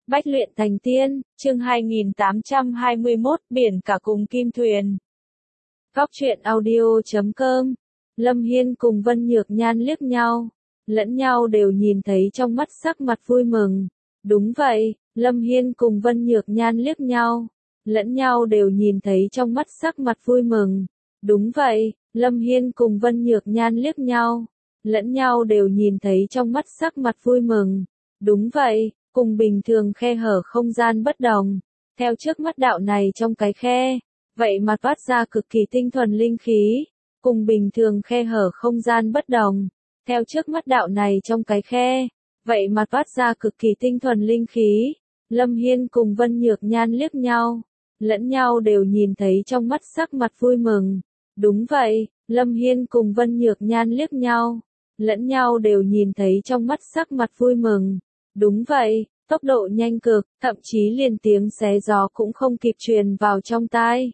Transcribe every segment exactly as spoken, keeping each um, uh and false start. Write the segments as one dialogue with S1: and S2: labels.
S1: Bách luyện thành tiên, chương hai nghìn tám trăm hai mươi mốt, biển cả cùng kim thuyền. Góc truyện audio chấm com. Lâm Hiên cùng Vân Nhược Nhan liếc nhau, lẫn nhau đều nhìn thấy trong mắt sắc mặt vui mừng. Đúng vậy, Lâm Hiên cùng Vân Nhược Nhan liếc nhau, lẫn nhau đều nhìn thấy trong mắt sắc mặt vui mừng. Đúng vậy, Lâm Hiên cùng Vân Nhược Nhan liếc nhau, lẫn nhau đều nhìn thấy trong mắt sắc mặt vui mừng. Đúng vậy, cùng bình thường khe hở không gian bất đồng, theo trước mắt đạo này trong cái khe, vậy mà toát ra cực kỳ tinh thuần linh khí, cùng bình thường khe hở không gian bất đồng, theo trước mắt đạo này trong cái khe, vậy mà toát ra cực kỳ tinh thuần linh khí. Lâm Hiên cùng Vân Nhược Nhan liếc nhau, lẫn nhau đều nhìn thấy trong mắt sắc mặt vui mừng. Đúng vậy, Lâm Hiên cùng Vân Nhược Nhan liếc nhau, lẫn nhau đều nhìn thấy trong mắt sắc mặt vui mừng. Đúng vậy, tốc độ nhanh cực, thậm chí liền tiếng xé gió cũng không kịp truyền vào trong tai.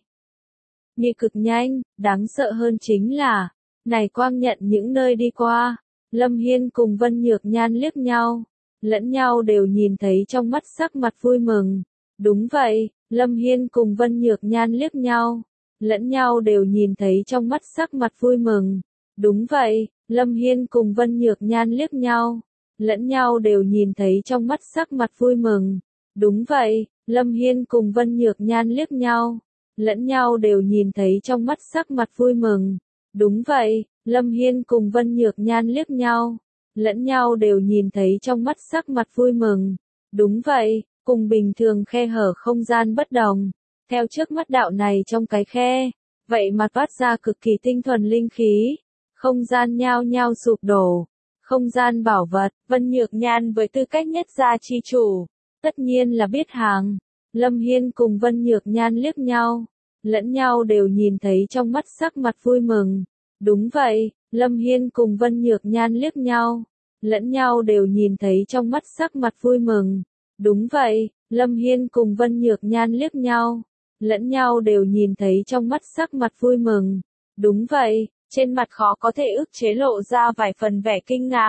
S1: Như cực nhanh, đáng sợ hơn chính là, này quang nhận những nơi đi qua. Lâm Hiên cùng Vân Nhược Nhan liếc nhau, lẫn nhau đều nhìn thấy trong mắt sắc mặt vui mừng. Đúng vậy, Lâm Hiên cùng Vân Nhược Nhan liếc nhau, lẫn nhau đều nhìn thấy trong mắt sắc mặt vui mừng. Đúng vậy, Lâm Hiên cùng Vân Nhược Nhan liếc nhau, lẫn nhau đều nhìn thấy trong mắt sắc mặt vui mừng. Đúng vậy, Lâm Hiên cùng Vân Nhược Nhan liếc nhau, lẫn nhau đều nhìn thấy trong mắt sắc mặt vui mừng. Đúng vậy, Lâm Hiên cùng Vân Nhược Nhan liếc nhau, lẫn nhau đều nhìn thấy trong mắt sắc mặt vui mừng. Đúng vậy, cùng bình thường khe hở không gian bất đồng, theo trước mắt đạo này trong cái khe, vậy mà toát ra cực kỳ tinh thuần linh khí, không gian nhao nhao sụp đổ. Không gian bảo vật, Vân Nhược Nhan với tư cách nhất gia chi chủ, tất nhiên là biết hàng. Lâm Hiên cùng Vân Nhược Nhan liếc nhau, lẫn nhau đều nhìn thấy trong mắt sắc mặt vui mừng. Đúng vậy, Lâm Hiên cùng Vân Nhược Nhan liếc nhau, lẫn nhau đều nhìn thấy trong mắt sắc mặt vui mừng. Đúng vậy, Lâm Hiên cùng Vân Nhược Nhan liếc nhau, lẫn nhau đều nhìn thấy trong mắt sắc mặt vui mừng. Đúng vậy, trên mặt khó có thể ức chế lộ ra vài phần vẻ kinh ngạc.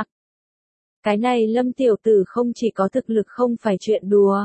S1: Cái này Lâm tiểu tử không chỉ có thực lực không phải chuyện đùa.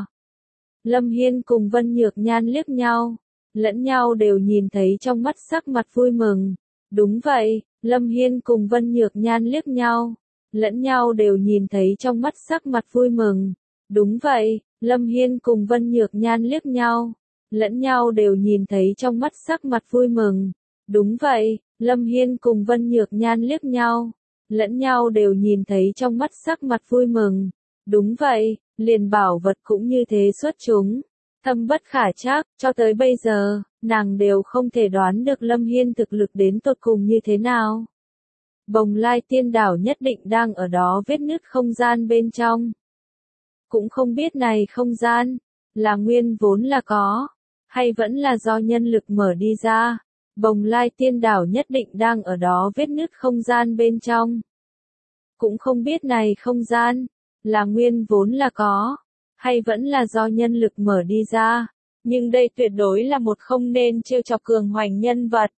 S1: Lâm Hiên cùng Vân Nhược Nhan liếc nhau, lẫn nhau đều nhìn thấy trong mắt sắc mặt vui mừng. Đúng vậy, Lâm Hiên cùng Vân Nhược Nhan liếc nhau, lẫn nhau đều nhìn thấy trong mắt sắc mặt vui mừng. Đúng vậy, Lâm Hiên cùng Vân Nhược Nhan liếc nhau, lẫn nhau đều nhìn thấy trong mắt sắc mặt vui mừng. Đúng vậy, Lâm Hiên cùng Vân Nhược Nhan liếc nhau, lẫn nhau đều nhìn thấy trong mắt sắc mặt vui mừng. Đúng vậy, liền bảo vật cũng như thế xuất chúng, thâm bất khả trắc, cho tới bây giờ, nàng đều không thể đoán được Lâm Hiên thực lực đến tột cùng như thế nào. Bồng Lai Tiên Đảo nhất định đang ở đó vết nứt không gian bên trong. Cũng không biết này không gian, là nguyên vốn là có, hay vẫn là do nhân lực mở đi ra. Bồng Lai Tiên Đảo nhất định đang ở đó vết nứt không gian bên trong. Cũng không biết này không gian, là nguyên vốn là có, hay vẫn là do nhân lực mở đi ra. Nhưng đây tuyệt đối là một không nên trêu chọc cường hoành nhân vật.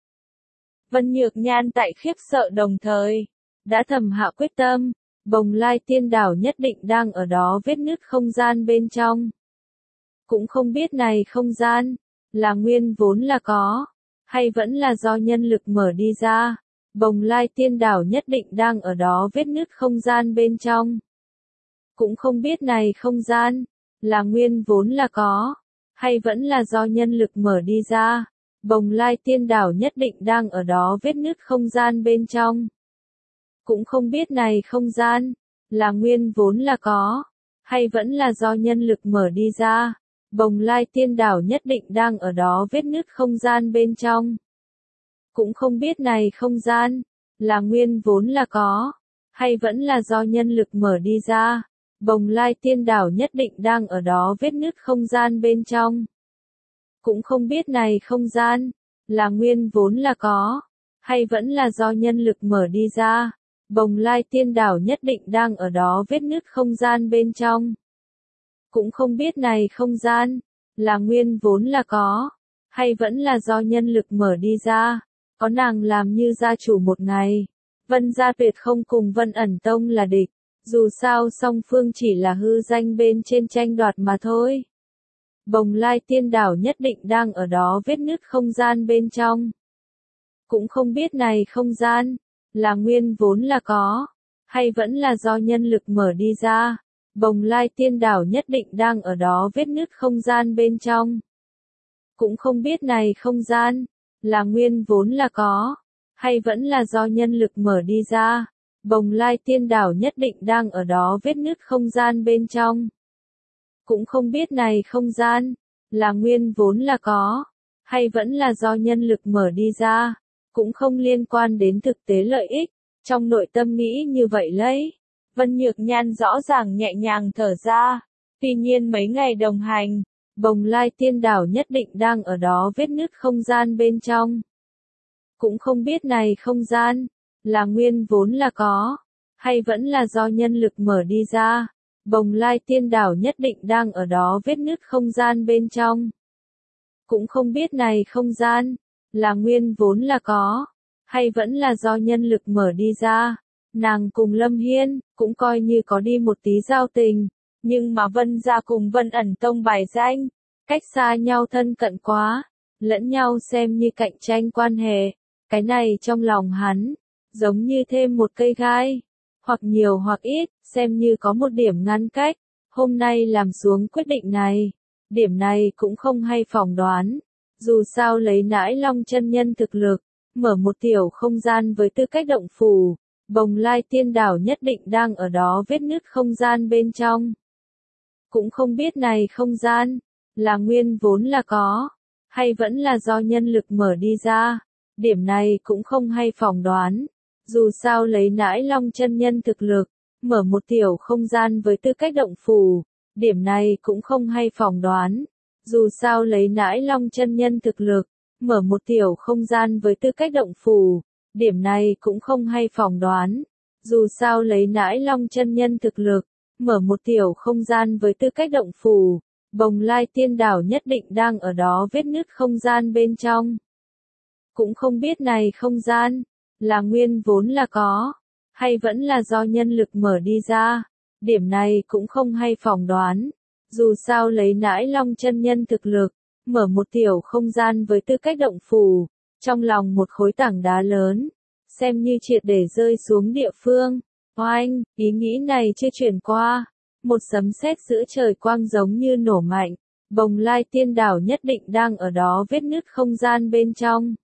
S1: Vân Nhược Nhan tại khiếp sợ đồng thời, đã thầm hạ quyết tâm, Bồng Lai Tiên Đảo nhất định đang ở đó vết nứt không gian bên trong. Cũng không biết này không gian, là nguyên vốn là có, hay vẫn là do nhân lực mở đi ra. Bồng Lai Tiên Đảo nhất định đang ở đó vết nứt không gian bên trong. Cũng không biết này không gian, là nguyên vốn là có, hay vẫn là do nhân lực mở đi ra. Bồng Lai Tiên Đảo nhất định đang ở đó vết nứt không gian bên trong. Cũng không biết này không gian, là nguyên vốn là có, hay vẫn là do nhân lực mở đi ra. Bồng Lai Tiên Đảo nhất định đang ở đó vết nứt không gian bên trong. Cũng không biết này không gian, là nguyên vốn là có, hay vẫn là do nhân lực mở đi ra. Bồng Lai Tiên Đảo nhất định đang ở đó vết nứt không gian bên trong. Cũng không biết này không gian, là nguyên vốn là có, hay vẫn là do nhân lực mở đi ra. Bồng Lai Tiên Đảo nhất định đang ở đó vết nứt không gian bên trong. Cũng không biết này không gian, là nguyên vốn là có, hay vẫn là do nhân lực mở đi ra. Có nàng làm như gia chủ một ngày, Vân gia tuyệt không cùng Vân ẩn tông là địch. Dù sao song phương chỉ là hư danh bên trên tranh đoạt mà thôi. Bồng lai tiên đảo nhất định đang ở đó vết nứt không gian bên trong. Cũng không biết này không gian, là nguyên vốn là có, hay vẫn là do nhân lực mở đi ra. Bồng lai tiên đảo nhất định đang ở đó vết nứt không gian bên trong. Cũng không biết này không gian, là nguyên vốn là có, hay vẫn là do nhân lực mở đi ra. Bồng lai tiên đảo nhất định đang ở đó vết nứt không gian bên trong. Cũng không biết này không gian, là nguyên vốn là có, hay vẫn là do nhân lực mở đi ra. Cũng không liên quan đến thực tế lợi ích. Trong nội tâm nghĩ như vậy lấy. Vân Nhược Nhan rõ ràng nhẹ nhàng thở ra. Tuy nhiên mấy ngày đồng hành, bồng lai tiên đảo nhất định đang ở đó vết nứt không gian bên trong. Cũng không biết này không gian, là nguyên vốn là có, hay vẫn là do nhân lực mở đi ra. Bồng lai tiên đảo nhất định đang ở đó vết nứt không gian bên trong. Cũng không biết này không gian, là nguyên vốn là có, hay vẫn là do nhân lực mở đi ra. Nàng cùng Lâm Hiên, cũng coi như có đi một tí giao tình, nhưng mà Vân gia cùng Vân ẩn tông bài danh, cách xa nhau thân cận quá, lẫn nhau xem như cạnh tranh quan hệ. Cái này trong lòng hắn, giống như thêm một cây gai, hoặc nhiều hoặc ít, xem như có một điểm ngăn cách. Hôm nay làm xuống quyết định này, điểm này cũng không hay phỏng đoán. Dù sao lấy nãi long chân nhân thực lực, mở một tiểu không gian với tư cách động phủ, bồng lai tiên đảo nhất định đang ở đó vết nứt không gian bên trong. Cũng không biết này không gian, là nguyên vốn là có, hay vẫn là do nhân lực mở đi ra. Điểm này cũng không hay phỏng đoán. Dù sao lấy nãi long chân nhân thực lực, mở một tiểu không gian với tư cách động phủ, điểm này cũng không hay phỏng đoán. Dù sao lấy nãi long chân nhân thực lực, mở một tiểu không gian với tư cách động phủ, điểm này cũng không hay phỏng đoán. Dù sao lấy nãi long chân nhân thực lực, mở một tiểu không gian với tư cách động phủ, bồng lai tiên đảo nhất định đang ở đó vết nứt không gian bên trong. Cũng không biết này không gian, là nguyên vốn là có, hay vẫn là do nhân lực mở đi ra. Điểm này cũng không hay phỏng đoán. Dù sao lấy nãi long chân nhân thực lực, mở một tiểu không gian với tư cách động phủ, trong lòng một khối tảng đá lớn, xem như triệt để rơi xuống địa phương. Oanh, ý nghĩ này chưa chuyển qua, một sấm sét giữa trời quang giống như nổ mạnh, bồng lai tiên đảo nhất định đang ở đó vết nứt không gian bên trong.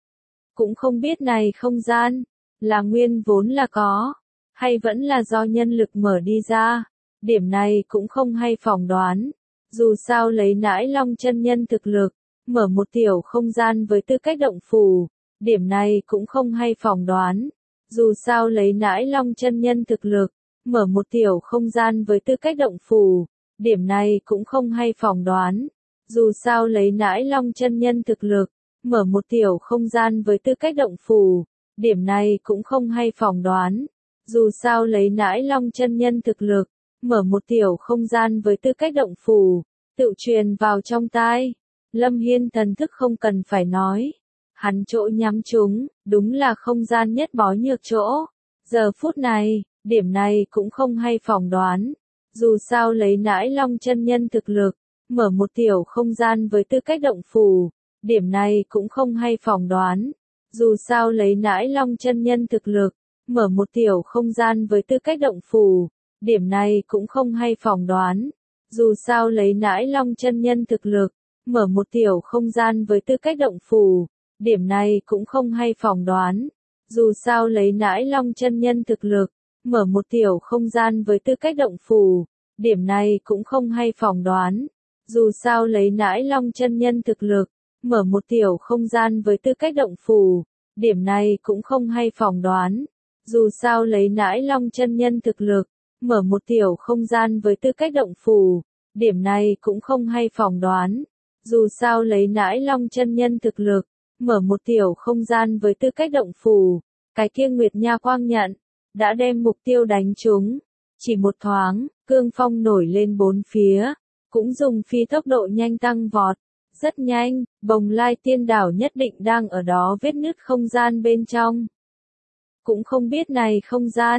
S1: Cũng không biết này không gian, là nguyên vốn là có, hay vẫn là do nhân lực mở đi ra. Điểm này cũng không hay phỏng đoán. Dù sao lấy nãi long chân nhân thực lực, mở một tiểu không gian với tư cách động phủ, điểm này cũng không hay phỏng đoán. Dù sao lấy nãi long chân nhân thực lực, mở một tiểu không gian với tư cách động phủ, điểm này cũng không hay phỏng đoán. Dù sao lấy nãi long chân nhân thực lực, mở một tiểu không gian với tư cách động phủ, điểm này cũng không hay phỏng đoán. Dù sao lấy nãi long chân nhân thực lực, mở một tiểu không gian với tư cách động phủ, tự truyền vào trong tai. Lâm Hiên thần thức không cần phải nói. Hắn chỗ nhắm chúng, đúng là không gian nhất bó nhược chỗ. Giờ phút này, điểm này cũng không hay phỏng đoán. Dù sao lấy nãi long chân nhân thực lực, mở một tiểu không gian với tư cách động phủ, điểm này cũng không hay phỏng đoán. Dù sao lấy nãi long chân nhân thực lực, mở một tiểu không gian với tư cách động phủ, điểm này cũng không hay phỏng đoán. Dù sao lấy nãi long chân nhân thực lực, mở một tiểu không gian với tư cách động phủ, điểm này cũng không hay phỏng đoán. Dù sao lấy nãi long chân nhân thực lực, mở một tiểu không gian với tư cách động phủ, điểm này cũng không hay phỏng đoán. Dù sao lấy nãi long chân nhân thực lực, mở một tiểu không gian với tư cách động phủ, điểm này cũng không hay phỏng đoán. Dù sao lấy nãi long chân nhân thực lực, mở một tiểu không gian với tư cách động phủ, điểm này cũng không hay phỏng đoán. Dù sao lấy nãi long chân nhân thực lực, mở một tiểu không gian với tư cách động phủ, cái kia Nguyệt Nha Quang nhận, đã đem mục tiêu đánh trúng. Chỉ một thoáng, cương phong nổi lên bốn phía, cũng dùng phi tốc độ nhanh tăng vọt. Rất nhanh, bồng lai tiên đảo nhất định đang ở đó vết nứt không gian bên trong. Cũng không biết này không gian,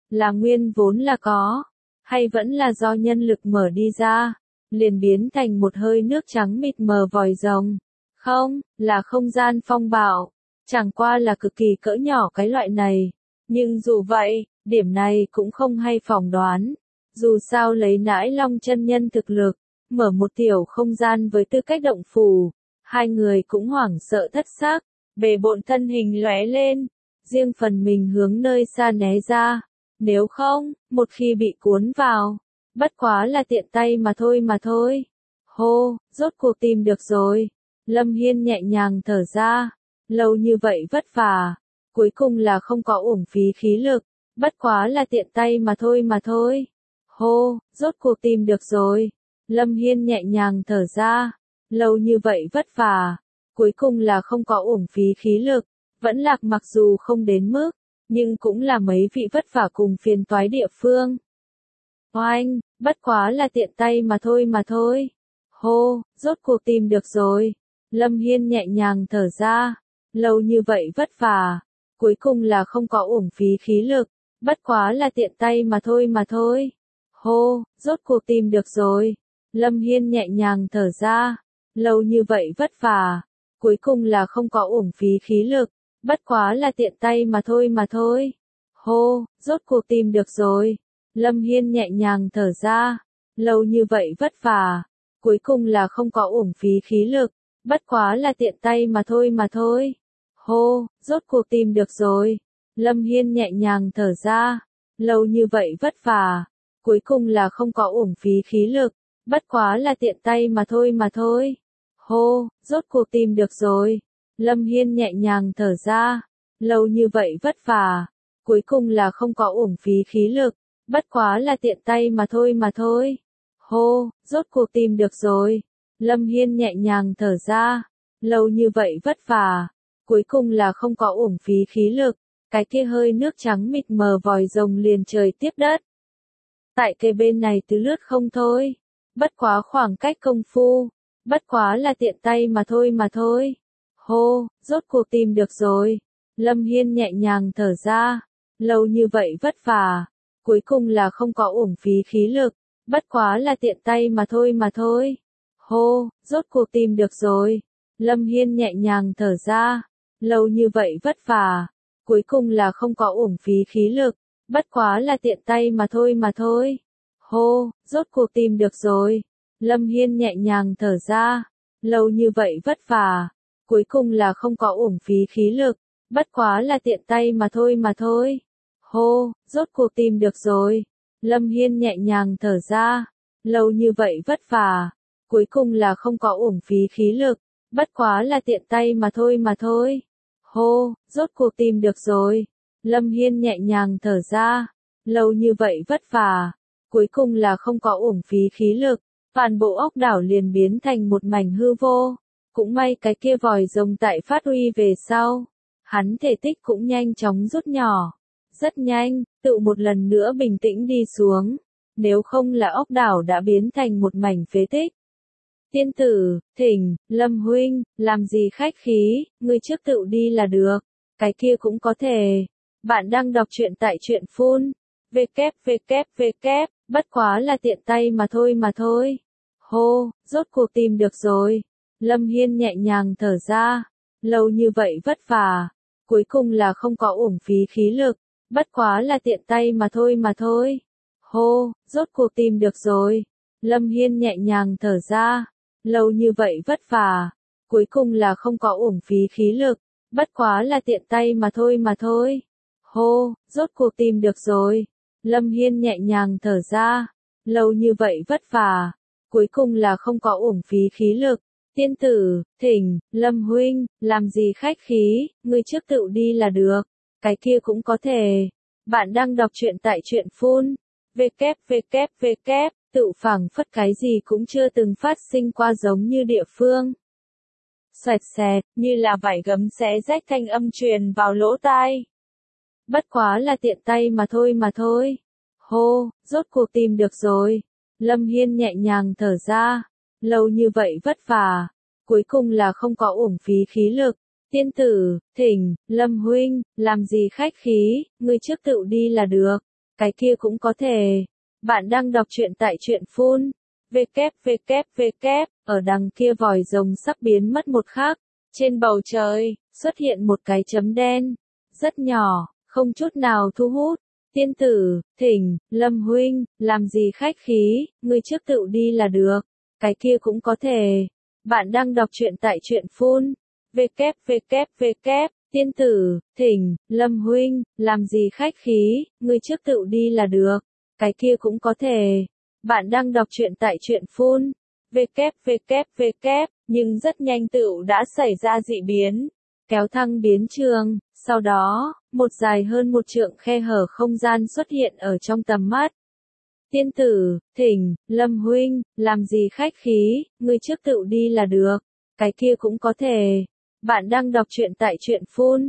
S1: là nguyên vốn là có, hay vẫn là do nhân lực mở đi ra, liền biến thành một hơi nước trắng mịt mờ vòi rồng? Không, là không gian phong bạo, chẳng qua là cực kỳ cỡ nhỏ cái loại này. Nhưng dù vậy, điểm này cũng không hay phỏng đoán. Dù sao lấy Nãi Long chân nhân thực lực, mở một tiểu không gian với tư cách động phủ, hai người cũng hoảng sợ thất xác, bề bộn thân hình lóe lên, riêng phần mình hướng nơi xa né ra. Nếu không, một khi bị cuốn vào, bất quá là tiện tay mà thôi mà thôi. Hô, rốt cuộc tìm được rồi. Lâm Hiên nhẹ nhàng thở ra, lâu như vậy vất vả, cuối cùng là không có uổng phí khí lực, bất quá là tiện tay mà thôi mà thôi. Hô, rốt cuộc tìm được rồi. Lâm Hiên nhẹ nhàng thở ra, lâu như vậy vất vả, cuối cùng là không có uổng phí khí lực, vẫn lạc mặc dù không đến mức, nhưng cũng là mấy vị vất vả cùng phiền toái địa phương. Oanh, bất quá là tiện tay mà thôi mà thôi. Hô, rốt cuộc tìm được rồi. Lâm Hiên nhẹ nhàng thở ra, lâu như vậy vất vả, cuối cùng là không có uổng phí khí lực, bất quá là tiện tay mà thôi mà thôi. Hô, rốt cuộc tìm được rồi. Lâm Hiên nhẹ nhàng thở ra, lâu như vậy vất vả, cuối cùng là không có uổng phí khí lực, bất quá là tiện tay mà thôi mà thôi. Hô, rốt cuộc tìm được rồi. Lâm Hiên nhẹ nhàng thở ra, lâu như vậy vất vả, cuối cùng là không có uổng phí khí lực, bất quá là tiện tay mà thôi mà thôi. Hô, rốt cuộc tìm được rồi. Lâm Hiên nhẹ nhàng thở ra, lâu như vậy vất vả, cuối cùng là không có uổng phí khí lực, bất quá là tiện tay mà thôi mà thôi. Hô, rốt cuộc tìm được rồi. Lâm Hiên nhẹ nhàng thở ra, lâu như vậy vất vả, cuối cùng là không có uổng phí khí lực, bất quá là tiện tay mà thôi mà thôi. Hô, rốt cuộc tìm được rồi. Lâm Hiên nhẹ nhàng thở ra, lâu như vậy vất vả, cuối cùng là không có uổng phí khí lực, cái kia hơi nước trắng mịt mờ vòi rồng liền trời tiếp đất. Tại cây bên này tứ lướt không thôi, bất quá khoảng cách công phu, bất quá là tiện tay mà thôi mà thôi. Hô, rốt cuộc tìm được rồi. Lâm Hiên nhẹ nhàng thở ra, lâu như vậy vất vả, cuối cùng là không có uổng phí khí lực, bất quá là tiện tay mà thôi mà thôi. Hô, rốt cuộc tìm được rồi. Lâm Hiên nhẹ nhàng thở ra, lâu như vậy vất vả, cuối cùng là không có uổng phí khí lực, bất quá là tiện tay mà thôi mà thôi. Hô, rốt cuộc tìm được rồi. Lâm Hiên nhẹ nhàng thở ra, lâu như vậy vất vả, cuối cùng là không có uổng phí khí lực, bất quá là tiện tay mà thôi mà thôi. Hô, rốt cuộc tìm được rồi. Lâm Hiên nhẹ nhàng thở ra, lâu như vậy vất vả, cuối cùng là không có uổng phí khí lực, bất quá là tiện tay mà thôi mà thôi. Hô, rốt cuộc tìm được rồi. Lâm Hiên nhẹ nhàng thở ra, lâu như vậy vất vả, cuối cùng là không có uổng phí khí lực, toàn bộ ốc đảo liền biến thành một mảnh hư vô. Cũng may cái kia vòi rồng tại phát huy về sau, hắn thể tích cũng nhanh chóng rút nhỏ. Rất nhanh, tự một lần nữa bình tĩnh đi xuống, nếu không là ốc đảo đã biến thành một mảnh phế tích. Tiên tử, thỉnh, Lâm huynh, làm gì khách khí, ngươi trước tự đi là được, cái kia cũng có thể. Bạn đang đọc truyện tại truyện phun, www, bất quá là tiện tay mà thôi mà thôi. Hô, rốt cuộc tìm được rồi. Lâm Hiên nhẹ nhàng thở ra, lâu như vậy vất vả, cuối cùng là không có uổng phí khí lực, bất quá là tiện tay mà thôi mà thôi. Hô, rốt cuộc tìm được rồi. Lâm Hiên nhẹ nhàng thở ra, lâu như vậy vất vả, cuối cùng là không có uổng phí khí lực, bất quá là tiện tay mà thôi mà thôi. Hô, rốt cuộc tìm được rồi. Lâm Hiên nhẹ nhàng thở ra, lâu như vậy vất vả, cuối cùng là không có uổng phí khí lực. Tiên tử, thỉnh, Lâm huynh, làm gì khách khí, ngươi trước tự đi là được, cái kia cũng có thể. Bạn đang đọc truyện tại truyện phun, www, tự phảng phất cái gì cũng chưa từng phát sinh qua giống như địa phương. Xoẹt xẹt, như là vải gấm xé rách thanh âm truyền vào lỗ tai. Bất quá là tiện tay mà thôi mà thôi. Hô, rốt cuộc tìm được rồi. Lâm Hiên nhẹ nhàng thở ra, lâu như vậy vất vả, cuối cùng là không có uổng phí khí lực. Tiên tử, thỉnh, Lâm huynh, làm gì khách khí, ngươi trước tự đi là được, cái kia cũng có thể. Bạn đang đọc truyện tại truyện phun. www, ở đằng kia vòi rồng sắp biến mất một khắc. Trên bầu trời, xuất hiện một cái chấm đen. Rất nhỏ, không chút nào thu hút. Tiên tử, thỉnh, Lâm huynh, làm gì khách khí, ngươi trước tự đi là được. Cái kia cũng có thể. Bạn đang đọc truyện tại truyện phun. www, tiên tử, thỉnh, Lâm huynh, làm gì khách khí, ngươi trước tự đi là được. Cái kia cũng có thể. Bạn đang đọc truyện tại truyện phun. www, nhưng rất nhanh tựu đã xảy ra dị biến. Kéo thăng biến trường, sau đó, một dài hơn một trượng khe hở không gian xuất hiện ở trong tầm mắt. Tiên tử, thỉnh, Lâm huynh, làm gì khách khí, ngươi trước tự đi là được. Cái kia cũng có thể. Bạn đang đọc truyện tại truyện phun.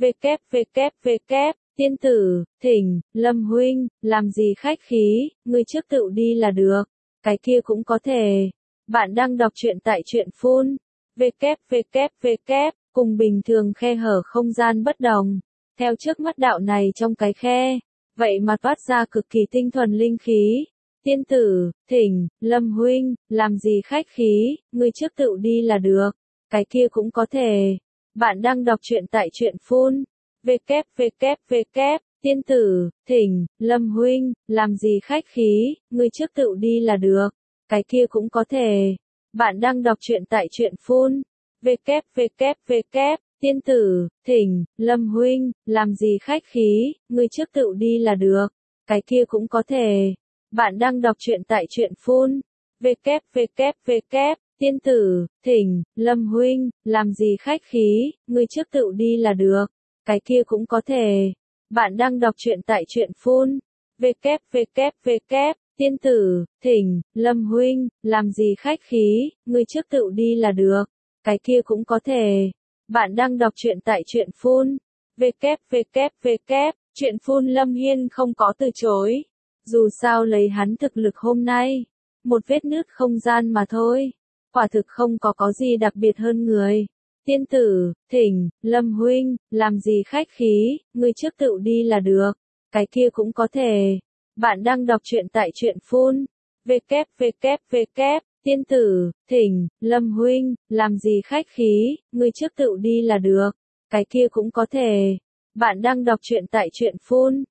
S1: www, tiên tử, thỉnh, Lâm huynh, làm gì khách khí, ngươi trước tự đi là được. Cái kia cũng có thể. Bạn đang đọc truyện tại truyện phun. www, cùng bình thường khe hở không gian bất đồng. Theo trước mắt đạo này trong cái khe, vậy mà toát ra cực kỳ tinh thuần linh khí. Tiên tử, thỉnh, Lâm huynh, làm gì khách khí, ngươi trước tự đi là được. Cái kia cũng có thể. Bạn đang đọc truyện tại truyện phun. www, tiên tử, thỉnh, Lâm huynh, làm gì khách khí, ngươi trước tự đi là được. Cái kia cũng có thể. Bạn đang đọc truyện tại truyện phun. www, tiên tử, thỉnh, Lâm huynh, làm gì khách khí, ngươi trước tự đi là được. Cái kia cũng có thể. Bạn đang đọc truyện tại truyện phun. www, tiên tử, thỉnh, Lâm huynh, làm gì khách khí, ngươi trước tự đi là được. Cái kia cũng có thể. Bạn đang đọc truyện tại truyện phun. www, tiên tử, thỉnh, Lâm huynh, làm gì khách khí, ngươi trước tự đi là được. Cái kia cũng có thể. Bạn đang đọc truyện tại truyện phun. www, truyện phun Lâm Hiên không có từ chối. Dù sao lấy hắn thực lực hôm nay, một vết nứt không gian mà thôi. Quả thực không có có gì đặc biệt hơn người. Tiên tử, thỉnh, Lâm huynh, làm gì khách khí, ngươi trước tự đi là được. Cái kia cũng có thể. Bạn đang đọc truyện tại truyện phun. www, tiên tử, thỉnh, Lâm huynh, làm gì khách khí, ngươi trước tự đi là được. Cái kia cũng có thể. Bạn đang đọc truyện tại truyện phun.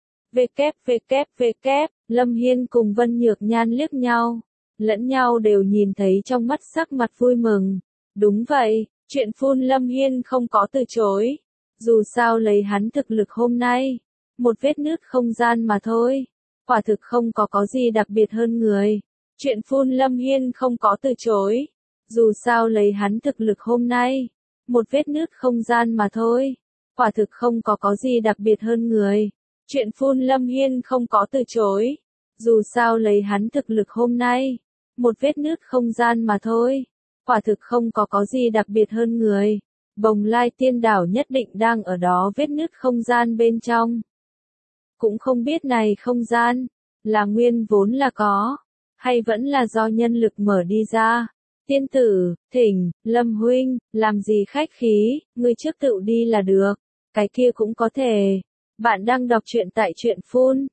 S1: www, Lâm Hiên cùng Vân Nhược Nhan liếc nhau. Lẫn nhau đều nhìn thấy trong mắt sắc mặt vui mừng. Đúng vậy, truyện phun Lâm Hiên không có từ chối. Dù sao lấy hắn thực lực hôm nay, một vết nứt không gian mà thôi. Quả thực không có có gì đặc biệt hơn người. Truyện phun Lâm Hiên không có từ chối. Dù sao lấy hắn thực lực hôm nay, một vết nứt không gian mà thôi. Quả thực không có có gì đặc biệt hơn người. Truyện phun Lâm Hiên không có từ chối. Dù sao lấy hắn thực lực hôm nay, một vết nứt không gian mà thôi. Quả thực không có có gì đặc biệt hơn người. Bồng Lai Tiên Đảo nhất định đang ở đó vết nứt không gian bên trong. Cũng không biết này không gian, là nguyên vốn là có, hay vẫn là do nhân lực mở đi ra. Tiên tử, thỉnh, Lâm huynh, làm gì khách khí, ngươi trước tự đi là được. Cái kia cũng có thể. Bạn đang đọc truyện tại truyện phun.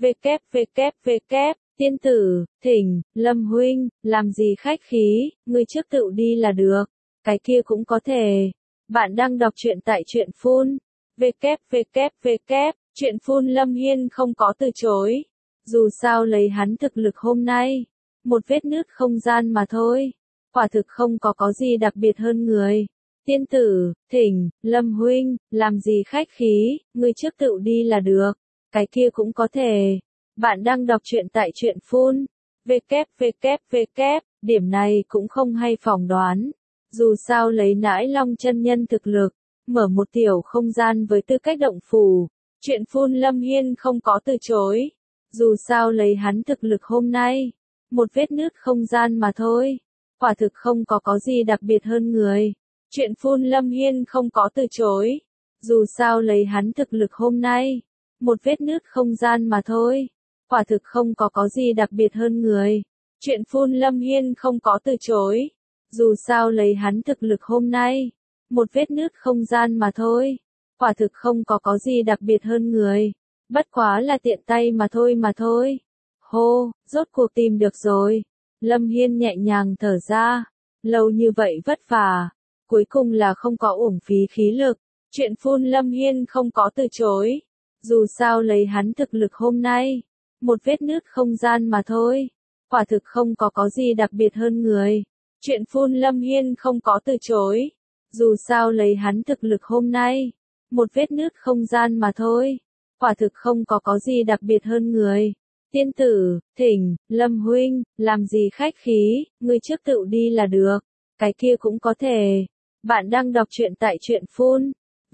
S1: www, tiên tử, thỉnh, Lâm huynh, làm gì khách khí, ngươi trước tự đi là được. Cái kia cũng có thể. Bạn đang đọc truyện tại truyện phun. www, truyện phun Lâm Hiên không có từ chối. Dù sao lấy hắn thực lực hôm nay, một vết nứt không gian mà thôi. Quả thực không có có gì đặc biệt hơn người. Tiên tử, thỉnh, Lâm huynh, làm gì khách khí, ngươi trước tự đi là được. Cái kia cũng có thể. Bạn đang đọc truyện tại truyện phun. www, điểm này cũng không hay phỏng đoán. Dù sao lấy Nãi Long chân nhân thực lực, mở một tiểu không gian với tư cách động phủ. Truyện phun Lâm Hiên không có từ chối. Dù sao lấy hắn thực lực hôm nay, một vết nứt không gian mà thôi. Quả thực không có có gì đặc biệt hơn người. Truyện phun Lâm Hiên không có từ chối. Dù sao lấy hắn thực lực hôm nay, một vết nứt không gian mà thôi. Quả thực không có có gì đặc biệt hơn người. Truyện phun Lâm Hiên không có từ chối. Dù sao lấy hắn thực lực hôm nay, một vết nứt không gian mà thôi. Quả thực không có có gì đặc biệt hơn người. Bất quá là tiện tay mà thôi mà thôi. Hô, rốt cuộc tìm được rồi. Lâm Hiên nhẹ nhàng thở ra. Lâu như vậy vất vả. Cuối cùng là không có uổng phí khí lực. Chuyện phun Lâm Hiên không có từ chối. Dù sao lấy hắn thực lực hôm nay. Một vết nứt không gian mà thôi. Quả thực không có có gì đặc biệt hơn người. Chuyện phun Lâm Hiên không có từ chối. Dù sao lấy hắn thực lực hôm nay. Một vết nứt không gian mà thôi. Quả thực không có có gì đặc biệt hơn người. Tiên tử, thỉnh, Lâm huynh, làm gì khách khí, ngươi trước tự đi là được. Cái kia cũng có thể. Bạn đang đọc truyện tại truyện phun.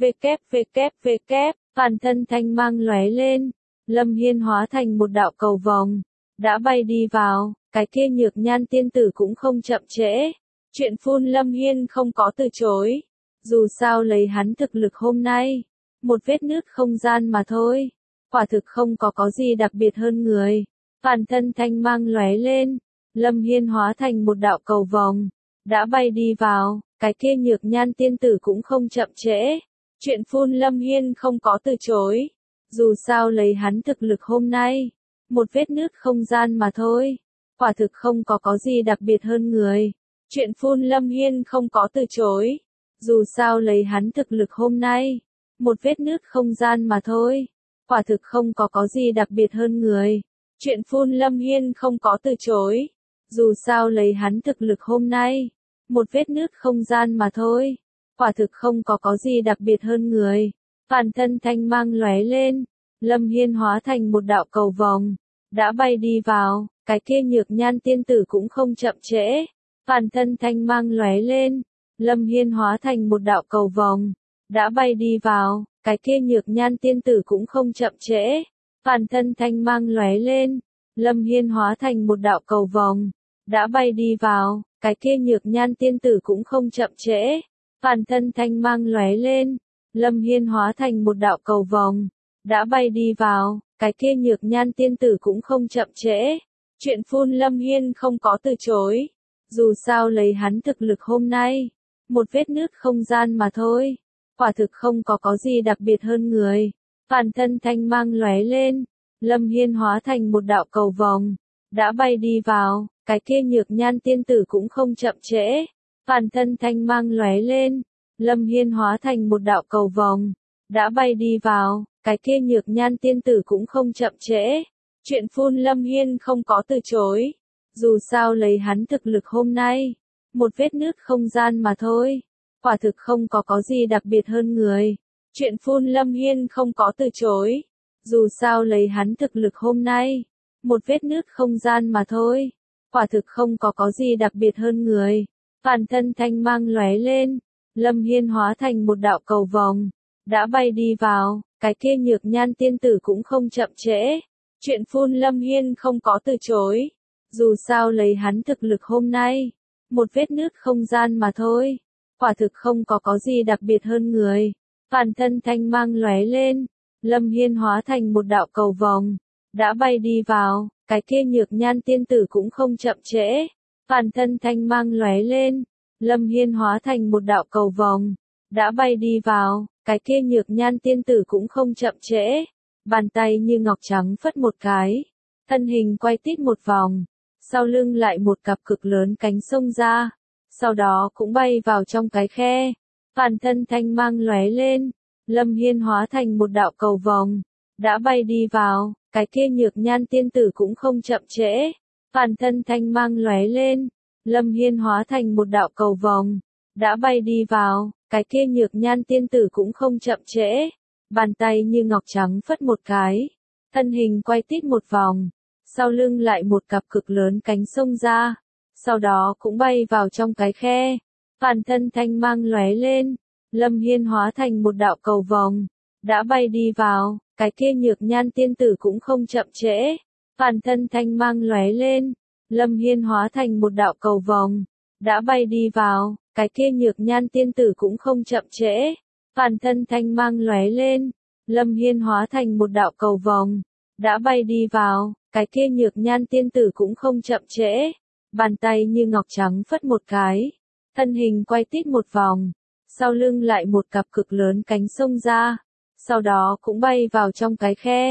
S1: www, toàn thân thanh mang lóe lên. Lâm Hiên hóa thành một đạo cầu vòng. Đã bay đi vào, cái kia nhược nhan tiên tử cũng không chậm trễ. Chuyện phun Lâm Hiên không có từ chối. Dù sao lấy hắn thực lực hôm nay. Một vết nứt không gian mà thôi. Quả thực không có có gì đặc biệt hơn người. Toàn thân thanh mang lóe lên. Lâm Hiên hóa thành một đạo cầu vòng. Đã bay đi vào, cái kia nhược nhan tiên tử cũng không chậm trễ. Chuyện phun Lâm Hiên không có từ chối. Dù sao lấy hắn thực lực hôm nay. Một vết nứt không gian mà thôi. Quả thực không có có gì đặc biệt hơn người. Chuyện phun Lâm Hiên không có từ chối. Dù sao lấy hắn thực lực hôm nay. Một vết nứt không gian mà thôi. Quả thực không có có gì đặc biệt hơn người. Chuyện phun Lâm Hiên không có từ chối. Dù sao lấy hắn thực lực hôm nay. Một vết nứt không gian mà thôi. Quả thực không có có gì đặc biệt hơn người. Toàn thân thanh mang lóe lên. Lâm Hiên hóa thành một đạo cầu vòng. Đã bay đi vào, cái kia nhược nhan tiên tử cũng không chậm trễ. Toàn thân thanh mang lóe lên. Lâm Hiên hóa thành một đạo cầu vòng. Đã bay đi vào, cái kia nhược nhan tiên tử cũng không chậm trễ. Toàn thân thanh mang lóe lên. Lâm Hiên hóa thành một đạo cầu vòng. Đã bay đi vào, cái kia nhược nhan tiên tử cũng không chậm trễ. Toàn thân thanh mang lóe lên. Lâm Hiên hóa thành một đạo cầu vòng. Đã bay đi vào, cái kia nhược nhan tiên tử cũng không chậm trễ. Chuyện phun Lâm Hiên không có từ chối. Dù sao lấy hắn thực lực hôm nay. Một vết nứt không gian mà thôi. Quả thực không có có gì đặc biệt hơn người. Toàn thân thanh mang lóe lên. Lâm Hiên hóa thành một đạo cầu vòng. Đã bay đi vào, cái kia nhược nhan tiên tử cũng không chậm trễ. Toàn thân thanh mang lóe lên. Lâm Hiên hóa thành một đạo cầu vòng. Đã bay đi vào, cái kia nhược nhan tiên tử cũng không chậm trễ. Chuyện phun Lâm Hiên không có từ chối. Dù sao lấy hắn thực lực hôm nay. Một vết nứt không gian mà thôi. Quả thực không có có gì đặc biệt hơn người. Chuyện phun Lâm Hiên không có từ chối. Dù sao lấy hắn thực lực hôm nay. Một vết nứt không gian mà thôi. Quả thực không có có gì đặc biệt hơn người. Toàn thân thanh mang lóe lên. Lâm Hiên hóa thành một đạo cầu vòng. Đã bay đi vào, cái kia nhược nhan tiên tử cũng không chậm trễ. Chuyện phun Lâm Hiên không có từ chối. Dù sao lấy hắn thực lực hôm nay. Một vết nứt không gian mà thôi. Quả thực không có có gì đặc biệt hơn người. Toàn thân thanh mang lóe lên. Lâm Hiên hóa thành một đạo cầu vòng. Đã bay đi vào, cái kia nhược nhan tiên tử cũng không chậm trễ. Toàn thân thanh mang lóe lên. Lâm Hiên hóa thành một đạo cầu vòng. Đã bay đi vào, cái kia nhược nhan tiên tử cũng không chậm trễ. Bàn tay như ngọc trắng phất một cái. Thân hình quay tít một vòng. Sau lưng lại một cặp cực lớn cánh xông ra. Sau đó cũng bay vào trong cái khe. Toàn thân thanh mang lóe lên. Lâm Hiên hóa thành một đạo cầu vòng. Đã bay đi vào, cái kia nhược nhan tiên tử cũng không chậm trễ. Toàn thân thanh mang lóe lên. Lâm Hiên hóa thành một đạo cầu vòng. Đã bay đi vào, cái kia nhược nhan tiên tử cũng không chậm trễ. Bàn tay như ngọc trắng phất một cái. Thân hình quay tít một vòng. Sau lưng lại một cặp cực lớn cánh xông ra. Sau đó cũng bay vào trong cái khe. Toàn thân thanh mang lóe lên. Lâm Hiên hóa thành một đạo cầu vòng. Đã bay đi vào, cái kia nhược nhan tiên tử cũng không chậm trễ. Toàn thân thanh mang lóe lên. Lâm Hiên hóa thành một đạo cầu vòng. Đã bay đi vào, cái kia nhược nhan tiên tử cũng không chậm trễ. Toàn thân thanh mang lóe lên. Lâm Hiên hóa thành một đạo cầu vòng. Đã bay đi vào, cái kia nhược nhan tiên tử cũng không chậm trễ. Bàn tay như ngọc trắng phất một cái. Thân hình quay tít một vòng. Sau lưng lại một cặp cực lớn cánh xông ra. Sau đó cũng bay vào trong cái khe.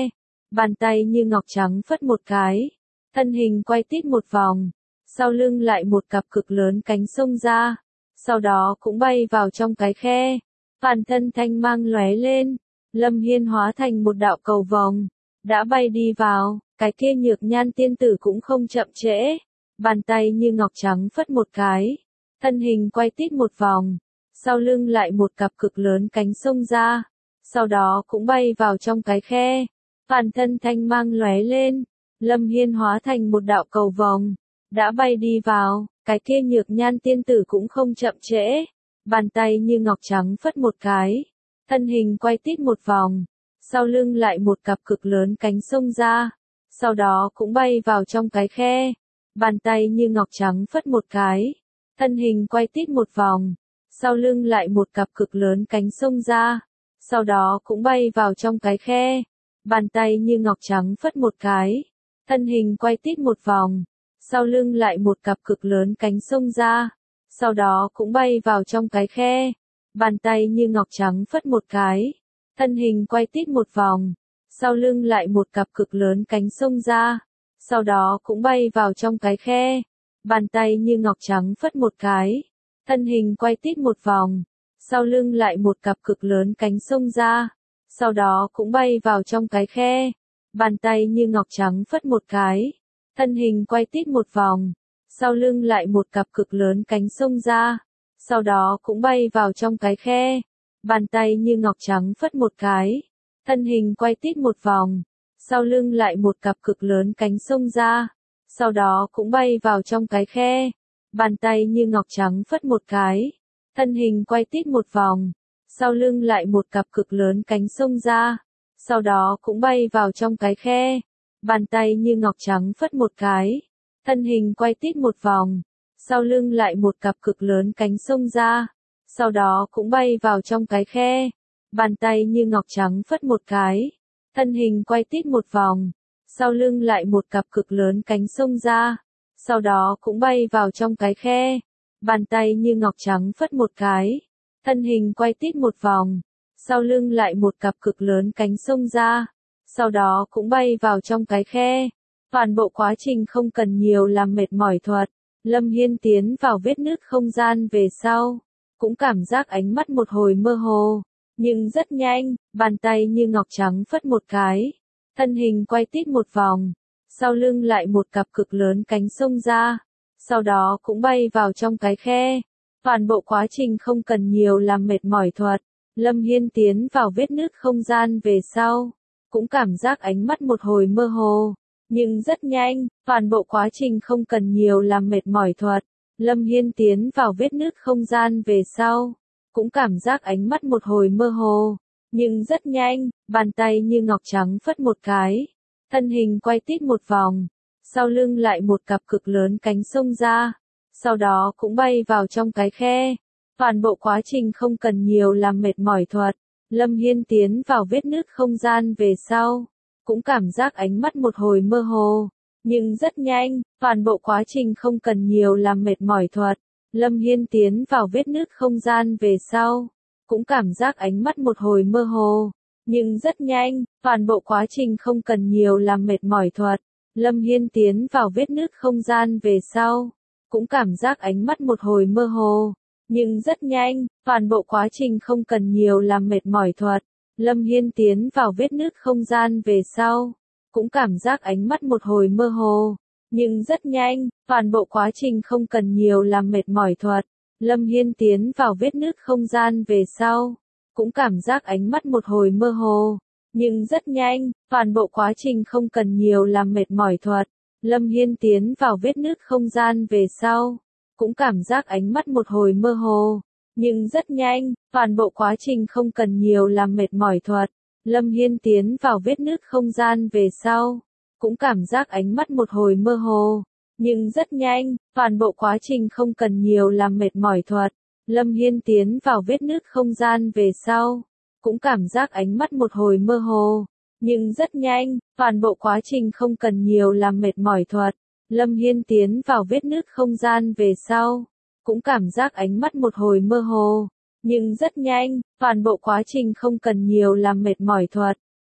S1: bàn tay như ngọc trắng phất một cái, thân hình quay tít một vòng, sau lưng lại một cặp cực lớn cánh xông ra, sau đó cũng bay vào trong cái khe, toàn thân thanh mang lóe lên, Lâm Hiên hóa thành một đạo cầu vòng, đã bay đi vào, cái kia Nhược Nhan tiên tử cũng không chậm trễ, bàn tay như ngọc trắng phất một cái, thân hình quay tít một vòng, sau lưng lại một cặp cực lớn cánh xông ra, sau đó cũng bay vào trong cái khe, toàn thân thanh mang lóe lên, Lâm Hiên hóa thành một đạo cầu vòng, đã bay đi vào, cái kia Nhược Nhan tiên tử cũng không chậm trễ, bàn tay như ngọc trắng phất một cái, thân hình quay tít một vòng, sau lưng lại một cặp cực lớn cánh xông ra, sau đó cũng bay vào trong cái khe, bàn tay như ngọc trắng phất một cái, thân hình quay tít một vòng, sau lưng lại một cặp cực lớn cánh xông ra, sau đó cũng bay vào trong cái khe, bàn tay như ngọc trắng phất một cái, thân hình quay tít một vòng, sau lưng lại một cặp cực lớn cánh xông ra, sau đó cũng bay vào trong cái khe, bàn tay như ngọc trắng phất một cái, thân hình quay tít một vòng, sau lưng lại một cặp cực lớn cánh xông ra, sau đó cũng bay vào trong cái khe, bàn tay như ngọc trắng phất một cái, thân hình quay tít một vòng, sau lưng lại một cặp cực lớn cánh xông ra, sau đó cũng bay vào trong cái khe, bàn tay như ngọc trắng phất một cái, thân hình quay tít một vòng, sau lưng lại một cặp cực lớn cánh xông ra, sau đó cũng bay vào trong cái khe, bàn tay như ngọc trắng phất một cái, thân hình quay tít một vòng, sau lưng lại một cặp cực lớn cánh xông ra, sau đó cũng bay vào trong cái khe, bàn tay như ngọc trắng phất một cái, thân hình quay tít một vòng, sau lưng lại một cặp cực lớn cánh xông ra, sau đó cũng bay vào trong cái khe, bàn tay như ngọc trắng phất một cái, thân hình quay tít một vòng, sau lưng lại một cặp cực lớn cánh xông ra, sau đó cũng bay vào trong cái khe, bàn tay như ngọc trắng phất một cái, thân hình quay tít một vòng, sau lưng lại một cặp cực lớn cánh xông ra, sau đó cũng bay vào trong cái khe, bàn tay như ngọc trắng phất một cái, thân hình quay tít một vòng, sau lưng lại một cặp cực lớn cánh xông ra, sau đó cũng bay vào trong cái khe. Toàn bộ quá trình không cần nhiều làm mệt mỏi thuật, Lâm Hiên tiến vào vết nứt không gian về sau, cũng cảm giác ánh mắt một hồi mơ hồ, nhưng rất nhanh, bàn tay như ngọc trắng phất một cái, thân hình quay tít một vòng, sau lưng lại một cặp cực lớn cánh xông ra, sau đó cũng bay vào trong cái khe. Toàn bộ quá trình không cần nhiều làm mệt mỏi thuật, Lâm Hiên tiến vào vết nứt không gian về sau, cũng cảm giác ánh mắt một hồi mơ hồ, nhưng rất nhanh, toàn bộ quá trình không cần nhiều làm mệt mỏi thuật, Lâm Hiên tiến vào vết nứt không gian về sau, cũng cảm giác ánh mắt một hồi mơ hồ, nhưng rất nhanh, bàn tay như ngọc trắng phất một cái, thân hình quay tít một vòng, sau lưng lại một cặp cực lớn cánh xông ra, sau đó cũng bay vào trong cái khe. Toàn bộ quá trình không cần nhiều làm mệt mỏi thuật, Lâm Hiên tiến vào vết nứt không gian về sau, cũng cảm giác ánh mắt một hồi mơ hồ, nhưng rất nhanh, toàn bộ quá trình không cần nhiều làm mệt mỏi thuật, Lâm Hiên tiến vào vết nứt không gian về sau, cũng cảm giác ánh mắt một hồi mơ hồ, nhưng rất nhanh, toàn bộ quá trình không cần nhiều làm mệt mỏi thuật, Lâm Hiên tiến vào vết nứt không gian về sau, cũng cảm giác ánh mắt một hồi mơ hồ, nhưng rất nhanh, toàn bộ quá trình không cần nhiều làm mệt mỏi thuật, Lâm Hiên tiến vào vết nứt không gian về sau, cũng cảm giác ánh mắt một hồi mơ hồ, nhưng rất nhanh, toàn bộ quá trình không cần nhiều làm mệt mỏi thuật, Lâm Hiên tiến vào vết nứt không gian về sau, cũng cảm giác ánh mắt một hồi mơ hồ, nhưng rất nhanh, toàn bộ quá trình không cần nhiều làm mệt mỏi thuật, Lâm Hiên tiến vào vết nứt không gian về sau, cũng cảm giác ánh mắt một hồi mơ hồ, nhưng rất nhanh, toàn bộ quá trình không cần nhiều làm mệt mỏi thuật, Lâm Hiên tiến vào vết nứt không gian về sau, cũng cảm giác ánh mắt một hồi mơ hồ, nhưng rất nhanh, toàn bộ quá trình không cần nhiều làm mệt mỏi thuật, Lâm Hiên tiến vào vết nứt không gian về sau, cũng cảm giác ánh mắt một hồi mơ hồ, nhưng rất nhanh, toàn bộ quá trình không cần nhiều làm mệt mỏi thuật, Lâm Hiên tiến vào vết nứt không gian về sau, cũng cảm giác ánh mắt một hồi mơ hồ, nhưng rất nhanh, toàn bộ quá trình không cần nhiều làm mệt mỏi thuật,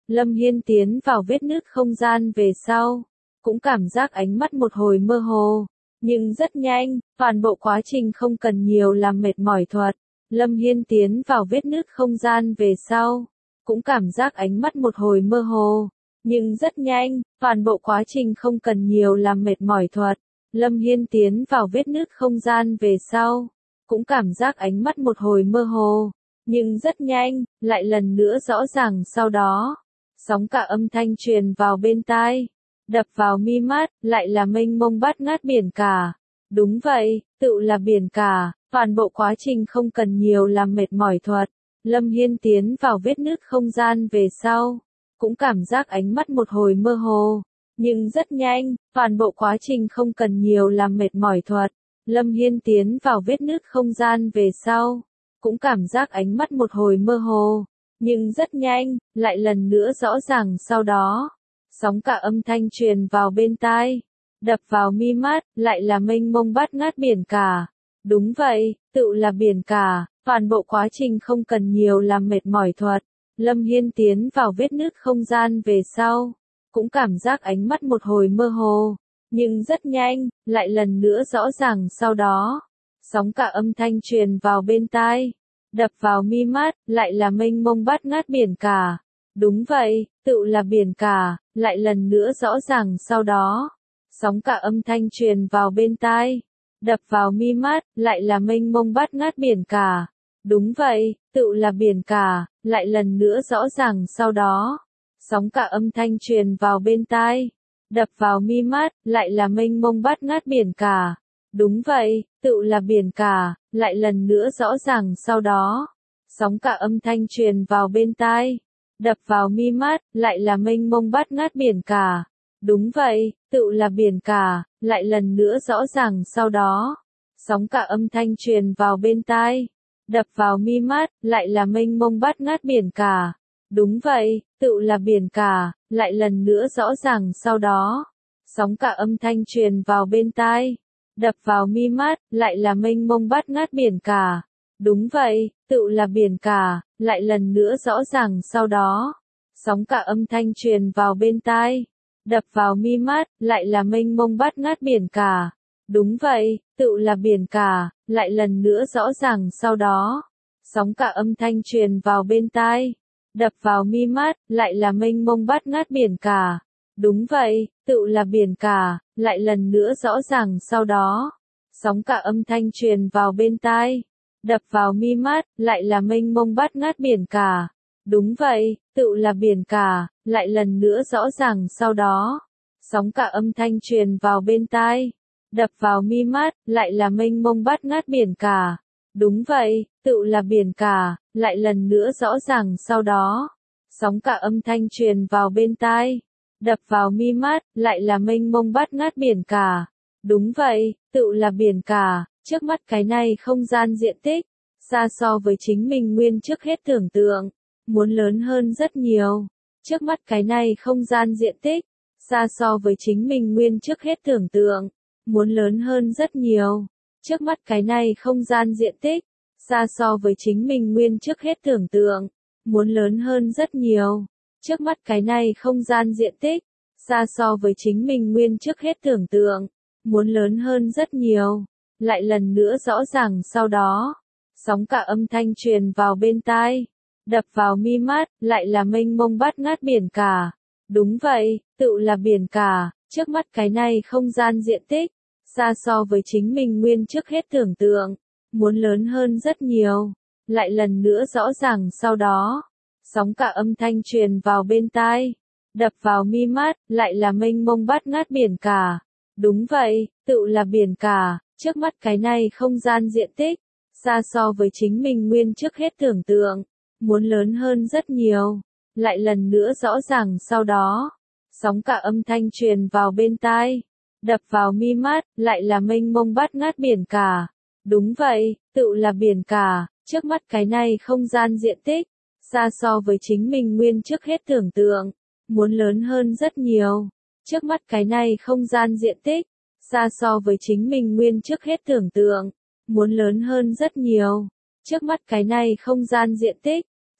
S1: Lâm Hiên tiến vào vết nứt không gian về sau, cũng cảm giác ánh mắt một hồi mơ hồ, nhưng rất nhanh, toàn bộ quá trình không cần nhiều làm mệt mỏi thuật. Lâm Hiên tiến vào vết nứt không gian về sau, cũng cảm giác ánh mắt một hồi mơ hồ, nhưng rất nhanh, toàn bộ quá trình không cần nhiều làm mệt mỏi thuật. Lâm Hiên tiến vào vết nứt không gian về sau, cũng cảm giác ánh mắt một hồi mơ hồ, nhưng rất nhanh, lại lần nữa rõ ràng sau đó. Sóng cả âm thanh truyền vào bên tai, đập vào mi mắt, lại là mênh mông bát ngát biển cả. Đúng vậy, tự là biển cả, toàn bộ quá trình không cần nhiều làm mệt mỏi thuật. Lâm Hiên tiến vào vết nứt không gian về sau, cũng cảm giác ánh mắt một hồi mơ hồ, nhưng rất nhanh, toàn bộ quá trình không cần nhiều làm mệt mỏi thuật. Lâm Hiên tiến vào vết nứt không gian về sau, cũng cảm giác ánh mắt một hồi mơ hồ, nhưng rất nhanh, lại lần nữa rõ ràng sau đó. Sóng cả âm thanh truyền vào bên tai, đập vào mi mắt, lại là mênh mông bát ngát biển cả. Đúng vậy, tự là biển cả, toàn bộ quá trình không cần nhiều làm mệt mỏi thuật. Lâm Hiên tiến vào vết nứt không gian về sau, cũng cảm giác ánh mắt một hồi mơ hồ, nhưng rất nhanh, lại lần nữa rõ ràng sau đó. Sóng cả âm thanh truyền vào bên tai, đập vào mi mắt, lại là mênh mông bát ngát biển cả. Đúng vậy, tự là biển cả, lại lần nữa rõ ràng sau đó. Sóng cả âm thanh truyền vào bên tai, đập vào mi mắt, lại là mênh mông bát ngát biển cả. Đúng vậy, tự là biển cả, lại lần nữa rõ ràng sau đó. Sóng cả âm thanh truyền vào bên tai, đập vào mi mắt, lại là mênh mông bát ngát biển cả. Đúng vậy, tự là biển cả, lại lần nữa rõ ràng sau đó. Sóng cả âm thanh truyền vào bên tai, đập vào mi mắt, lại là mênh mông bát ngát biển cả. Đúng vậy, tự là biển cả, lại lần nữa rõ ràng sau đó. Sóng cả âm thanh truyền vào bên tai, đập vào mi mắt, lại là mênh mông bát ngát biển cả. Đúng vậy, tự là biển cả, lại lần nữa rõ ràng sau đó. Sóng cả âm thanh truyền vào bên tai, đập vào mi mắt, lại là mênh mông bát ngát biển cả. Đúng vậy, tự là biển cả, lại lần nữa rõ ràng sau đó. Sóng cả âm thanh truyền vào bên tai, đập vào mi mắt, lại là mênh mông bát ngát biển cả. Đúng vậy, tự là biển cả, lại lần nữa rõ ràng sau đó. Sóng cả âm thanh truyền vào bên tai, đập vào mi mắt, lại là mênh mông bát ngát biển cả. Đúng vậy, tự là biển cả, lại lần nữa rõ ràng sau đó. Sóng cả âm thanh truyền vào bên tai, đập vào mi mắt, lại là mênh mông bát ngát biển cả. Đúng vậy, tự là biển cả, lại lần nữa rõ ràng sau đó. Sóng cả âm thanh truyền vào bên tai, đập vào mi mắt, lại là mênh mông bát ngát biển cả. Đúng vậy, tự là biển cả, lại lần nữa rõ ràng sau đó. Sóng cả âm thanh truyền vào bên tai, đập vào mi mắt, lại là mênh mông bát ngát biển cả. Đúng vậy, tự là biển cả, trước mắt cái này không gian diện tích, xa so với chính mình nguyên trước hết tưởng tượng, muốn lớn hơn rất nhiều. Trước mắt cái này không gian diện tích, xa so với chính mình nguyên trước hết tưởng tượng, muốn lớn hơn rất nhiều. Trước mắt cái này không gian diện tích, xa so với chính mình nguyên trước hết tưởng tượng, muốn lớn hơn rất nhiều. Trước mắt cái này không gian diện tích, xa so với chính mình nguyên trước hết tưởng tượng, muốn lớn hơn rất nhiều. Lại lần nữa rõ ràng sau đó. Sóng cả âm thanh truyền vào bên tai, đập vào mi mắt, lại là mênh mông bát ngát biển cả. Đúng vậy, tự là biển cả, trước mắt cái này không gian diện tích, xa so với chính mình nguyên trước hết tưởng tượng, muốn lớn hơn rất nhiều. Lại lần nữa rõ ràng sau đó. Sóng cả âm thanh truyền vào bên tai, đập vào mi mắt, lại là mênh mông bát ngát biển cả. Đúng vậy, tự là biển cả, trước mắt cái này không gian diện tích, xa so với chính mình nguyên trước hết tưởng tượng, muốn lớn hơn rất nhiều. Lại lần nữa rõ ràng sau đó. Sóng cả âm thanh truyền vào bên tai, đập vào mi mắt, lại là mênh mông bát ngát biển cả. Đúng vậy, tự là biển cả, trước mắt cái này không gian diện tích, xa so với chính mình nguyên trước hết tưởng tượng, muốn lớn hơn rất nhiều. Trước mắt cái này không gian diện tích, xa so với chính mình nguyên trước hết tưởng tượng, muốn lớn hơn rất nhiều. Trước mắt cái này không gian diện tích,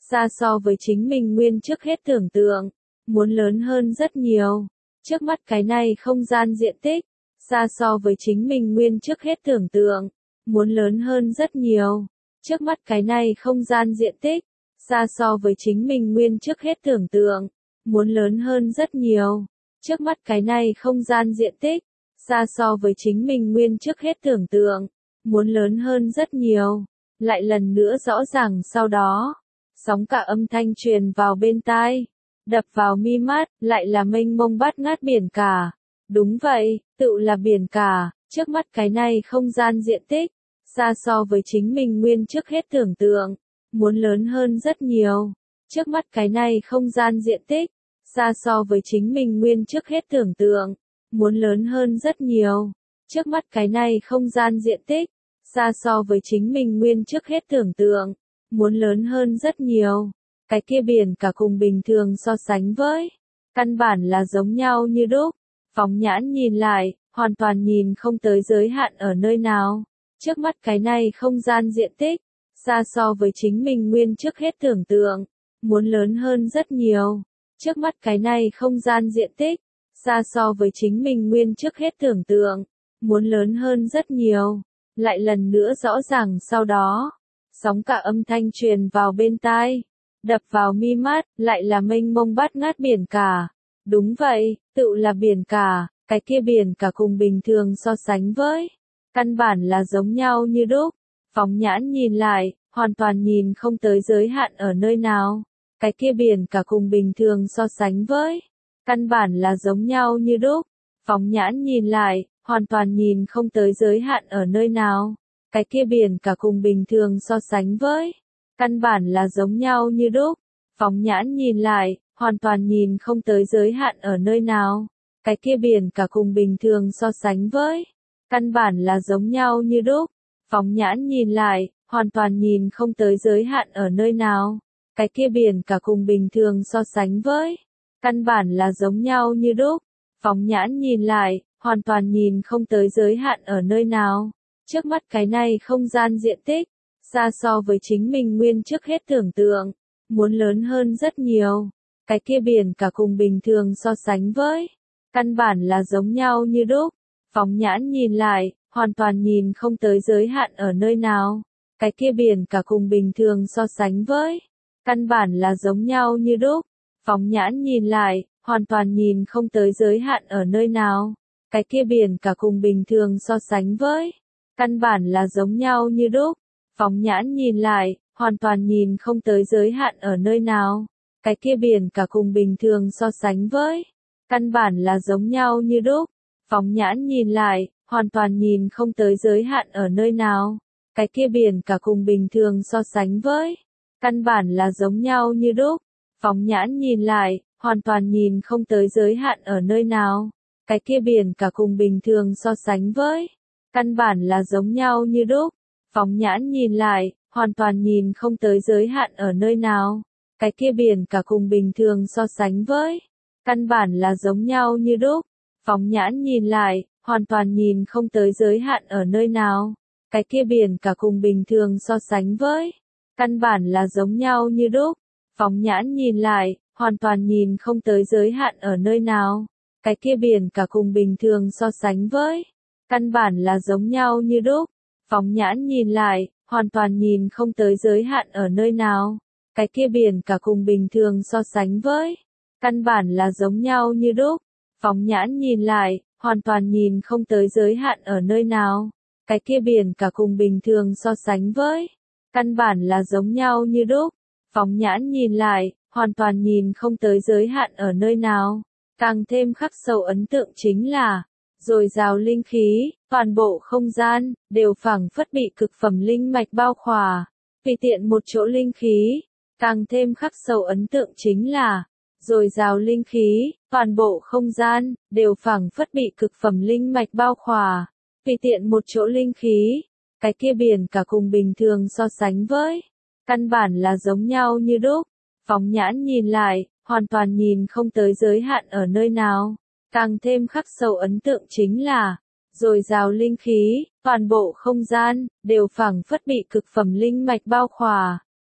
S1: xa so với chính mình nguyên trước hết tưởng tượng, muốn lớn hơn rất nhiều. Trước mắt cái này không gian diện tích, xa so với chính mình nguyên trước hết tưởng tượng, muốn lớn hơn rất nhiều. Trước mắt cái này không gian diện tích, xa so với chính mình nguyên trước hết tưởng tượng, muốn lớn hơn rất nhiều. Trước mắt cái này không gian diện tích, xa so với chính mình nguyên trước hết tưởng tượng, muốn lớn hơn rất nhiều. Lại lần nữa rõ ràng sau đó, sóng cả âm thanh truyền vào bên tai, đập vào mi mắt, lại là mênh mông bát ngát biển cả. Đúng vậy, tự là biển cả, trước mắt cái này không gian diện tích, xa so với chính mình nguyên trước hết tưởng tượng, muốn lớn hơn rất nhiều. Trước mắt cái này không gian diện tích, xa so với chính mình nguyên trước hết tưởng tượng, muốn lớn hơn rất nhiều. Trước mắt cái này không gian diện tích, xa so với chính mình nguyên trước hết tưởng tượng, muốn lớn hơn rất nhiều. Cái kia biển cả cùng bình thường so sánh với, căn bản là giống nhau như đúc. Phóng nhãn nhìn lại, hoàn toàn nhìn không tới giới hạn ở nơi nào. Trước mắt cái này không gian diện tích, xa so với chính mình nguyên trước hết tưởng tượng, muốn lớn hơn rất nhiều. Trước mắt cái này không gian diện tích, xa so với chính mình nguyên trước hết tưởng tượng, muốn lớn hơn rất nhiều. Lại lần nữa rõ ràng sau đó, sóng cả âm thanh truyền vào bên tai, đập vào mi mắt, lại là mênh mông bát ngát biển cả. Đúng vậy, tự là biển cả, cái kia biển cả cùng bình thường so sánh với, căn bản là giống nhau như đúc. Phóng nhãn nhìn lại, hoàn toàn nhìn không tới giới hạn ở nơi nào. Cái kia biển cả cùng bình thường so sánh với, căn bản là giống nhau như đúc. Phóng nhãn nhìn lại, hoàn toàn nhìn không tới giới hạn ở nơi nào. Cái kia biển cả cùng bình thường so sánh với, căn bản là giống nhau như đúc. Phóng nhãn nhìn lại, hoàn toàn nhìn không tới giới hạn ở nơi nào. Cái kia biển cả cùng bình thường so sánh với, căn bản là giống nhau như đúc. Phóng nhãn nhìn lại, hoàn toàn nhìn không tới giới hạn ở nơi nào. Cái kia biển cả cùng bình thường so sánh với, căn bản là giống nhau như đúc. Phóng nhãn nhìn lại, hoàn toàn nhìn không tới giới hạn ở nơi nào. Trước mắt cái này không gian diện tích, xa so với chính mình nguyên trước hết tưởng tượng, muốn lớn hơn rất nhiều. Cái kia biển cả cùng bình thường so sánh với, căn bản là giống nhau như đúc. Phóng nhãn nhìn lại, hoàn toàn nhìn không tới giới hạn ở nơi nào. Cái kia biển cả cùng bình thường so sánh với, căn bản là giống nhau như đúc. Phóng nhãn nhìn lại, hoàn toàn nhìn không tới giới hạn ở nơi nào. Cái kia biển cả cùng bình thường so sánh với, căn bản là giống nhau như đúc. Phóng nhãn nhìn lại, hoàn toàn nhìn không tới giới hạn ở nơi nào. Cái kia biển cả cùng bình thường so sánh với, căn bản là giống nhau như đúc. Phóng nhãn nhìn lại, hoàn toàn nhìn không tới giới hạn ở nơi nào. Cái kia biển cả cùng bình thường so sánh với, căn bản là giống nhau như đúc. Phóng nhãn nhìn lại, hoàn toàn nhìn không tới giới hạn ở nơi nào. Cái kia biển cả cùng bình thường so sánh với, căn bản là giống nhau như đúc. Phóng nhãn nhìn lại, hoàn toàn nhìn không tới giới hạn ở nơi nào. Cái kia biển cả cùng bình thường so sánh với, căn bản là giống nhau như đúc. Phóng nhãn nhìn lại, hoàn toàn nhìn không tới giới hạn ở nơi nào. Cái kia biển cả cùng bình thường so sánh với, căn bản là giống nhau như đúc. Phóng nhãn nhìn lại, hoàn toàn nhìn không tới giới hạn ở nơi nào. Cái kia biển cả cùng bình thường so sánh với, căn bản là giống nhau như đúc. Phóng nhãn nhìn lại, hoàn toàn nhìn không tới giới hạn ở nơi nào. Cái kia biển cả cùng bình thường so sánh với, căn bản là giống nhau như đúc. Phóng nhãn nhìn lại, hoàn toàn nhìn không tới giới hạn ở nơi nào. Cái kia biển cả cùng bình thường so sánh với, căn bản là giống nhau như đúc. Phóng nhãn nhìn lại, hoàn toàn nhìn không tới giới hạn ở nơi nào. Càng thêm khắc sâu ấn tượng chính là, dồi dào linh khí, toàn bộ không gian, đều phảng phất bị cực phẩm linh mạch bao khỏa. Tùy tiện một chỗ linh khí, càng thêm khắc sâu ấn tượng chính là, dồi dào linh khí, toàn bộ không gian, đều phảng phất bị cực phẩm linh mạch bao khỏa. Tùy tiện một chỗ linh khí, cái kia biển cả cùng bình thường so sánh với, căn bản là giống nhau như đúc. Phóng nhãn nhìn lại, hoàn toàn nhìn không tới giới hạn ở nơi nào. Càng thêm khắc sâu ấn tượng chính là, dồi dào linh khí, toàn bộ không gian, đều phảng phất bị cực phẩm linh mạch bao khỏa.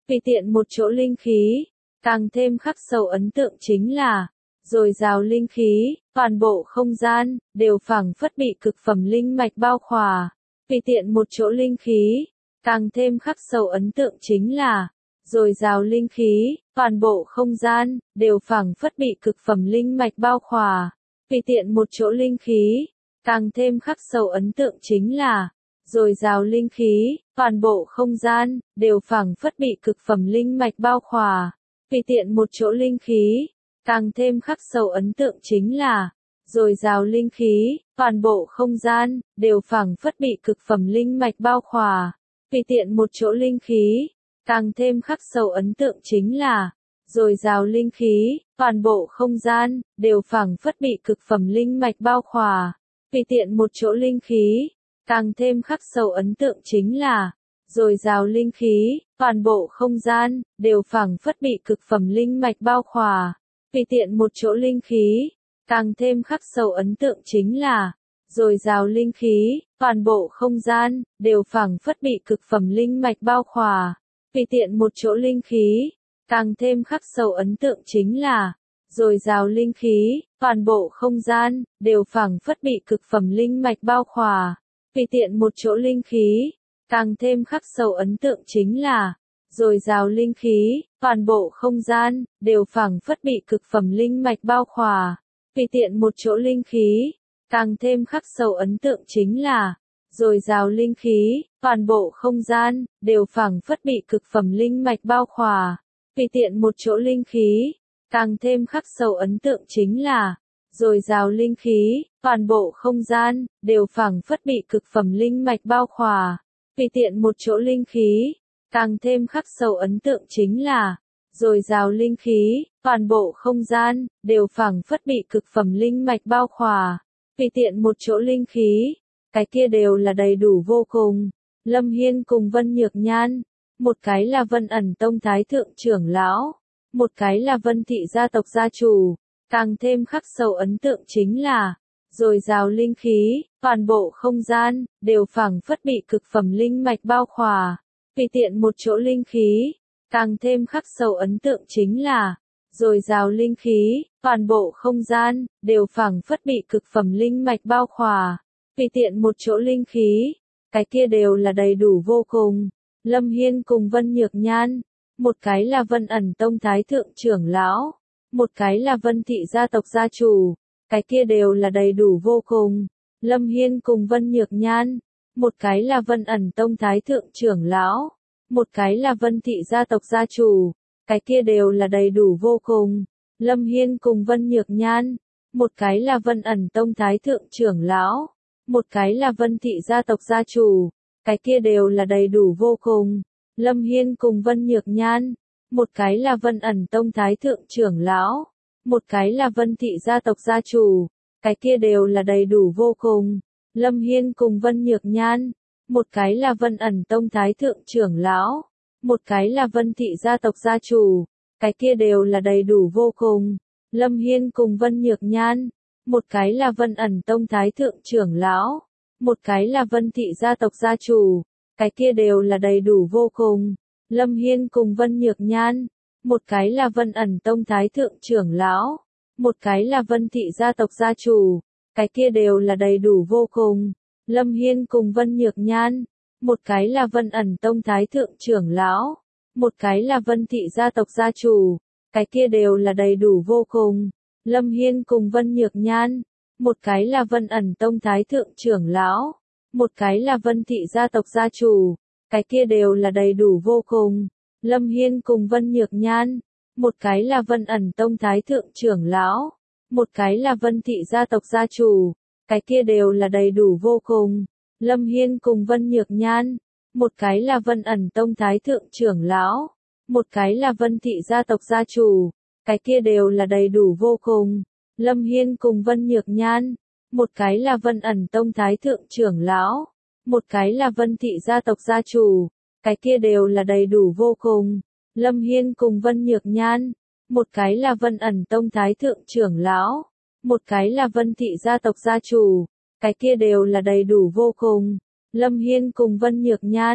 S1: tùy tiện một chỗ linh khí, càng thêm khắc sâu ấn tượng chính là dồi dào linh khí, toàn bộ không gian đều phảng phất bị cực phẩm linh mạch bao khỏa. Tùy tiện một chỗ linh khí, càng thêm khắc sâu ấn tượng chính là dồi dào linh khí, toàn bộ không gian đều phảng phất bị cực phẩm linh mạch bao khỏa. Tùy tiện một chỗ linh khí, càng thêm khắc sâu ấn tượng chính là dồi dào linh khí, toàn bộ không gian đều phảng phất bị cực phẩm linh mạch bao khỏa. Tùy tiện một chỗ linh khí, càng thêm khắc sâu ấn tượng chính là dồi dào linh khí, toàn bộ không gian đều phảng phất bị cực phẩm linh mạch bao khỏa. Tùy tiện một chỗ linh khí, càng thêm khắc sâu ấn tượng chính là dồi dào linh khí, toàn bộ không gian đều phảng phất bị cực phẩm linh mạch bao khỏa. Tùy tiện một chỗ linh khí, càng thêm khắc sâu ấn tượng chính là dồi dào linh khí, toàn bộ không gian đều phảng phất bị cực phẩm linh mạch bao khỏa. Tùy tiện một chỗ linh khí, càng thêm khắc sâu ấn tượng chính là dồi dào linh khí, toàn bộ không gian đều phảng phất bị cực phẩm linh mạch bao khỏa. Tùy tiện một chỗ linh khí, càng thêm khắc sâu ấn tượng chính là dồi dào linh khí, toàn bộ không gian đều phảng phất bị cực phẩm linh mạch bao khỏa. Tùy tiện một chỗ linh khí, càng thêm khắc sâu ấn tượng chính là dồi dào linh khí, toàn bộ không gian đều phảng phất bị cực phẩm linh mạch bao khỏa. Tùy tiện một chỗ linh khí, càng thêm khắc sâu ấn tượng chính là dồi dào linh khí, toàn bộ không gian đều phảng phất bị cực phẩm linh mạch bao khỏa. Tùy tiện một chỗ linh khí, càng thêm khắc sâu ấn tượng chính là dồi dào linh khí, toàn bộ không gian đều phảng phất bị cực phẩm linh mạch bao khỏa. Tùy tiện một chỗ linh khí, càng thêm khắc sâu ấn tượng chính là dồi dào linh khí, toàn bộ không gian đều phảng phất bị cực phẩm linh mạch bao khỏa. Tùy tiện một chỗ linh khí, cái kia đều là đầy đủ vô cùng. Lâm Hiên cùng Vân Nhược Nhan, một cái là Vân ẩn tông thái thượng trưởng lão, một cái là Vân thị gia tộc gia chủ, càng thêm khắc sâu ấn tượng chính là dồi dào linh khí, toàn bộ không gian đều phảng phất bị cực phẩm linh mạch bao khỏa. Tùy tiện một chỗ linh khí, càng thêm khắc sâu ấn tượng chính là dồi dào linh khí, toàn bộ không gian đều phảng phất bị cực phẩm linh mạch bao khỏa. Tùy tiện một chỗ linh khí, cái kia đều là đầy đủ vô cùng. Lâm Hiên cùng Vân Nhược Nhan, một cái là Vân ẩn tông thái thượng trưởng lão, một cái là Vân thị gia tộc gia chủ, cái kia đều là đầy đủ vô cùng. Lâm Hiên cùng Vân Nhược Nhan, một cái là Vân ẩn tông thái thượng trưởng lão, một cái là Vân thị gia tộc gia chủ, cái kia đều là đầy đủ vô cùng. Lâm Hiên cùng Vân Nhược Nhan, một cái là Vân ẩn tông thái thượng trưởng lão, một cái là Vân thị gia tộc gia chủ, cái kia đều là đầy đủ vô cùng. Lâm Hiên cùng Vân Nhược Nhan, một cái là Vân ẩn tông thái thượng trưởng lão, một cái là Vân thị gia tộc gia chủ, cái kia đều là đầy đủ vô cùng. Lâm Hiên cùng Vân Nhược Nhan, một cái là Vân ẩn tông thái thượng trưởng lão, một cái là Vân thị gia tộc gia chủ, cái kia đều là đầy đủ vô cùng. Lâm Hiên cùng Vân Nhược Nhan, một cái là Vân ẩn tông thái thượng trưởng lão, một cái là Vân thị gia tộc gia chủ, cái kia đều là đầy đủ vô cùng. Lâm Hiên cùng Vân Nhược Nhan, một cái là Vân ẩn tông thái thượng trưởng lão, một cái là Vân thị gia tộc gia chủ, cái kia đều là đầy đủ vô cùng. Lâm Hiên cùng Vân Nhược Nhan, một cái là Vân ẩn tông thái thượng trưởng lão, một cái là Vân thị gia tộc gia chủ, cái kia đều là đầy đủ vô cùng. Lâm Hiên cùng Vân Nhược Nhan, một cái là Vân ẩn tông thái thượng trưởng lão, một cái là Vân thị gia tộc gia chủ, cái kia đều là đầy đủ vô cùng. Lâm Hiên cùng Vân Nhược Nhan, một cái là Vân ẩn tông thái thượng trưởng lão, một cái là Vân thị gia tộc gia chủ, cái kia đều là đầy đủ vô cùng. Lâm Hiên cùng Vân Nhược Nhan, một cái là Vân ẩn tông thái thượng trưởng lão, một cái là Vân thị gia tộc gia chủ, cái kia đều là đầy đủ vô cùng. Lâm Hiên cùng Vân Nhược Nhan, một cái là Vân ẩn tông thái thượng trưởng lão, một cái là Vân thị gia tộc gia chủ, cái kia đều là đầy đủ vô cùng. Lâm Hiên cùng Vân Nhược Nhan, một cái là Vân ẩn tông thái thượng trưởng lão, một cái là Vân thị gia tộc gia chủ, cái kia đều là đầy đủ vô cùng. Lâm Hiên cùng Vân Nhược Nhan,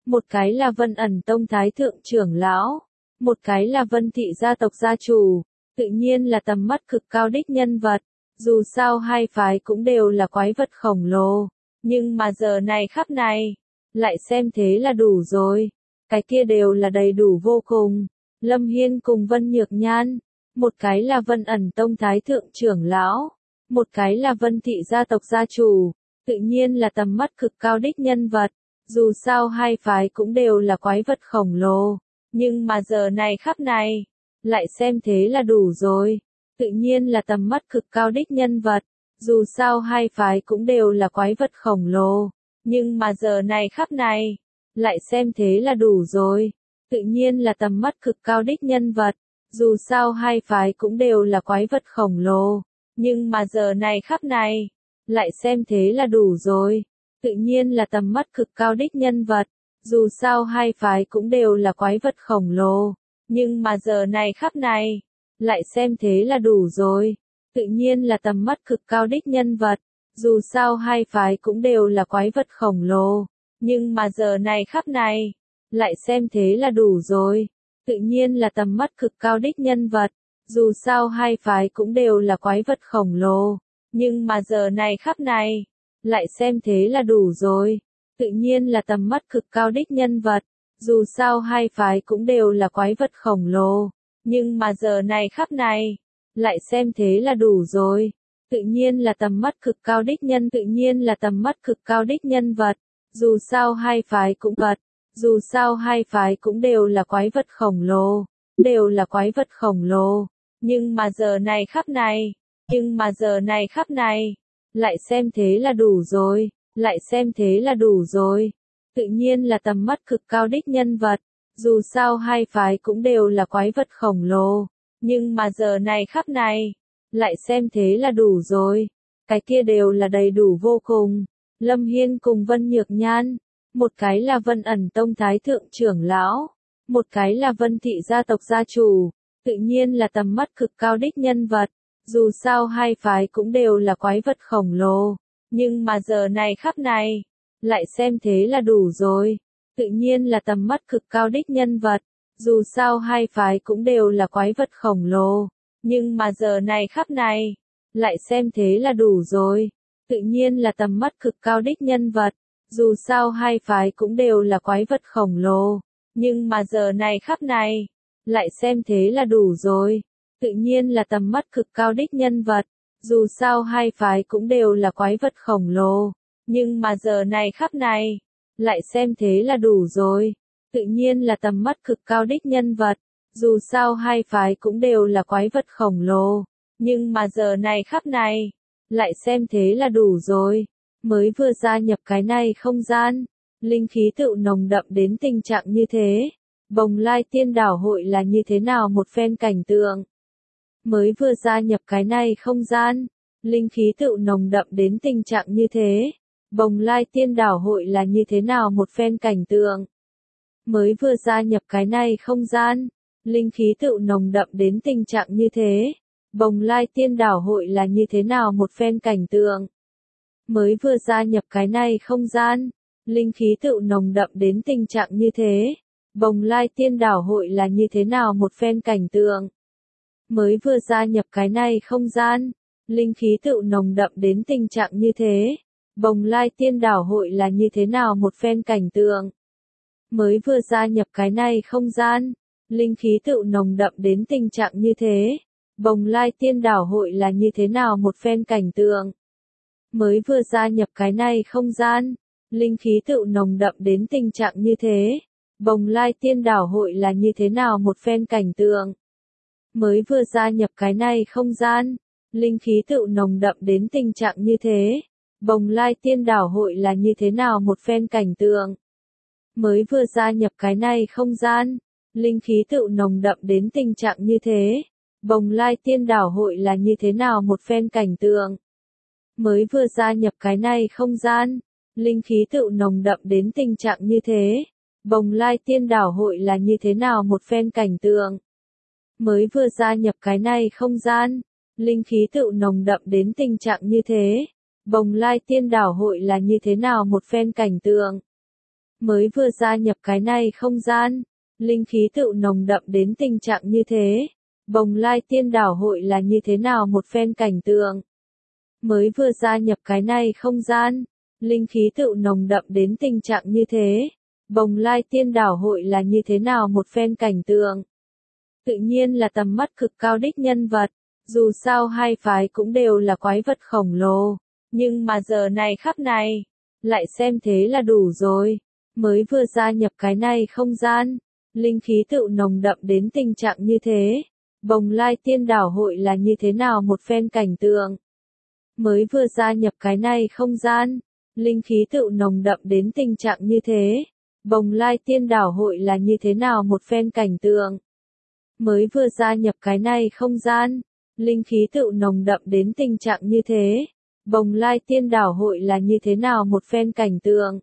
S1: một cái là Vân ẩn tông thái thượng trưởng lão, một cái là Vân thị gia tộc gia chủ, tự nhiên là tầm mắt cực cao đích nhân vật, dù sao hai phái cũng đều là quái vật khổng lồ, nhưng mà giờ này khắc này, lại xem thế là đủ rồi, cái kia đều là đầy đủ vô cùng, Lâm Hiên cùng Vân Nhược Nhan, một cái là Vân ẩn tông thái thượng trưởng lão, một cái là Vân thị gia tộc gia chủ, tự nhiên là tầm mắt cực cao đích nhân vật, dù sao hai phái cũng đều là quái vật khổng lồ, nhưng mà giờ này khắc này, lại xem thế là đủ rồi, tự nhiên là tầm mắt cực cao đích nhân vật, dù sao hai phái cũng đều là quái vật khổng lồ, nhưng mà giờ này khắc này, lại xem thế là đủ rồi, tự nhiên là tầm mắt cực cao đích nhân vật, dù sao hai phái cũng đều là quái vật khổng lồ, nhưng mà giờ này khắc này, lại xem thế là đủ rồi, tự nhiên là tầm mắt cực cao đích nhân vật, dù sao hai phái cũng đều là quái vật khổng lồ, nhưng mà giờ này khắc này, lại xem thế là đủ rồi, tự nhiên là tầm mắt cực cao đích nhân vật, dù sao hai phái cũng đều là quái vật khổng lồ, nhưng mà giờ này khắc này, lại xem thế là đủ rồi, tự nhiên là tầm mắt cực cao đích nhân vật, dù sao hai phái cũng đều là quái vật khổng lồ, nhưng mà giờ này khắc này, lại xem thế là đủ rồi, tự nhiên là tầm mắt cực cao đích nhân vật, dù sao hai phái cũng đều là quái vật khổng lồ, nhưng mà giờ này khắc này, lại xem thế là đủ rồi, tự nhiên là tầm mắt cực cao đích nhân tự nhiên là tầm mắt cực cao đích nhân vật, dù sao hai phái cũng vật, dù sao hai phái cũng đều là quái vật khổng lồ, đều là quái vật khổng lồ, nhưng mà giờ này khắc này, nhưng mà giờ này khắc này, lại xem thế là đủ rồi, lại xem thế là đủ rồi, tự nhiên là tầm mắt cực cao đích nhân vật, dù sao hai phái cũng đều là quái vật khổng lồ, nhưng mà giờ này khắc này, lại xem thế là đủ rồi, cái kia đều là đầy đủ vô cùng, Lâm Hiên cùng Vân Nhược Nhan, một cái là Vân ẩn tông thái thượng trưởng lão, một cái là Vân thị gia tộc gia chủ, tự nhiên là tầm mắt cực cao đích nhân vật, dù sao hai phái cũng đều là quái vật khổng lồ, nhưng mà giờ này khắc này, lại xem thế là đủ rồi, tự nhiên là tầm mắt cực cao đích nhân vật, dù sao hai phái cũng đều là quái vật khổng lồ, nhưng mà giờ này khắc này, lại xem thế là đủ rồi, tự nhiên là tầm mắt cực cao đích nhân vật, dù sao hai phái cũng đều là quái vật khổng lồ, nhưng mà giờ này khắc này, lại xem thế là đủ rồi, tự nhiên là tầm mắt cực cao đích nhân vật, dù sao hai phái cũng đều là quái vật khổng lồ, nhưng mà giờ này khắc này, lại xem thế là đủ rồi, tự nhiên là tầm mắt cực cao đích nhân vật, dù sao hai phái cũng đều là quái vật khổng lồ, nhưng mà giờ này khắc này, lại xem thế là đủ rồi, mới vừa gia nhập cái này không gian, linh khí tựu nồng đậm đến tình trạng như thế, Bồng Lai Tiên Đảo hội là như thế nào một phen cảnh tượng. Mới vừa gia nhập cái này không gian, linh khí tựu nồng đậm đến tình trạng như thế, Bồng Lai Tiên Đảo hội là như thế nào một phen cảnh tượng. Mới vừa gia nhập cái này không gian, linh khí tựu nồng đậm đến tình trạng như thế, Bồng Lai Tiên Đảo hội là như thế nào một phen cảnh tượng. Mới vừa gia nhập cái này không gian, linh khí tựu nồng đậm đến tình trạng như thế, Bồng Lai Tiên Đảo hội là như thế nào một phen cảnh tượng. Mới vừa gia nhập cái này không gian, linh khí tựu nồng đậm đến tình trạng như thế, Bồng Lai Tiên Đảo hội là như thế nào một phen cảnh tượng. Mới vừa gia nhập cái này không gian, linh khí tựu nồng đậm đến tình trạng như thế, Bồng Lai Tiên Đảo hội là như thế nào một phen cảnh tượng. Mới vừa gia nhập cái này không gian, linh khí tựu nồng đậm đến tình trạng như thế, Bồng Lai Tiên Đảo hội là như thế nào một phen cảnh tượng. Mới vừa gia nhập cái này không gian, linh khí tựu nồng đậm đến tình trạng như thế, Bồng Lai Tiên Đảo hội là như thế nào một phen cảnh tượng. Mới vừa gia nhập cái này không gian, linh khí tựu nồng đậm đến tình trạng như thế, Bồng Lai Tiên Đảo hội là như thế nào một phen cảnh tượng. Mới vừa gia nhập cái này không gian, linh khí tựu nồng đậm đến tình trạng như thế, Bồng Lai Tiên Đảo hội là như thế nào một phen cảnh tượng. Mới vừa gia nhập cái này không gian, linh khí tựu nồng đậm đến tình trạng như thế, Bồng Lai Tiên Đảo hội là như thế nào một phen cảnh tượng. mới vừa gia nhập cái này không gian, linh khí tựu nồng đậm đến tình trạng như thế. Bồng Lai Tiên Đảo hội là như thế nào một phen cảnh tượng? Mới vừa gia nhập cái này không gian, linh khí tựu nồng đậm đến tình trạng như thế. Bồng Lai Tiên Đảo hội là như thế nào một phen cảnh tượng? Tự nhiên là tầm mắt cực cao đích nhân vật, dù sao hai phái cũng đều là quái vật khổng lồ, nhưng mà giờ này khắp này, lại xem thế là đủ rồi. Mới vừa gia nhập cái này không gian, linh khí tựu nồng đậm đến tình trạng như thế. Bồng Lai Tiên Đảo hội là như thế nào một phen cảnh tượng? Mới vừa gia nhập cái này không gian, linh khí tựu nồng đậm đến tình trạng như thế. Bồng Lai Tiên Đảo hội là như thế nào một phen cảnh tượng? Mới vừa gia nhập cái này không gian, linh khí tựu nồng đậm đến tình trạng như thế. Bồng Lai Tiên Đảo hội là như thế nào một phen cảnh tượng?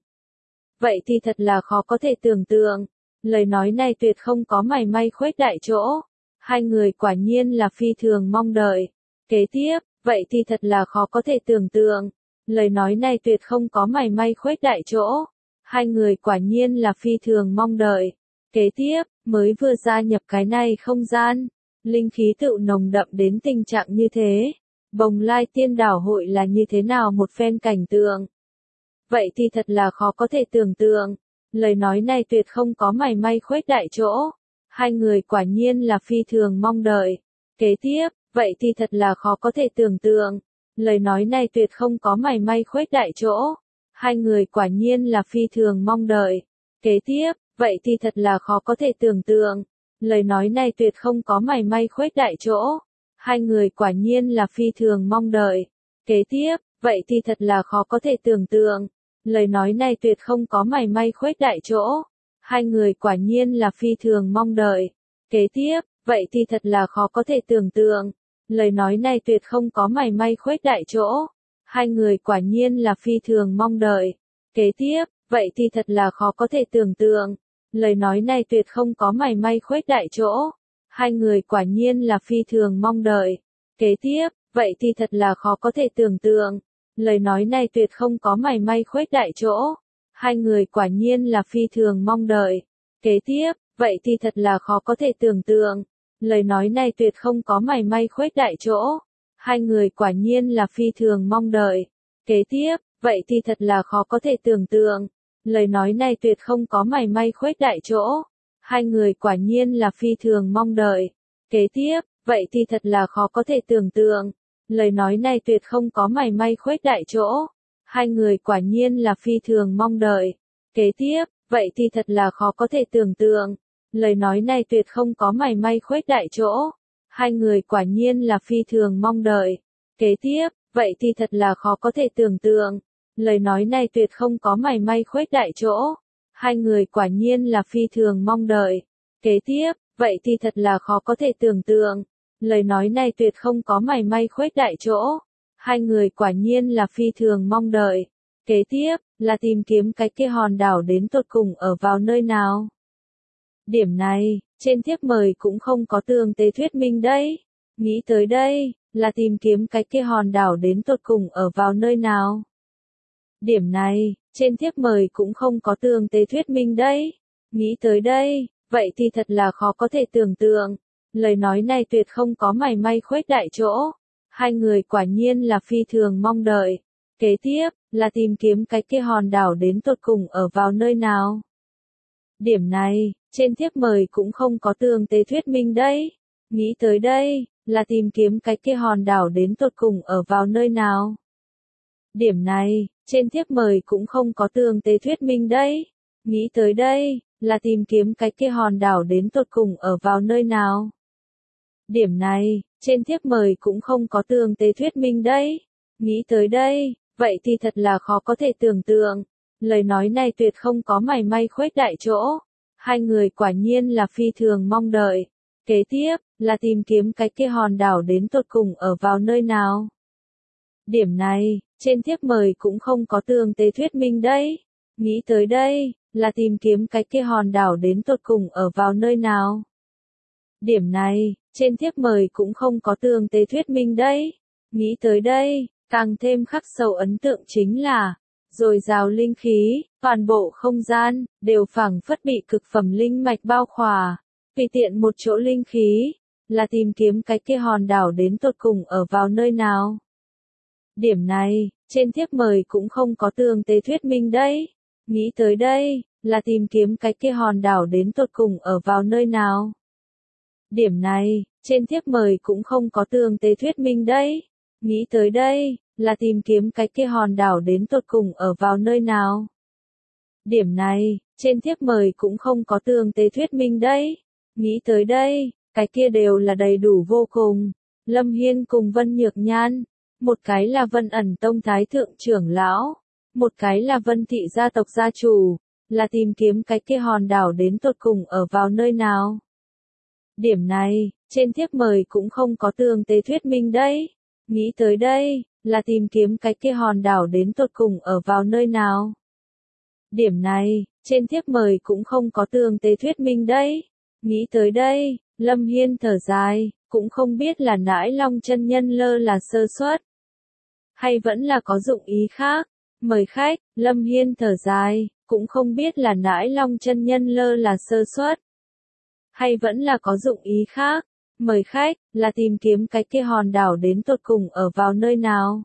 S1: Vậy thì thật là khó có thể tưởng tượng. Lời nói này tuyệt không có mảy may khuếch đại chỗ. Hai người quả nhiên là phi thường mong đợi. Kế tiếp, vậy thì thật là khó có thể tưởng tượng. Lời nói này tuyệt không có mảy may khuếch đại chỗ. Hai người quả nhiên là phi thường mong đợi. Kế tiếp, mới vừa gia nhập cái này không gian. Linh khí tựu nồng đậm đến tình trạng như thế. Bồng Lai Tiên Đảo hội là như thế nào một phen cảnh tượng? Vậy thì thật là khó có thể tưởng tượng. Lời nói này tuyệt không có mảy may khuếch đại chỗ. Hai người quả nhiên là phi thường mong đợi. Kế tiếp, vậy thì thật là khó có thể tưởng tượng. Lời nói này tuyệt không có mảy may khuếch đại chỗ. Hai người quả nhiên là phi thường mong đợi. Kế tiếp, vậy thì thật là khó có thể tưởng tượng. Lời nói này tuyệt không có mảy may khuếch đại chỗ. Hai người quả nhiên là phi thường mong đợi. Kế tiếp, vậy thì thật là khó có thể tưởng tượng. Lời nói này tuyệt không có mảy may khuếch đại chỗ. Hai người quả nhiên là phi thường mong đợi. Kế tiếp, vậy thì thật là khó có thể tưởng tượng. Lời nói này tuyệt không có mảy may khuếch đại chỗ. Hai người quả nhiên là phi thường mong đợi. Kế tiếp, vậy thì thật là khó có thể tưởng tượng. Lời nói này tuyệt không có mảy may khuếch đại chỗ. Hai người quả nhiên là phi thường mong đợi. Kế tiếp, vậy thì thật là khó có thể tưởng tượng. Lời nói này tuyệt không có mảy may khuếch đại chỗ. Hai người quả nhiên là phi thường mong đợi. Kế tiếp, vậy thì thật là khó có thể tưởng tượng. Lời nói này tuyệt không có mảy may khuếch đại chỗ. Hai người quả nhiên là phi thường mong đợi. Kế tiếp, vậy thì thật là khó có thể tưởng tượng. Lời nói này tuyệt không có mảy may khuếch đại chỗ. Hai người quả nhiên là phi thường mong đợi. Kế tiếp, vậy thì thật là khó có thể tưởng tượng. Lời nói này tuyệt không có mảy may khuếch đại chỗ. Hai người quả nhiên là phi thường mong đợi. Kế tiếp, vậy thì thật là khó có thể tưởng tượng. Lời nói này tuyệt không có mảy may khuếch đại chỗ. Hai người quả nhiên là phi thường mong đợi. Kế tiếp, vậy thì thật là khó có thể tưởng tượng. Lời nói này tuyệt không có mảy may khuếch đại chỗ. Hai người quả nhiên là phi thường mong đợi. Kế tiếp, vậy thì thật là khó có thể tưởng tượng. Lời nói này tuyệt không có mảy may khuếch đại chỗ. Hai người quả nhiên là phi thường mong đợi. Kế tiếp, là tìm kiếm cái kia hòn đảo đến tột cùng ở vào nơi nào. Điểm này, trên thiếp mời cũng không có tường tế thuyết minh đấy. Nghĩ tới đây, là tìm kiếm cái kia hòn đảo đến tột cùng ở vào nơi nào. Điểm này, trên thiếp mời cũng không có tường tế thuyết minh đấy. Nghĩ tới đây, vậy thì thật là khó có thể tưởng tượng. Lời nói này tuyệt không có mảy may khuếch đại chỗ. Hai người quả nhiên là phi thường mong đợi. Kế tiếp, là tìm kiếm cái kia hòn đảo đến tột cùng ở vào nơi nào. Điểm này, trên thiếp mời cũng không có tường tế thuyết minh đấy. Nghĩ tới đây, là tìm kiếm cái kia hòn đảo đến tột cùng ở vào nơi nào. Điểm này, trên thiếp mời cũng không có tường tế thuyết minh đấy. Nghĩ tới đây, là tìm kiếm cái kia hòn đảo đến tột cùng ở vào nơi nào. Điểm này, trên thiếp mời cũng không có tường tế thuyết minh đấy. Nghĩ tới đây, vậy thì thật là khó có thể tưởng tượng. Lời nói này tuyệt không có mảy may khuếch đại chỗ. Hai người quả nhiên là phi thường mong đợi. Kế tiếp, là tìm kiếm cái kia hòn đảo đến tột cùng ở vào nơi nào. Điểm này, trên thiếp mời cũng không có tường tế thuyết minh đấy. Nghĩ tới đây, là tìm kiếm cái kia hòn đảo đến tột cùng ở vào nơi nào. Điểm này, trên thiếp mời cũng không có tường tế thuyết minh đấy. Nghĩ tới đây, càng thêm khắc sâu ấn tượng chính là, dồi dào linh khí, Toàn bộ không gian, đều phảng phất bị cực phẩm linh mạch bao khỏa. Vì tiện một chỗ linh khí, là tìm kiếm cái kia hòn đảo đến tột cùng ở vào nơi nào. Điểm này, trên thiếp mời cũng không có tường tế thuyết minh đấy. Nghĩ tới đây, là tìm kiếm cái kia hòn đảo đến tột cùng ở vào nơi nào. Điểm này, trên thiếp mời cũng không có tường tế thuyết minh đấy. Nghĩ tới đây, là tìm kiếm cái kia hòn đảo đến tột cùng ở vào nơi nào. Điểm này, trên thiếp mời cũng không có tường tế thuyết minh đấy. Nghĩ tới đây, cái kia đều là đầy đủ vô cùng. Lâm Hiên cùng Vân Nhược Nhan, một cái là Vân Ẩn Tông Thái Thượng trưởng lão, một cái là Vân Thị gia tộc gia chủ, là tìm kiếm cái kia hòn đảo đến tột cùng ở vào nơi nào. Điểm này, trên thiếp mời cũng không có tường tế thuyết minh đấy. Nghĩ tới đây, là tìm kiếm cái kia hòn đảo đến tột cùng ở vào nơi nào. Điểm này, trên thiếp mời cũng không có tường tế thuyết minh đấy. Nghĩ tới đây, Lâm Hiên thở dài, cũng không biết là nãi long chân nhân lơ là sơ suất, hay vẫn là có dụng ý khác. Mời khách, Lâm Hiên thở dài, cũng không biết là nãi long chân nhân lơ là sơ suất, hay vẫn là có dụng ý khác. Mời khách, là tìm kiếm cái kia hòn đảo đến tột cùng ở vào nơi nào.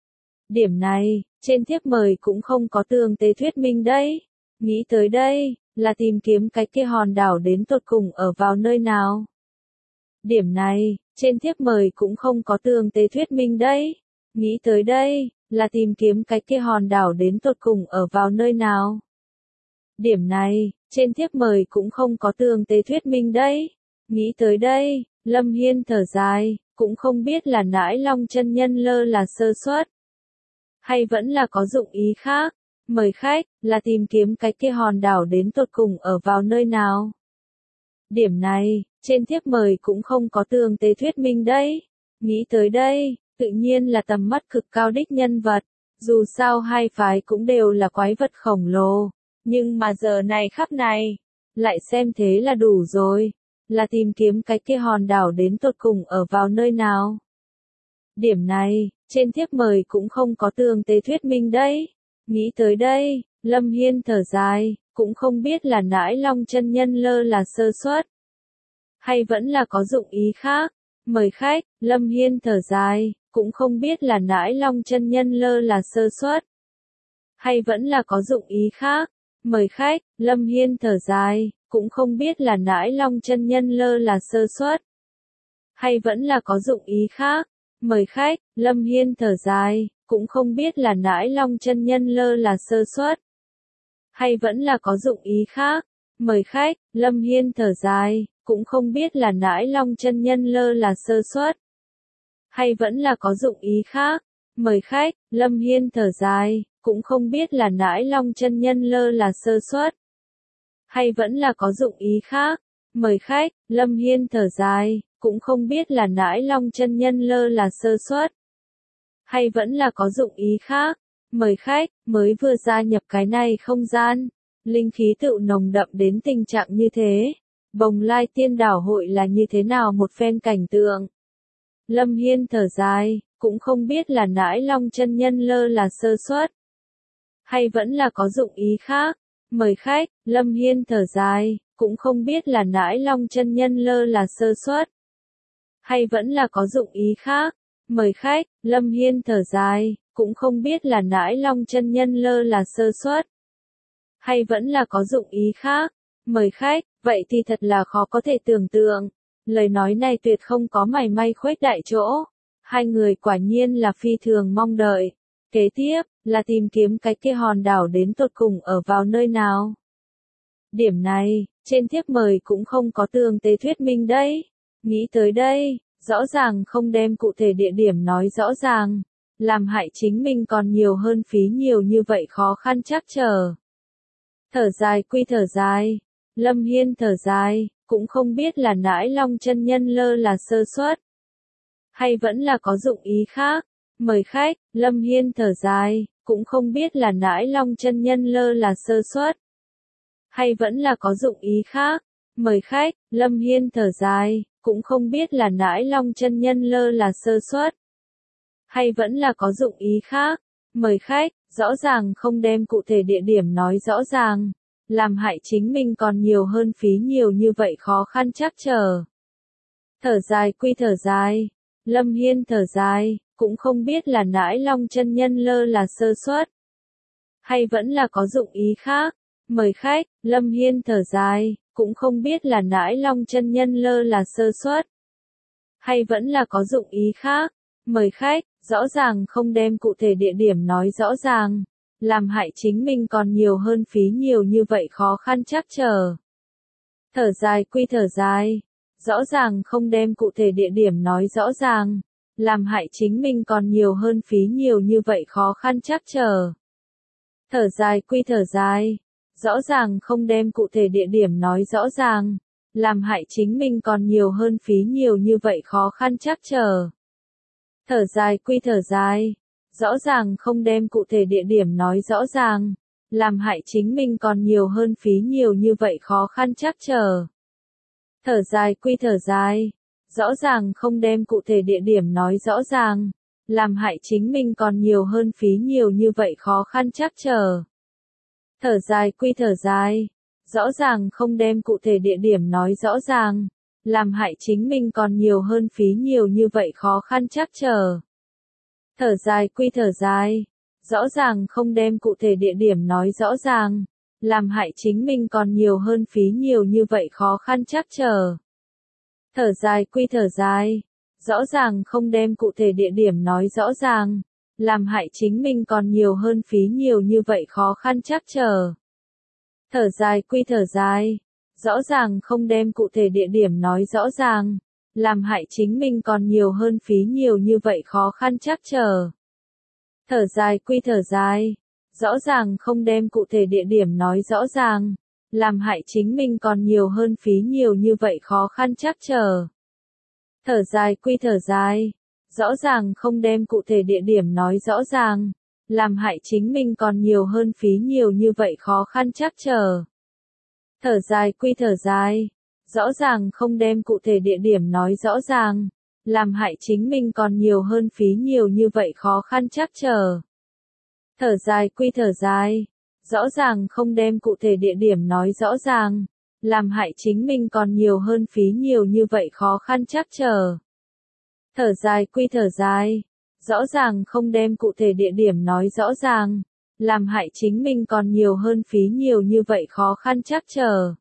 S1: Điểm này, trên thiếp mời cũng không có tường tế thuyết minh đấy. Nghĩ tới đây, là tìm kiếm cái kia hòn đảo đến tột cùng ở vào nơi nào. Điểm này, trên thiếp mời cũng không có tường tế thuyết minh đấy. Nghĩ tới đây, là tìm kiếm cái kia hòn đảo đến tột cùng ở vào nơi nào. Điểm này, trên thiếp mời cũng không có tường tế thuyết minh đấy. Nghĩ tới đây, Lâm Hiên thở dài, cũng không biết là nãi long chân nhân lơ là sơ suất, hay vẫn là có dụng ý khác. Mời khách, là tìm kiếm cái kia hòn đảo đến tột cùng ở vào nơi nào. Điểm này, trên thiếp mời cũng không có tường tế thuyết minh đấy. Nghĩ tới đây, tự nhiên là tầm mắt cực cao đích nhân vật. Dù sao hai phái cũng đều là quái vật khổng lồ. Nhưng mà giờ này khắc này, lại xem thế là đủ rồi. Là tìm kiếm cái kia hòn đảo đến tột cùng ở vào nơi nào. Điểm này, trên thiếp mời cũng không có tường tế thuyết minh đấy. Nghĩ tới đây, Lâm Hiên thở dài, cũng không biết là nãi long chân nhân lơ là sơ suất, hay vẫn là có dụng ý khác. Mời khách, Lâm Hiên thở dài, cũng không biết là nãi long chân nhân lơ là sơ suất, hay vẫn là có dụng ý khác. Mời khách, Lâm Hiên thở dài, cũng không biết là nãi long chân nhân lơ là sơ suất, hay vẫn là có dụng ý khác. Mời khách, Lâm Hiên thở dài, cũng không biết là nãi long chân nhân lơ là sơ suất, hay vẫn là có dụng ý khác. Mời khách, Lâm Hiên thở dài, cũng không biết là nãi long chân nhân lơ là sơ suất, hay vẫn là có dụng ý khác. Mời khách, Lâm Hiên thở dài, cũng không biết là nãi long chân nhân lơ là sơ suất, hay vẫn là có dụng ý khác. Mời khách, Lâm Hiên thở dài, cũng không biết là nãi long chân nhân lơ là sơ suất, hay vẫn là có dụng ý khác. Mời khách, mới vừa gia nhập cái này không gian, linh khí tựu nồng đậm đến tình trạng như thế. Bồng Lai Tiên Đảo hội là như thế nào một phen cảnh tượng. Lâm Hiên thở dài, cũng không biết là nãi long chân nhân lơ là sơ suất, hay vẫn là có dụng ý khác. Mời khách, Lâm Hiên thở dài, cũng không biết là nãi long chân nhân lơ là sơ suất, hay vẫn là có dụng ý khác. Mời khách, Lâm Hiên thở dài, cũng không biết là nãi long chân nhân lơ là sơ suất, hay vẫn là có dụng ý khác. Mời khách, vậy thì thật là khó có thể tưởng tượng. Lời nói này tuyệt không có mảy may khuếch đại chỗ. Hai người quả nhiên là phi thường mong đợi. Kế tiếp, là tìm kiếm cái kia hòn đảo đến tột cùng ở vào nơi nào. Điểm này, trên thiếp mời cũng không có tường tế thuyết minh đấy. Nghĩ tới đây, rõ ràng không đem cụ thể địa điểm nói rõ ràng. Làm hại chính mình còn nhiều hơn phí nhiều như vậy khó khăn chắc trở. Thở dài quy thở dài. Lâm Hiên thở dài, cũng không biết là nãi long chân nhân lơ là sơ suất, hay vẫn là có dụng ý khác. Mời khách, Lâm Hiên thở dài, cũng không biết là nãi long chân nhân lơ là sơ suất, hay vẫn là có dụng ý khác. Mời khách, Lâm Hiên thở dài, cũng không biết là nãi long chân nhân lơ là sơ suất, hay vẫn là có dụng ý khác. Mời khách, rõ ràng không đem cụ thể địa điểm nói rõ ràng, làm hại chính mình còn nhiều hơn phí nhiều như vậy khó khăn trắc trở. Thở dài quy thở dài, Lâm Hiên thở dài, cũng không biết là nãi Long chân nhân lơ là sơ suất, hay vẫn là có dụng ý khác. Mời khách, Lâm Hiên thở dài, cũng không biết là nãi Long chân nhân lơ là sơ suất, hay vẫn là có dụng ý khác. Mời khách, rõ ràng không đem cụ thể địa điểm nói rõ ràng, làm hại chính mình còn nhiều hơn phí nhiều như vậy khó khăn trắc trở. Thở dài quy thở dài, rõ ràng không đem cụ thể địa điểm nói rõ ràng, làm hại chính mình còn nhiều hơn phí nhiều như vậy khó khăn trắc trở. Thở dài quy thở dài, rõ ràng không đem cụ thể địa điểm nói rõ ràng, làm hại chính mình còn nhiều hơn phí nhiều như vậy khó khăn trắc trở. Thở dài quy thở dài, rõ ràng không đem cụ thể địa điểm nói rõ ràng, làm hại chính mình còn nhiều hơn phí nhiều như vậy khó khăn trắc trở. Thở dài quy thở dài, rõ ràng không đem cụ thể địa điểm nói rõ ràng, làm hại chính mình còn nhiều hơn phí nhiều như vậy khó khăn trắc trở. Thở dài quy thở dài, rõ ràng không đem cụ thể địa điểm nói rõ ràng, làm hại chính mình còn nhiều hơn phí nhiều như vậy khó khăn trắc trở. Thở dài quy thở dài, rõ ràng không đem cụ thể địa điểm nói rõ ràng, làm hại chính mình còn nhiều hơn phí nhiều như vậy khó khăn trắc trở. Thở dài quy thở dài, rõ ràng không đem cụ thể địa điểm nói rõ ràng, làm hại chính mình còn nhiều hơn phí nhiều như vậy khó khăn trắc trở. Thở dài quy thở dài, rõ ràng không đem cụ thể địa điểm nói rõ ràng, làm hại chính mình còn nhiều hơn phí nhiều như vậy khó khăn trắc trở. Thở dài quy thở dài, rõ ràng không đem cụ thể địa điểm nói rõ ràng, làm hại chính mình còn nhiều hơn phí nhiều như vậy khó khăn trắc trở. Thở dài quy thở dài, rõ ràng không đem cụ thể địa điểm nói rõ ràng, làm hại chính mình còn nhiều hơn phí nhiều như vậy khó khăn trắc trở. Thở dài quy thở dài, rõ ràng không đem cụ thể địa điểm nói rõ ràng, làm hại chính mình còn nhiều hơn phí nhiều như vậy khó khăn trắc trở. Thở dài quy thở dài, rõ ràng không đem cụ thể địa điểm nói rõ ràng, làm hại chính mình còn nhiều hơn phí nhiều như vậy khó khăn trắc trở. Thở dài quy thở dài, rõ ràng không đem cụ thể địa điểm nói rõ ràng, làm hại chính mình còn nhiều hơn phí nhiều như vậy khó khăn trắc trở.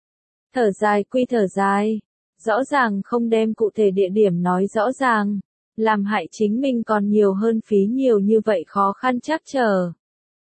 S1: Thở dài quy thở dài, rõ ràng không đem cụ thể địa điểm nói rõ ràng, làm hại chính mình còn nhiều hơn phí nhiều như vậy khó khăn trắc trở.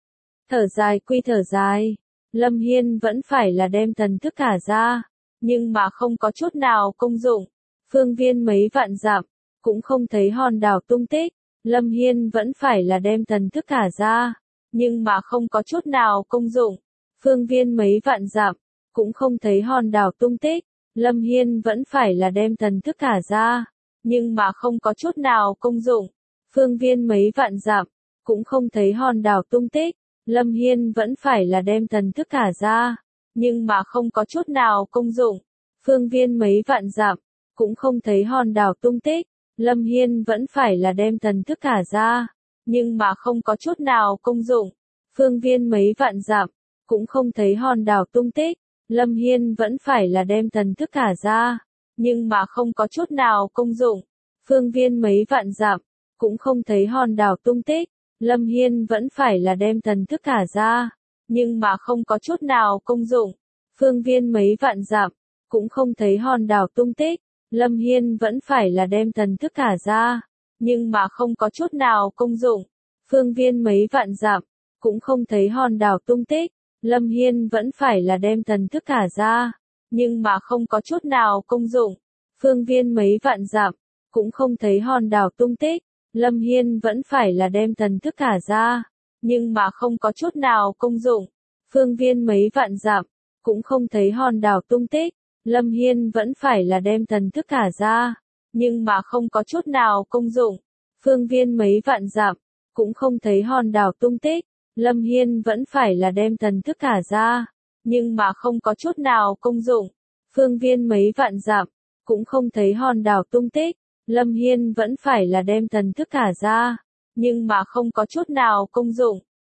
S1: Thở dài quy thở dài, Lâm Hiên vẫn phải là đem thần thức thả ra, nhưng mà không có chút nào công dụng. Phương viên mấy vạn dặm, cũng không thấy hòn đảo tung tích. Lâm Hiên vẫn phải là đem thần thức thả ra, nhưng mà không có chút nào công dụng. Phương viên mấy vạn dặm, cũng không thấy hòn đảo tung tích. Lâm Hiên vẫn phải là đem thần thức thả ra, nhưng mà không có chút nào công dụng. Phương viên mấy vạn dặm, cũng không thấy hòn đảo tung tích. Lâm Hiên vẫn phải là đem thần thức thả ra, nhưng mà không có chút nào công dụng. Phương viên mấy vạn dặm, cũng không thấy hòn đảo tung tích. Lâm Hiên vẫn phải là đem thần thức thả ra, nhưng mà không có chút nào công dụng. Phương viên mấy vạn dặm, cũng không thấy hòn đảo tung tích. Lâm Hiên vẫn phải là đem thần thức thả ra, nhưng mà không có chút nào công dụng. Phương viên mấy vạn dặm, cũng không thấy hòn đảo tung tích. Lâm Hiên vẫn phải là đem thần thức thả ra, nhưng mà không có chút nào công dụng. Phương viên mấy vạn dặm, cũng không thấy hòn đảo tung tích. Lâm Hiên vẫn phải là đem thần thức thả ra, nhưng mà không có chút nào công dụng. Phương viên mấy vạn dặm, cũng không thấy hòn đảo tung tích. Lâm Hiên vẫn phải là đem thần thức thả ra, nhưng mà không có chút nào công dụng. Phương viên mấy vạn dặm, cũng không thấy hòn đảo tung tích. Lâm Hiên vẫn phải là đem thần thức thả ra, nhưng mà không có chút nào công dụng. Phương viên mấy vạn dặm, cũng không thấy hòn đảo tung tích. Lâm Hiên vẫn phải là đem thần thức thả ra, nhưng mà không có chút nào công dụng. Phương viên mấy vạn dặm, cũng không thấy hòn đảo tung tích. Lâm Hiên vẫn phải là đem thần thức thả ra, nhưng mà không có chút nào công dụng. Phương viên mấy vạn dặm, cũng không thấy hòn đảo tung tích. Lâm Hiên vẫn phải là đem thần thức thả ra, nhưng mà không có chút nào công dụng.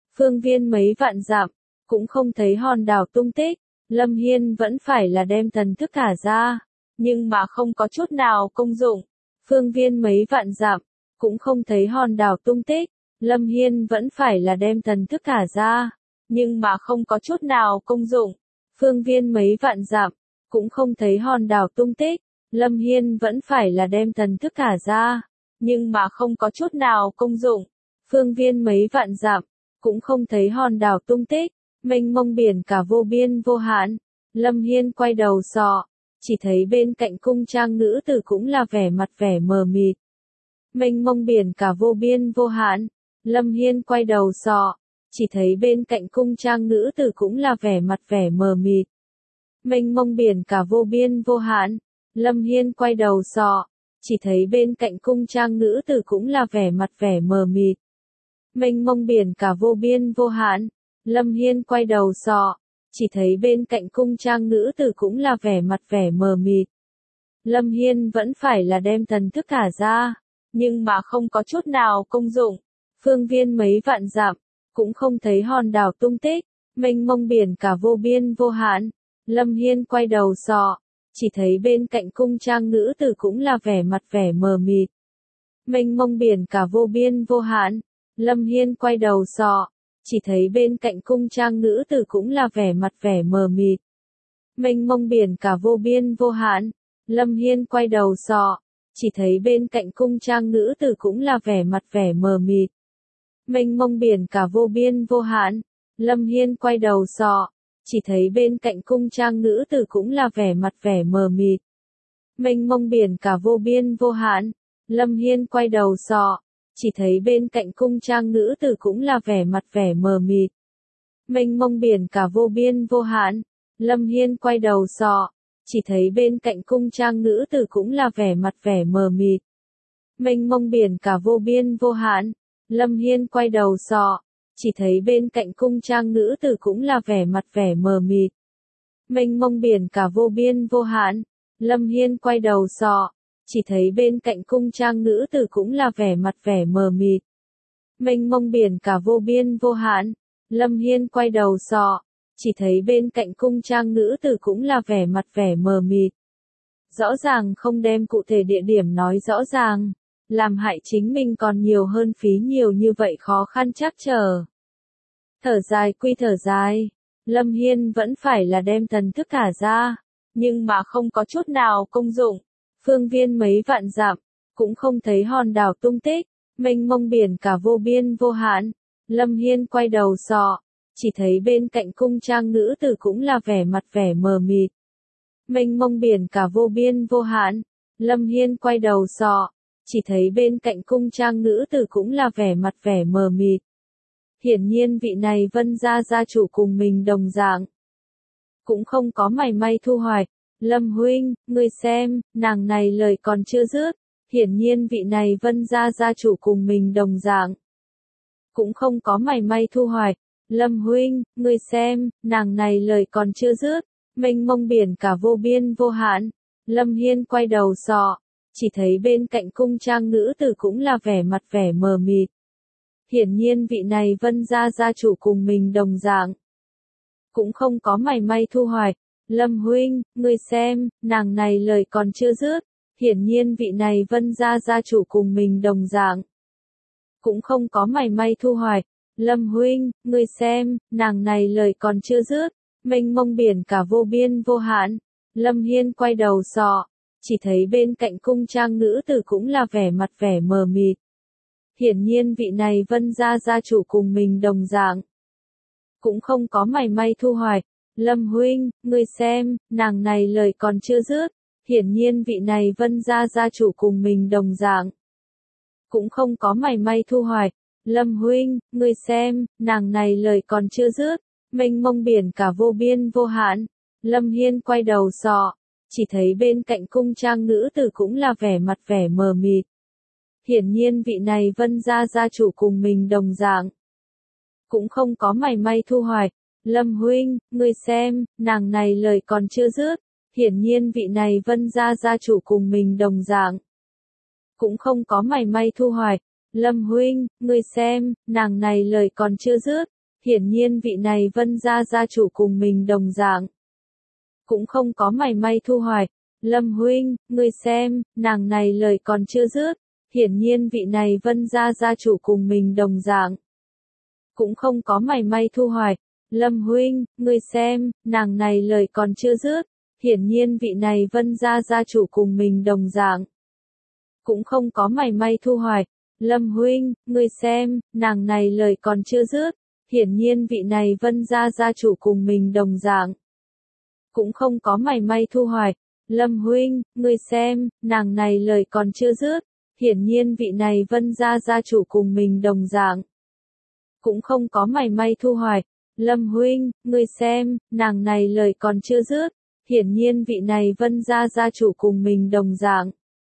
S1: phương viên mấy vạn dặm, cũng không thấy hòn đảo tung tích. Lâm Hiên vẫn phải là đem thần thức thả ra, nhưng mà không có chút nào công dụng. Phương viên mấy vạn dặm, cũng không thấy hòn đảo tung tích. Lâm Hiên vẫn phải là đem thần thức thả ra, nhưng mà không có chút nào công dụng. Phương viên mấy vạn dặm, cũng không thấy hòn đảo tung tích. Lâm Hiên vẫn phải là đem thần thức thả ra, nhưng mà không có chút nào công dụng. Phương viên mấy vạn dặm, cũng không thấy hòn đảo tung tích. Mênh mông biển cả vô biên vô hạn. Lâm Hiên quay đầu sọ, chỉ thấy bên cạnh cung trang nữ tử cũng là vẻ mặt vẻ mờ mịt. Mênh mông biển cả vô biên vô hạn. Lâm Hiên quay đầu sọ, chỉ thấy bên cạnh cung trang nữ tử cũng là vẻ mặt vẻ mờ mịt. Mênh mông biển cả vô biên vô hạn. Lâm Hiên quay đầu sọ, chỉ thấy bên cạnh cung trang nữ tử cũng là vẻ mặt vẻ mờ mịt. Mênh mông biển cả vô biên vô hạn. Lâm Hiên quay đầu sọ, chỉ thấy bên cạnh cung trang nữ tử cũng là vẻ mặt vẻ mờ mịt. Lâm Hiên vẫn phải là đem thần thức thả ra, nhưng mà không có chút nào công dụng. Phương viên mấy vạn dặm, cũng không thấy hòn đảo tung tích. Mênh mông biển cả vô biên vô hạn. Lâm Hiên quay đầu sọ, chỉ thấy bên cạnh cung trang nữ tử cũng là vẻ mặt vẻ mờ mịt. Mênh mông biển cả vô biên vô hạn. Lâm Hiên quay đầu sọ, chỉ thấy bên cạnh cung trang nữ tử cũng là vẻ mặt vẻ mờ mịt. Mênh mông biển cả vô biên vô hạn. Lâm Hiên quay đầu sọ, chỉ thấy bên cạnh cung trang nữ tử cũng là vẻ mặt vẻ mờ mịt. Mênh mông biển cả vô biên vô hạn. Lâm Hiên quay đầu sọ, chỉ thấy bên cạnh cung trang nữ tử cũng là vẻ mặt vẻ mờ mịt. Mênh mông biển cả vô biên vô hạn. Lâm Hiên quay đầu sọ, chỉ thấy bên cạnh cung trang nữ tử cũng là vẻ mặt vẻ mờ mịt. Mênh mông biển cả vô biên vô hạn. Lâm Hiên quay đầu sọ, chỉ thấy bên cạnh cung trang nữ tử cũng là vẻ mặt vẻ mờ mịt. Mênh mông biển cả vô biên vô hạn. Lâm Hiên quay đầu sọ, chỉ thấy bên cạnh cung trang nữ tử cũng là vẻ mặt vẻ mờ mịt. Mênh mông biển cả vô biên vô hạn. Lâm Hiên quay đầu sọ, chỉ thấy bên cạnh cung trang nữ tử cũng là vẻ mặt vẻ mờ mịt. Mênh mông biển cả vô biên vô hạn. Lâm Hiên quay đầu sọ, chỉ thấy bên cạnh cung trang nữ tử cũng là vẻ mặt vẻ mờ mịt. Rõ ràng không đem cụ thể địa điểm nói rõ ràng, làm hại chính mình còn nhiều hơn phí nhiều như vậy khó khăn chắc trở. Thở dài quy thở dài, Lâm Hiên vẫn phải là đem thần thức thả ra, nhưng mà không có chút nào công dụng. Phương viên mấy vạn dặm, cũng không thấy hòn đảo tung tích. Mênh mông biển cả vô biên vô hạn. Lâm Hiên quay đầu sọ, chỉ thấy bên cạnh cung trang nữ tử cũng là vẻ mặt vẻ mờ mịt. Mênh mông biển cả vô biên vô hạn. Lâm Hiên quay đầu sọ, chỉ thấy bên cạnh cung trang nữ tử cũng là vẻ mặt vẻ mờ mịt. Hiển nhiên vị này Vân gia gia chủ cùng mình đồng dạng, cũng không có mảy may thu hoạch. Lâm huynh, ngươi xem, nàng này lời còn chưa dứt. Hiển nhiên vị này Vân gia gia chủ cùng mình đồng dạng, cũng không có mảy may thu hoạch. Lâm huynh, ngươi xem, nàng này lời còn chưa dứt. Mênh mông biển cả vô biên vô hạn. Lâm Hiên quay đầu sọ, chỉ thấy bên cạnh cung trang nữ tử cũng là vẻ mặt vẻ mờ mịt. Hiển nhiên vị này Vân gia gia chủ cùng mình đồng dạng, cũng không có mảy may thu hoạch. Lâm huynh, ngươi xem, nàng này lời còn chưa dứt. Hiển nhiên vị này Vân gia gia chủ cùng mình đồng dạng, cũng không có mảy may thu hoạch. Lâm huynh, ngươi xem, nàng này lời còn chưa dứt. Mênh mông biển cả vô biên vô hạn. Lâm Hiên quay đầu sọ, chỉ thấy bên cạnh cung trang nữ tử cũng là vẻ mặt vẻ mờ mịt. Hiển nhiên vị này Vân gia gia chủ cùng mình đồng dạng, cũng không có mảy may thu hoạch. Lâm huynh, ngươi xem, nàng này lời còn chưa dứt. Hiển nhiên vị này Vân gia gia chủ cùng mình đồng dạng, cũng không có mảy may thu hoạch. Lâm huynh, ngươi xem, nàng này lời còn chưa dứt. Mênh mông biển cả vô biên vô hạn. Lâm Hiên quay đầu sọ, chỉ thấy bên cạnh cung trang nữ tử cũng là vẻ mặt vẻ mờ mịt. Hiển nhiên vị này Vân gia gia chủ cùng mình đồng dạng, cũng không có mảy may thu hoạch. Lâm huynh, ngươi xem, nàng này lời còn chưa dứt. Hiển nhiên vị này Vân gia gia chủ cùng mình đồng dạng, cũng không có mảy may thu hoạch. Lâm huynh, ngươi xem, nàng này lời còn chưa dứt. hiển nhiên vị này Vân gia gia chủ cùng mình đồng dạng. Cũng không có mảy may thu hoạch. Lâm huynh, ngươi xem, nàng này lời còn chưa dứt, hiển nhiên vị này Vân gia gia chủ cùng mình đồng dạng. Cũng không có mảy may thu hoạch. Lâm huynh, ngươi xem, nàng này lời còn chưa dứt, hiển nhiên vị này Vân gia gia chủ cùng mình đồng dạng. Cũng không có mảy may thu hoạch. Lâm huynh, ngươi xem, nàng này lời còn chưa dứt, hiển nhiên vị này Vân gia gia chủ cùng mình đồng dạng. Cũng không có mảy may thu hoạch. Lâm huynh, ngươi xem, nàng này lời còn chưa dứt, hiển nhiên vị này Vân gia gia chủ cùng mình đồng dạng. Cũng không có mảy may thu hoạch. Lâm huynh, ngươi xem, nàng này lời còn chưa dứt, hiển nhiên vị này Vân gia gia chủ cùng mình đồng dạng.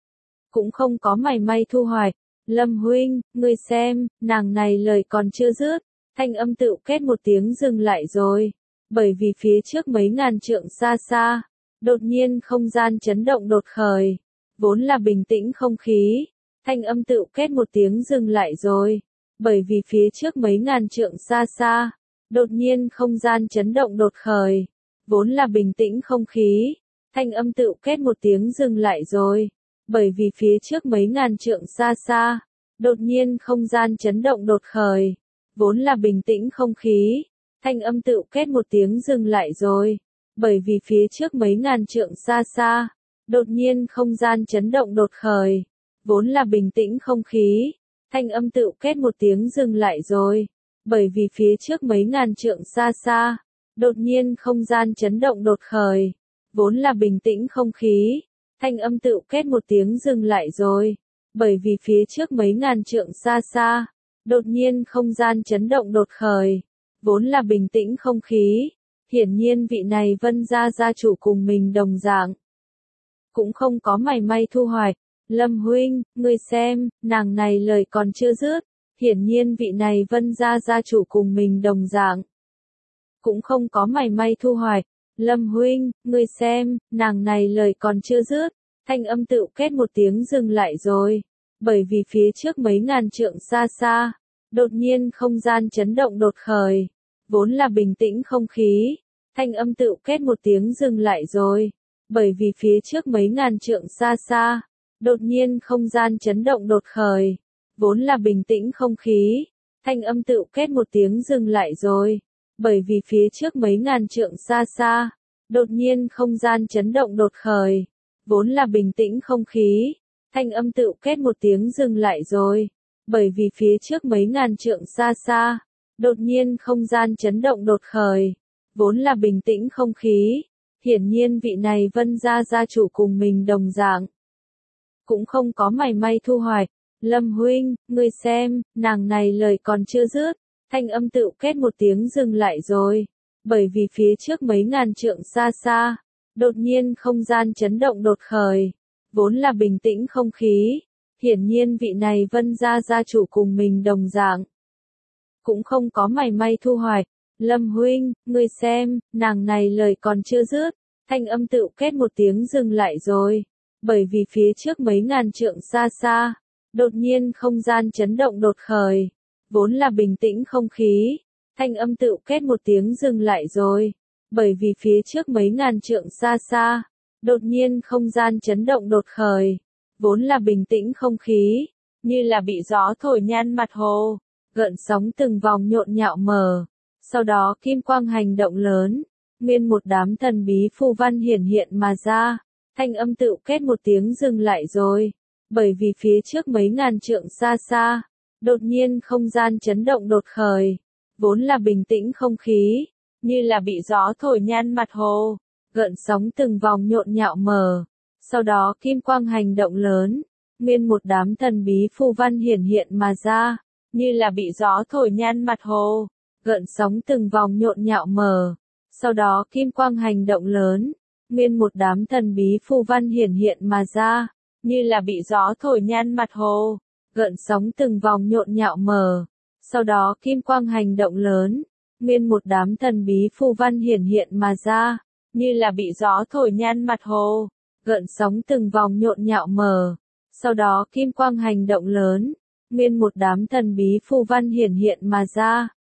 S1: Cũng không có mảy may thu hoạch. Lâm huynh, ngươi xem, nàng này lời còn chưa dứt, thanh âm tự két một tiếng dừng lại rồi, bởi vì phía trước mấy ngàn trượng xa xa, đột nhiên không gian chấn động đột khởi, vốn là bình tĩnh không khí, thanh âm tự két một tiếng dừng lại rồi, bởi vì phía trước mấy ngàn trượng xa xa, đột nhiên không gian chấn động đột khởi, vốn là bình tĩnh không khí, thanh âm tự két một tiếng dừng lại rồi, bởi vì phía trước mấy ngàn trượng xa xa, đột nhiên không gian chấn động đột khởi, vốn là bình tĩnh không khí, thanh âm tự két một tiếng dừng lại rồi, bởi vì phía trước mấy ngàn trượng xa xa, đột nhiên không gian chấn động đột khởi, vốn là bình tĩnh không khí, thanh âm tự két một tiếng dừng lại rồi, bởi vì phía trước mấy ngàn trượng xa xa, đột nhiên không gian chấn động đột khởi, vốn là bình tĩnh không khí, thanh âm tự két một tiếng dừng lại rồi, bởi vì phía trước mấy ngàn trượng xa xa, đột nhiên không gian chấn động đột khởi, vốn là bình tĩnh không khí, hiển nhiên vị này Vân gia gia chủ cùng mình đồng dạng. Cũng không có mảy may thu hoạch. Lâm huynh, ngươi xem, nàng này lời còn chưa dứt, hiển nhiên vị này Vân gia gia chủ cùng mình đồng dạng. Cũng không có mảy may thu hoạch. Lâm huynh, ngươi xem, nàng này lời còn chưa dứt, thanh âm tự két một tiếng dừng lại rồi, bởi vì phía trước mấy ngàn trượng xa xa, đột nhiên không gian chấn động đột khởi, vốn là bình tĩnh không khí, thanh âm tự két một tiếng dừng lại rồi, bởi vì phía trước mấy ngàn trượng xa xa, đột nhiên không gian chấn động đột khởi, vốn là bình tĩnh không khí, thanh âm tự két một tiếng dừng lại rồi, bởi vì phía trước mấy ngàn trượng xa xa, đột nhiên không gian chấn động đột khởi, vốn là bình tĩnh không khí, thanh âm tự két một tiếng dừng lại rồi, bởi vì phía trước mấy ngàn trượng xa xa, đột nhiên không gian chấn động đột khởi, vốn là bình tĩnh không khí, hiển nhiên vị này Vân gia gia chủ cùng mình đồng dạng. Cũng không có mảy may thu hoạch. Lâm huynh, ngươi xem, nàng này lời còn chưa dứt, thanh âm tự két một tiếng dừng lại rồi, bởi vì phía trước mấy ngàn trượng xa xa, đột nhiên không gian chấn động đột khởi, vốn là bình tĩnh không khí, hiển nhiên vị này Vân gia gia chủ cùng mình đồng dạng. Cũng không có mảy may thu hoạch. Lâm huynh, ngươi xem, nàng này lời còn chưa dứt, thanh âm tự két một tiếng dừng lại rồi, bởi vì phía trước mấy ngàn trượng xa xa, đột nhiên không gian chấn động đột khởi, vốn là bình tĩnh không khí, thanh âm tự két một tiếng dừng lại rồi, bởi vì phía trước mấy ngàn trượng xa xa, đột nhiên không gian chấn động đột khởi, vốn là bình tĩnh không khí, như là bị gió thổi nhan mặt hồ, gợn sóng từng vòng nhộn nhạo mờ. Sau đó kim quang hành động lớn, nguyên một đám thần bí phù văn hiển hiện mà ra, thanh âm tự két một tiếng dừng lại rồi, bởi vì phía trước mấy ngàn trượng xa xa, đột nhiên không gian chấn động đột khởi, vốn là bình tĩnh không khí, như là bị gió thổi nhan mặt hồ, gợn sóng từng vòng nhộn nhạo mờ. Sau đó kim quang hành động lớn, nguyên một đám thần bí phù văn hiển hiện mà ra, như là bị gió thổi nhan mặt hồ, gợn sóng từng vòng nhộn nhạo mờ. Sau đó kim quang hành động lớn, nguyên một đám thần bí phù văn hiển hiện mà ra, như là bị gió thổi nhan mặt hồ, gợn sóng từng vòng nhộn nhạo mờ. Sau đó kim quang hành động lớn, nguyên một đám thần bí phù văn hiển hiện mà ra, như là bị gió thổi nhan mặt hồ, gợn sóng từng vòng nhộn nhạo mờ. Sau đó kim quang hành động lớn, nguyên một đám thần bí phù văn hiển hiện mà ra,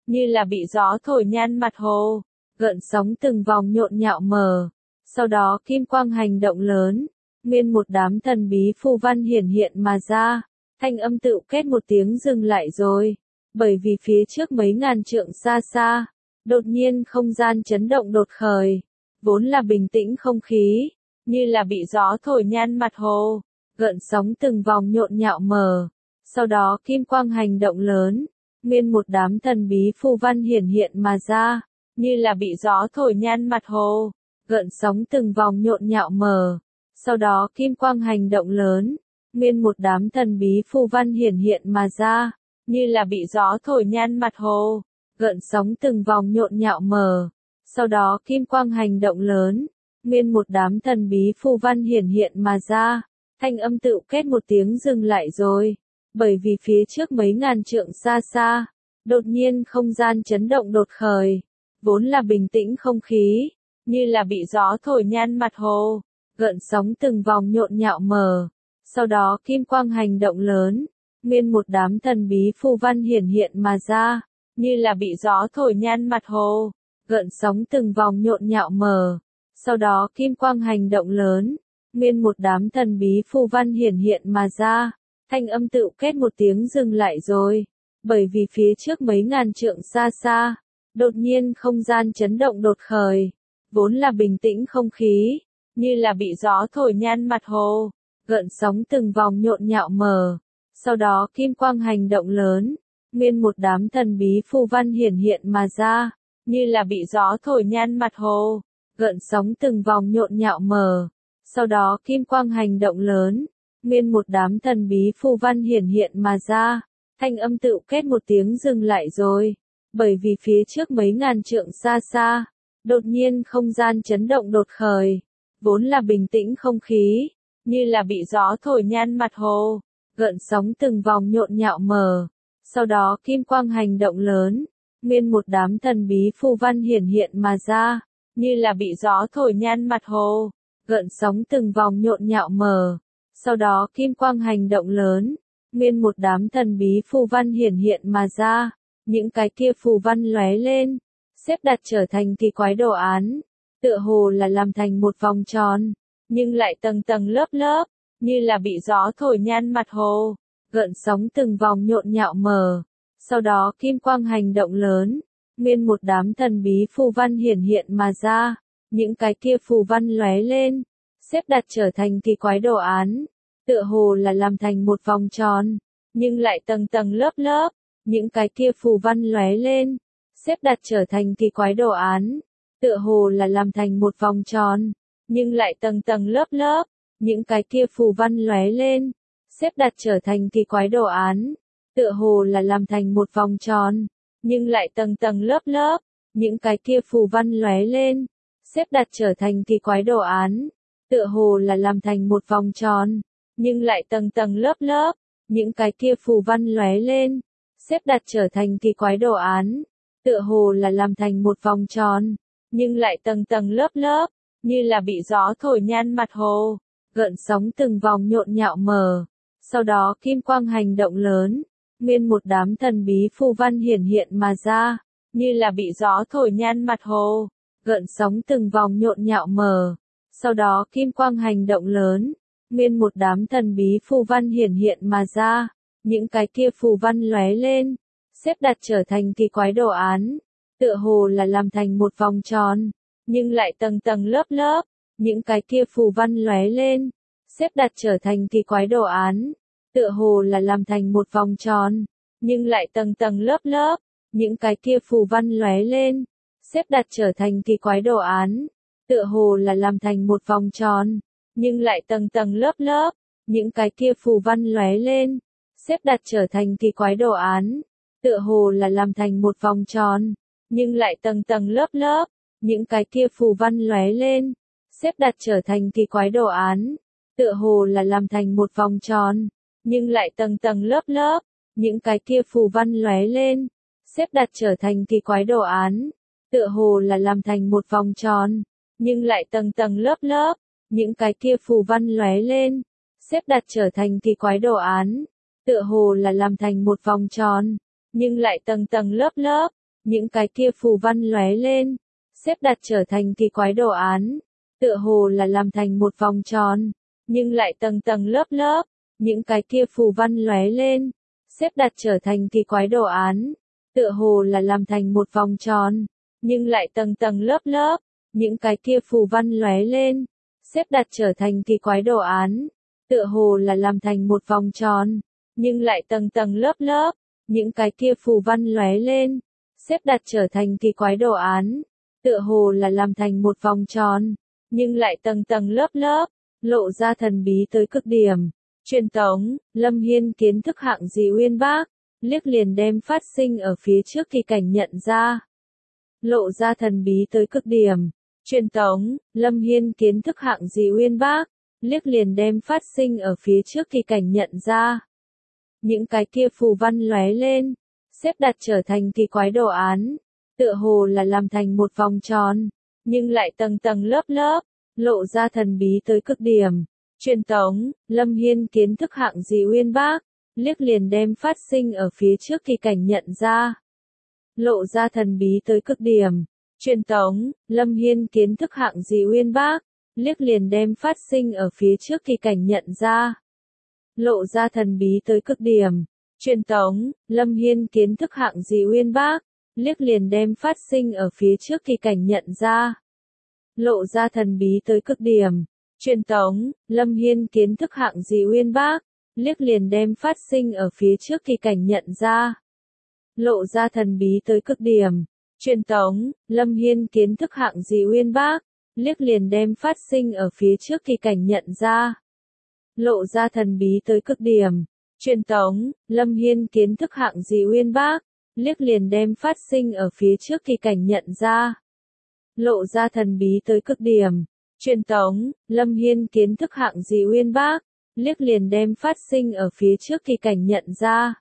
S1: như là bị gió thổi nhan mặt hồ, gợn sóng từng vòng nhộn nhạo mờ. Sau đó kim quang hành động lớn, nguyên một đám thần bí phù văn hiển hiện mà ra, thanh âm tự kết một tiếng dừng lại rồi, bởi vì phía trước mấy ngàn trượng xa xa, đột nhiên không gian chấn động đột khởi, vốn là bình tĩnh không khí, như là bị gió thổi nhan mặt hồ, gợn sóng từng vòng nhộn nhạo mờ. Sau đó kim quang hành động lớn, nguyên một đám thần bí phù văn hiển hiện mà ra, như là bị gió thổi nhan mặt hồ, gợn sóng từng vòng nhộn nhạo mờ. Sau đó kim quang hành động lớn, nguyên một đám thần bí phù văn hiển hiện mà ra, như là bị gió thổi nhan mặt hồ, gợn sóng từng vòng nhộn nhạo mờ. Sau đó kim quang hành động lớn, nguyên một đám thần bí phù văn hiển hiện mà ra, thanh âm tự kết một tiếng dừng lại rồi, bởi vì phía trước mấy ngàn trượng xa xa, đột nhiên không gian chấn động đột khởi, vốn là bình tĩnh không khí, như là bị gió thổi nhan mặt hồ, gợn sóng từng vòng nhộn nhạo mờ. Sau đó kim quang hành động lớn, nguyên một đám thần bí phù văn hiển hiện mà ra, như là bị gió thổi nhan mặt hồ, gợn sóng từng vòng nhộn nhạo mờ. Sau đó kim quang hành động lớn, nguyên một đám thần bí phù văn hiển hiện mà ra, thanh âm tự kết một tiếng dừng lại rồi, bởi vì phía trước mấy ngàn trượng xa xa, đột nhiên không gian chấn động đột khởi, vốn là bình tĩnh không khí, như là bị gió thổi nhan mặt hồ, gợn sóng từng vòng nhộn nhạo mờ. Sau đó kim quang hành động lớn, nguyên một đám thần bí phù văn hiển hiện mà ra, như là bị gió thổi nhan mặt hồ, gợn sóng từng vòng nhộn nhạo mờ. Sau đó kim quang hành động lớn, nguyên một đám thần bí phù văn hiển hiện mà ra, thanh âm tự kết một tiếng dừng lại rồi, bởi vì phía trước mấy ngàn trượng xa xa, đột nhiên không gian chấn động đột khởi, vốn là bình tĩnh không khí, như là bị gió thổi nhan mặt hồ, gợn sóng từng vòng nhộn nhạo mờ. Sau đó kim quang hành động lớn, nguyên một đám thần bí phù văn hiển hiện mà ra, như là bị gió thổi nhan mặt hồ, gợn sóng từng vòng nhộn nhạo mờ. Sau đó kim quang hành động lớn, nguyên một đám thần bí phù văn hiển hiện mà ra, những cái kia phù văn lóe lên, xếp đặt trở thành kỳ quái đồ án, tựa hồ là làm thành một vòng tròn, nhưng lại tầng tầng lớp lớp, như là bị gió thổi nhan mặt hồ, gợn sóng từng vòng nhộn nhạo mờ. Sau đó kim quang hành động lớn, nguyên một đám thần bí phù văn hiển hiện mà ra, những cái kia phù văn lóe lên, xếp đặt trở thành kỳ quái đồ án, tựa hồ là làm thành một vòng tròn, nhưng lại tầng tầng lớp lớp, những cái kia phù văn lóe lên, xếp đặt trở thành kỳ quái đồ án, tựa hồ là làm thành một vòng tròn, nhưng lại tầng tầng lớp lớp, những cái kia phù văn lóe lên, xếp đặt trở thành kỳ quái đồ án, tựa hồ là làm thành một vòng tròn, nhưng lại tầng tầng lớp lớp, những cái kia phù văn lóe lên, xếp đặt trở thành kỳ quái đồ án, tựa hồ là làm thành một vòng tròn, nhưng lại tầng tầng lớp lớp, những cái kia phù văn lóe lên, xếp đặt trở thành kỳ quái đồ án, tựa hồ là làm thành một vòng tròn, nhưng lại tầng tầng lớp lớp, như là bị gió thổi nhan mặt hồ, gợn sóng từng vòng nhộn nhạo mờ. Sau đó kim quang hành động lớn, nguyên một đám thần bí phù văn hiển hiện mà ra, như là bị gió thổi nhan mặt hồ, gợn sóng từng vòng nhộn nhạo mờ. Sau đó kim quang hành động lớn, nguyên một đám thần bí phù văn hiển hiện mà ra, những cái kia phù văn lóe lên, xếp đặt trở thành kỳ quái đồ án, tựa hồ là làm thành một vòng tròn, nhưng lại tầng tầng lớp lớp, những cái kia phù văn lóe lên, xếp đặt trở thành kỳ quái đồ án, tựa hồ là làm thành một vòng tròn, nhưng lại tầng tầng lớp lớp, những cái kia phù văn lóe lên, xếp đặt trở thành kỳ quái đồ án, tựa hồ là làm thành một vòng tròn, nhưng lại tầng tầng lớp lớp, những cái kia phù văn lóe lên, xếp đặt trở thành kỳ quái đồ án, tựa hồ là làm thành một vòng tròn, nhưng lại tầng tầng lớp lớp, những cái kia phù văn lóe lên, xếp đặt trở thành kỳ quái đồ án, tựa hồ là làm thành một vòng tròn, nhưng lại tầng tầng lớp lớp, những cái kia phù văn lóe lên, xếp đặt trở thành kỳ quái đồ án, tựa hồ là làm thành một vòng tròn, nhưng lại tầng tầng lớp lớp, những cái kia phù văn lóe lên, xếp đặt trở thành kỳ quái đồ án, tựa hồ là làm thành một vòng tròn, nhưng lại tầng tầng lớp lớp, những cái kia phù văn lóe lên, xếp đặt trở thành kỳ quái đồ án, tựa hồ là làm thành một vòng tròn, nhưng lại tầng tầng lớp lớp, những cái kia phù văn lóe lên, xếp đặt trở thành kỳ quái đồ án, tựa hồ là làm thành một vòng tròn, nhưng lại tầng tầng lớp lớp, những cái kia phù văn lóe lên, xếp đặt trở thành kỳ quái đồ án, tựa hồ là làm thành một vòng tròn, nhưng lại tầng tầng lớp lớp, những cái kia phù văn lóe lên, xếp đặt trở thành kỳ quái đồ án, tựa hồ là làm thành một vòng tròn, nhưng lại tầng tầng lớp lớp, lộ ra thần bí tới cực điểm. Truyền tống, Lâm Hiên kiến thức hạng gì uyên bác, liếc liền đem phát sinh ở phía trước kỳ cảnh nhận ra. Lộ ra thần bí tới cực điểm. Truyền tống, Lâm Hiên kiến thức hạng gì uyên bác, liếc liền đem phát sinh ở phía trước kỳ cảnh nhận ra. Những cái kia phù văn lóe lên, xếp đặt trở thành kỳ quái đồ án, tựa hồ là làm thành một vòng tròn, nhưng lại tầng tầng lớp lớp, lộ ra thần bí tới cực điểm. Truyền tống, Lâm Hiên kiến thức hạng gì uyên bác, liếc liền đem phát sinh ở phía trước kỳ cảnh nhận ra. Lộ ra thần bí tới cực điểm. Truyền tống, Lâm Hiên kiến thức hạng gì uyên bác, liếc liền đem phát sinh ở phía trước kỳ cảnh nhận ra. Lộ ra thần bí tới cực điểm. Truyền tống, Lâm Hiên kiến thức hạng gì uyên bác, liếc liền đem phát sinh ở phía trước kỳ cảnh nhận ra. Lộ ra thần bí tới cực điểm. Truyền tống, Lâm Hiên kiến thức hạng gì uyên bác, liếc liền đem phát sinh ở phía trước kỳ cảnh nhận ra. Lộ ra thần bí tới cực điểm. Truyền tống, Lâm Hiên kiến thức hạng gì uyên bác, liếc liền đem phát sinh ở phía trước kỳ cảnh nhận ra. Lộ ra thần bí tới cực điểm. Truyền tống, Lâm Hiên kiến thức hạng gì uyên bác, liếc liền đem phát sinh ở phía trước kỳ cảnh nhận ra. Lộ ra thần bí tới cực điểm. Truyền tống, Lâm Hiên kiến thức hạng gì uyên bác, liếc liền đem phát sinh ở phía trước kỳ cảnh nhận ra.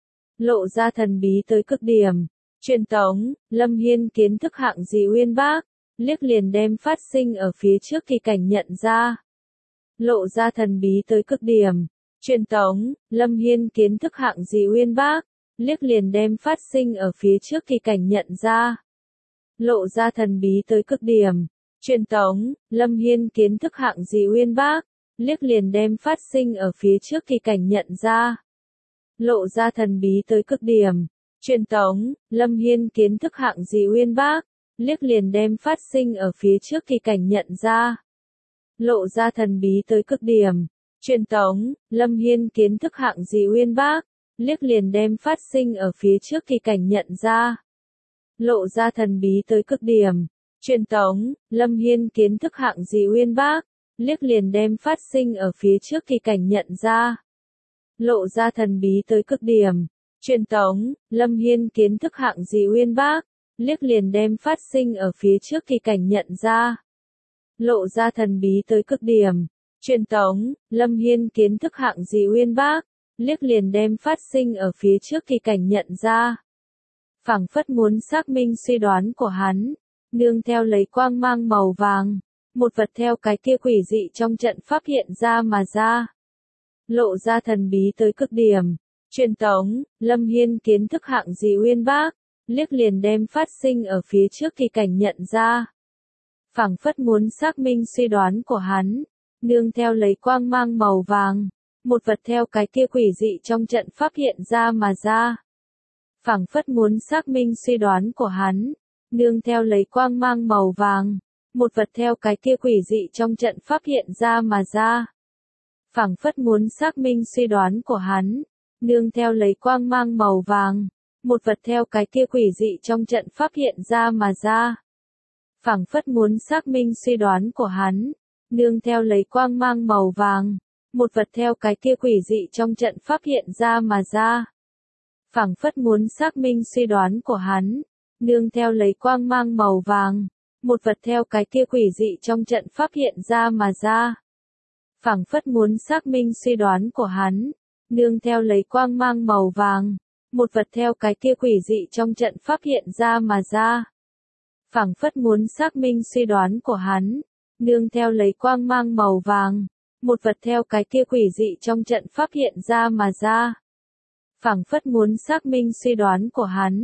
S1: Lộ ra thần bí tới cực điểm. Truyền tống, Lâm Hiên kiến thức hạng gì uyên bác, liếc liền đem phát sinh ở phía trước kỳ cảnh nhận ra. Lộ ra thần bí tới cực điểm. Truyền tống, Lâm Hiên kiến thức hạng gì uyên bác, liếc liền đem phát sinh ở phía trước kỳ cảnh nhận ra. Lộ ra thần bí tới cực điểm. Truyền tống, Lâm Hiên kiến thức hạng gì uyên bác, liếc liền đem phát sinh ở phía trước kỳ cảnh nhận ra. Lộ ra thần bí tới cực điểm. Truyền tống, Lâm Hiên kiến thức hạng gì uyên bác, liếc liền đem phát sinh ở phía trước kỳ cảnh nhận ra. Lộ ra thần bí tới cực điểm. Truyền tống, Lâm Hiên kiến thức hạng gì uyên bác, liếc liền đem phát sinh ở phía trước kỳ cảnh nhận ra. Lộ ra thần bí tới cực điểm. Truyền tống, Lâm Hiên kiến thức hạng gì uyên bác, liếc liền đem phát sinh ở phía trước kỳ cảnh nhận ra. Lộ ra thần bí tới cực điểm. Truyền tống, Lâm Hiên kiến thức hạng gì uyên bác, liếc liền đem phát sinh ở phía trước kỳ cảnh nhận ra. Lộ ra thần bí tới cực điểm. Truyền tống, Lâm Hiên kiến thức hạng gì uyên bác, liếc liền đem phát sinh ở phía trước kỳ cảnh nhận ra. Phảng phất muốn xác minh suy đoán của hắn, nương theo lấy quang mang màu vàng, một vật theo cái kia quỷ dị trong trận pháp hiện ra mà ra. Lộ ra thần bí tới cực điểm. Truyền tống, Lâm Hiên kiến thức hạng gì uyên bác, liếc liền đem phát sinh ở phía trước kỳ cảnh nhận ra. Phảng phất muốn xác minh suy đoán của hắn, nương theo lấy quang mang màu vàng, một vật theo cái kia quỷ dị trong trận pháp hiện ra mà ra. Phảng phất muốn xác minh suy đoán của hắn, nương theo lấy quang mang màu vàng, một vật theo cái kia quỷ dị trong trận pháp hiện ra mà ra. Phảng phất muốn xác minh suy đoán của hắn, nương theo lấy quang mang màu vàng, một vật theo cái kia quỷ dị trong trận pháp hiện ra mà ra. Phảng phất muốn xác minh suy đoán của hắn, nương theo lấy quang mang màu vàng, một vật theo cái kia quỷ dị trong trận pháp hiện ra mà ra. Phảng phất muốn xác minh suy đoán của hắn, nương theo lấy quang mang màu vàng, một vật theo cái kia quỷ dị trong trận pháp hiện ra mà ra. Phảng phất muốn xác minh suy đoán của hắn, nương theo lấy quang mang màu vàng, một vật theo cái kia quỷ dị trong trận pháp hiện ra mà ra. Phảng phất muốn xác minh suy đoán của hắn, nương theo lấy quang mang màu vàng, một vật theo cái kia quỷ dị trong trận pháp hiện ra mà ra. Phảng phất muốn xác minh suy đoán của hắn,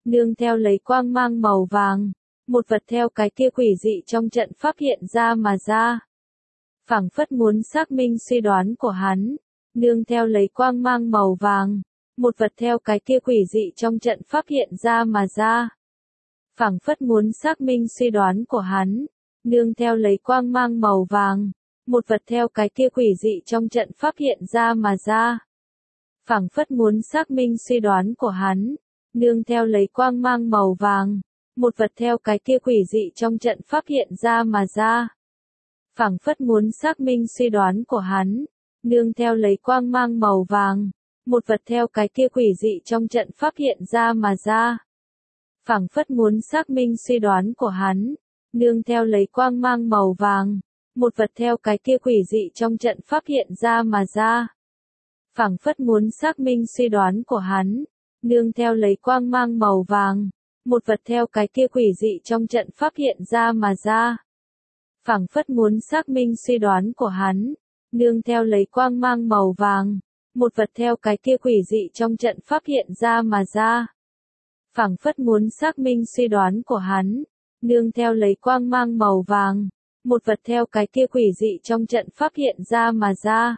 S1: nương theo lấy quang mang màu vàng, một vật theo cái kia quỷ dị trong trận pháp hiện ra mà ra. Phảng phất muốn xác minh suy đoán của hắn, nương theo lấy quang mang màu vàng, một vật theo cái kia quỷ dị trong trận pháp hiện ra mà ra. Phảng phất muốn xác minh suy đoán của hắn, nương theo lấy quang mang màu vàng, một vật theo cái kia quỷ dị trong trận pháp hiện ra mà ra. Phảng phất muốn xác minh suy đoán của hắn, nương theo lấy quang mang màu vàng, một vật theo cái kia quỷ dị trong trận pháp hiện ra mà ra. Phảng phất muốn xác minh suy đoán của hắn, nương theo lấy quang mang màu vàng, một vật theo cái kia quỷ dị trong trận pháp hiện ra mà ra. Phảng phất muốn xác minh suy đoán của hắn, nương theo lấy quang mang màu vàng, một vật theo cái kia quỷ dị trong trận pháp hiện ra mà ra. Phảng phất muốn xác minh suy đoán của hắn, nương theo lấy quang mang màu vàng, một vật theo cái kia quỷ dị trong trận pháp hiện ra mà ra. Phảng phất muốn xác minh suy đoán của hắn, nương theo lấy quang mang màu vàng, một vật theo cái kia quỷ dị trong trận pháp hiện ra mà ra. Phảng phất muốn xác minh suy đoán của hắn, nương theo lấy quang mang màu vàng, một vật theo cái kia quỷ dị trong trận pháp hiện ra mà ra.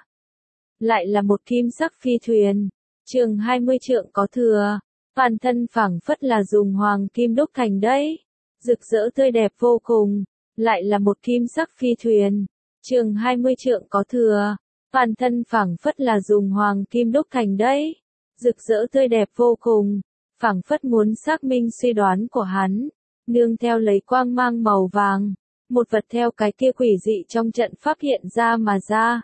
S1: Lại là một kim sắc phi thuyền, chừng hai mươi trượng có thừa, toàn thân phảng phất là dùng hoàng kim đúc thành đấy, rực rỡ tươi đẹp vô cùng. Lại là một kim sắc phi thuyền, chừng hai mươi trượng có thừa, toàn thân phảng phất là dùng hoàng kim đúc thành đấy, rực rỡ tươi đẹp vô cùng. Phảng phất muốn xác minh suy đoán của hắn, nương theo lấy quang mang màu vàng, một vật theo cái kia quỷ dị trong trận pháp hiện ra mà ra.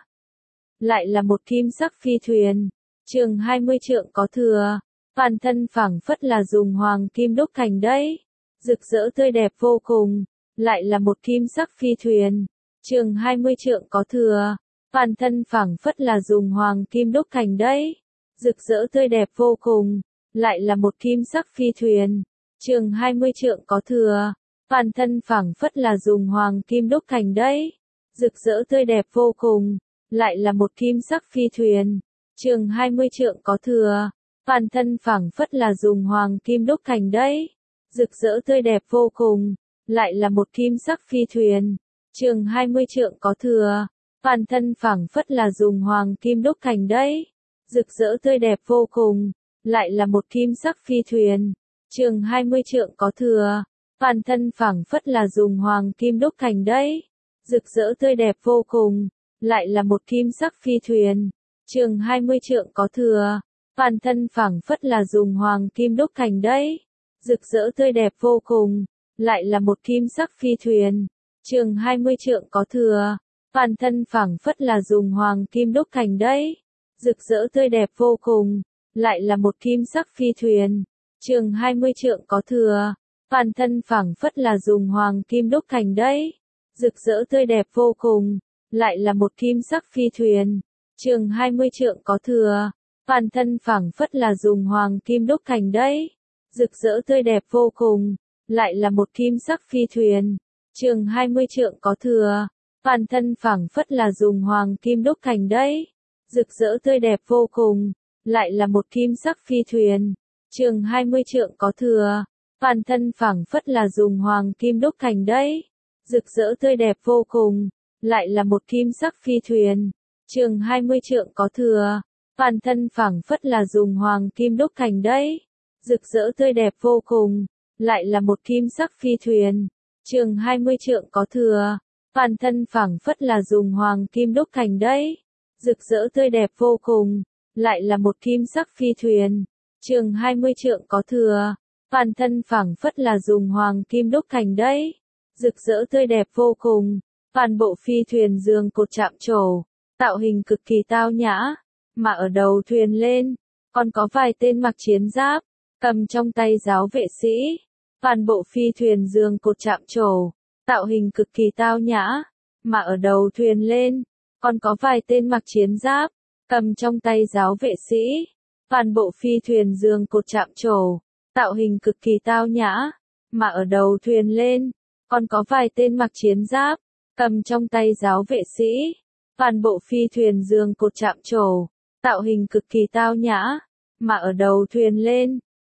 S1: Lại là một kim sắc phi thuyền, chừng hai mươi trượng có thừa, toàn thân phảng phất là dùng hoàng kim đúc thành đấy, rực rỡ tươi đẹp vô cùng. Lại là một kim sắc phi thuyền, chừng hai mươi trượng có thừa, toàn thân phảng phất là dùng hoàng kim đúc thành đấy, rực rỡ tươi đẹp vô cùng. Lại là một kim sắc phi thuyền, chừng hai mươi trượng có thừa, toàn thân phảng phất là dùng hoàng kim đúc thành đấy, rực rỡ tươi đẹp vô cùng. Lại là một kim sắc phi thuyền, chừng hai mươi trượng có thừa, toàn thân phảng phất là dùng hoàng kim đúc thành đấy, rực rỡ tươi đẹp vô cùng. Lại là một kim sắc phi thuyền, chừng hai mươi trượng có thừa, toàn thân phảng phất là dùng hoàng kim đúc thành đấy, rực rỡ tươi đẹp vô cùng. Lại là một kim sắc phi thuyền, chừng hai mươi trượng có thừa, toàn thân phảng phất là dùng hoàng kim đúc thành đấy, rực rỡ tươi đẹp vô cùng. Lại là một kim sắc phi thuyền, chừng hai mươi trượng có thừa, toàn thân phảng phất là dùng hoàng kim đúc thành đấy, rực rỡ tươi đẹp vô cùng. Lại là một kim sắc phi thuyền, chừng hai mươi trượng có thừa, toàn thân phảng phất là dùng hoàng kim đúc thành đấy, rực rỡ tươi đẹp vô cùng. Lại là một kim sắc phi thuyền, chừng hai mươi trượng có thừa, toàn thân phảng phất là dùng hoàng kim đúc thành đấy, rực rỡ tươi đẹp vô cùng. Lại là một kim sắc phi thuyền, chừng hai mươi trượng có thừa, toàn thân phảng phất là dùng hoàng kim đúc thành đấy, rực rỡ tươi đẹp vô cùng. Lại là một kim sắc phi thuyền, chừng hai mươi trượng có thừa, toàn thân phảng phất là dùng hoàng kim đúc thành đấy, rực rỡ tươi đẹp vô cùng. Lại là một kim sắc phi thuyền, chừng hai mươi trượng có thừa, toàn thân phảng phất là dùng hoàng kim đúc thành đấy, rực rỡ tươi đẹp vô cùng. Lại là một kim sắc phi thuyền, chừng hai mươi trượng có thừa, toàn thân phảng phất là dùng hoàng kim đúc thành đấy, rực rỡ tươi đẹp vô cùng. Lại là một kim sắc phi thuyền, chừng hai mươi trượng có thừa, toàn thân phảng phất là dùng hoàng kim đúc thành đấy, rực rỡ tươi đẹp vô cùng. Lại là một kim sắc phi thuyền, chừng hai mươi trượng có thừa, toàn thân phảng phất là dùng hoàng kim đúc thành đấy, rực rỡ tươi đẹp vô cùng. Toàn bộ phi thuyền giường cột chạm trổ, tạo hình cực kỳ tao nhã, mà ở đầu thuyền lên, còn có vài tên mặc chiến giáp, cầm trong tay giáo vệ sĩ. Toàn bộ phi thuyền giường cột chạm trổ, tạo hình cực kỳ tao nhã, mà ở đầu thuyền lên, còn có vài tên mặc chiến giáp, cầm trong tay giáo vệ sĩ. Toàn bộ phi thuyền giường cột chạm trổ, tạo hình cực kỳ tao nhã, mà ở đầu thuyền lên, còn có vài tên mặc chiến giáp, cầm trong tay giáo vệ sĩ. Toàn bộ phi thuyền giường cột chạm trổ, tạo hình cực kỳ tao nhã, mà ở đầu thuyền lên,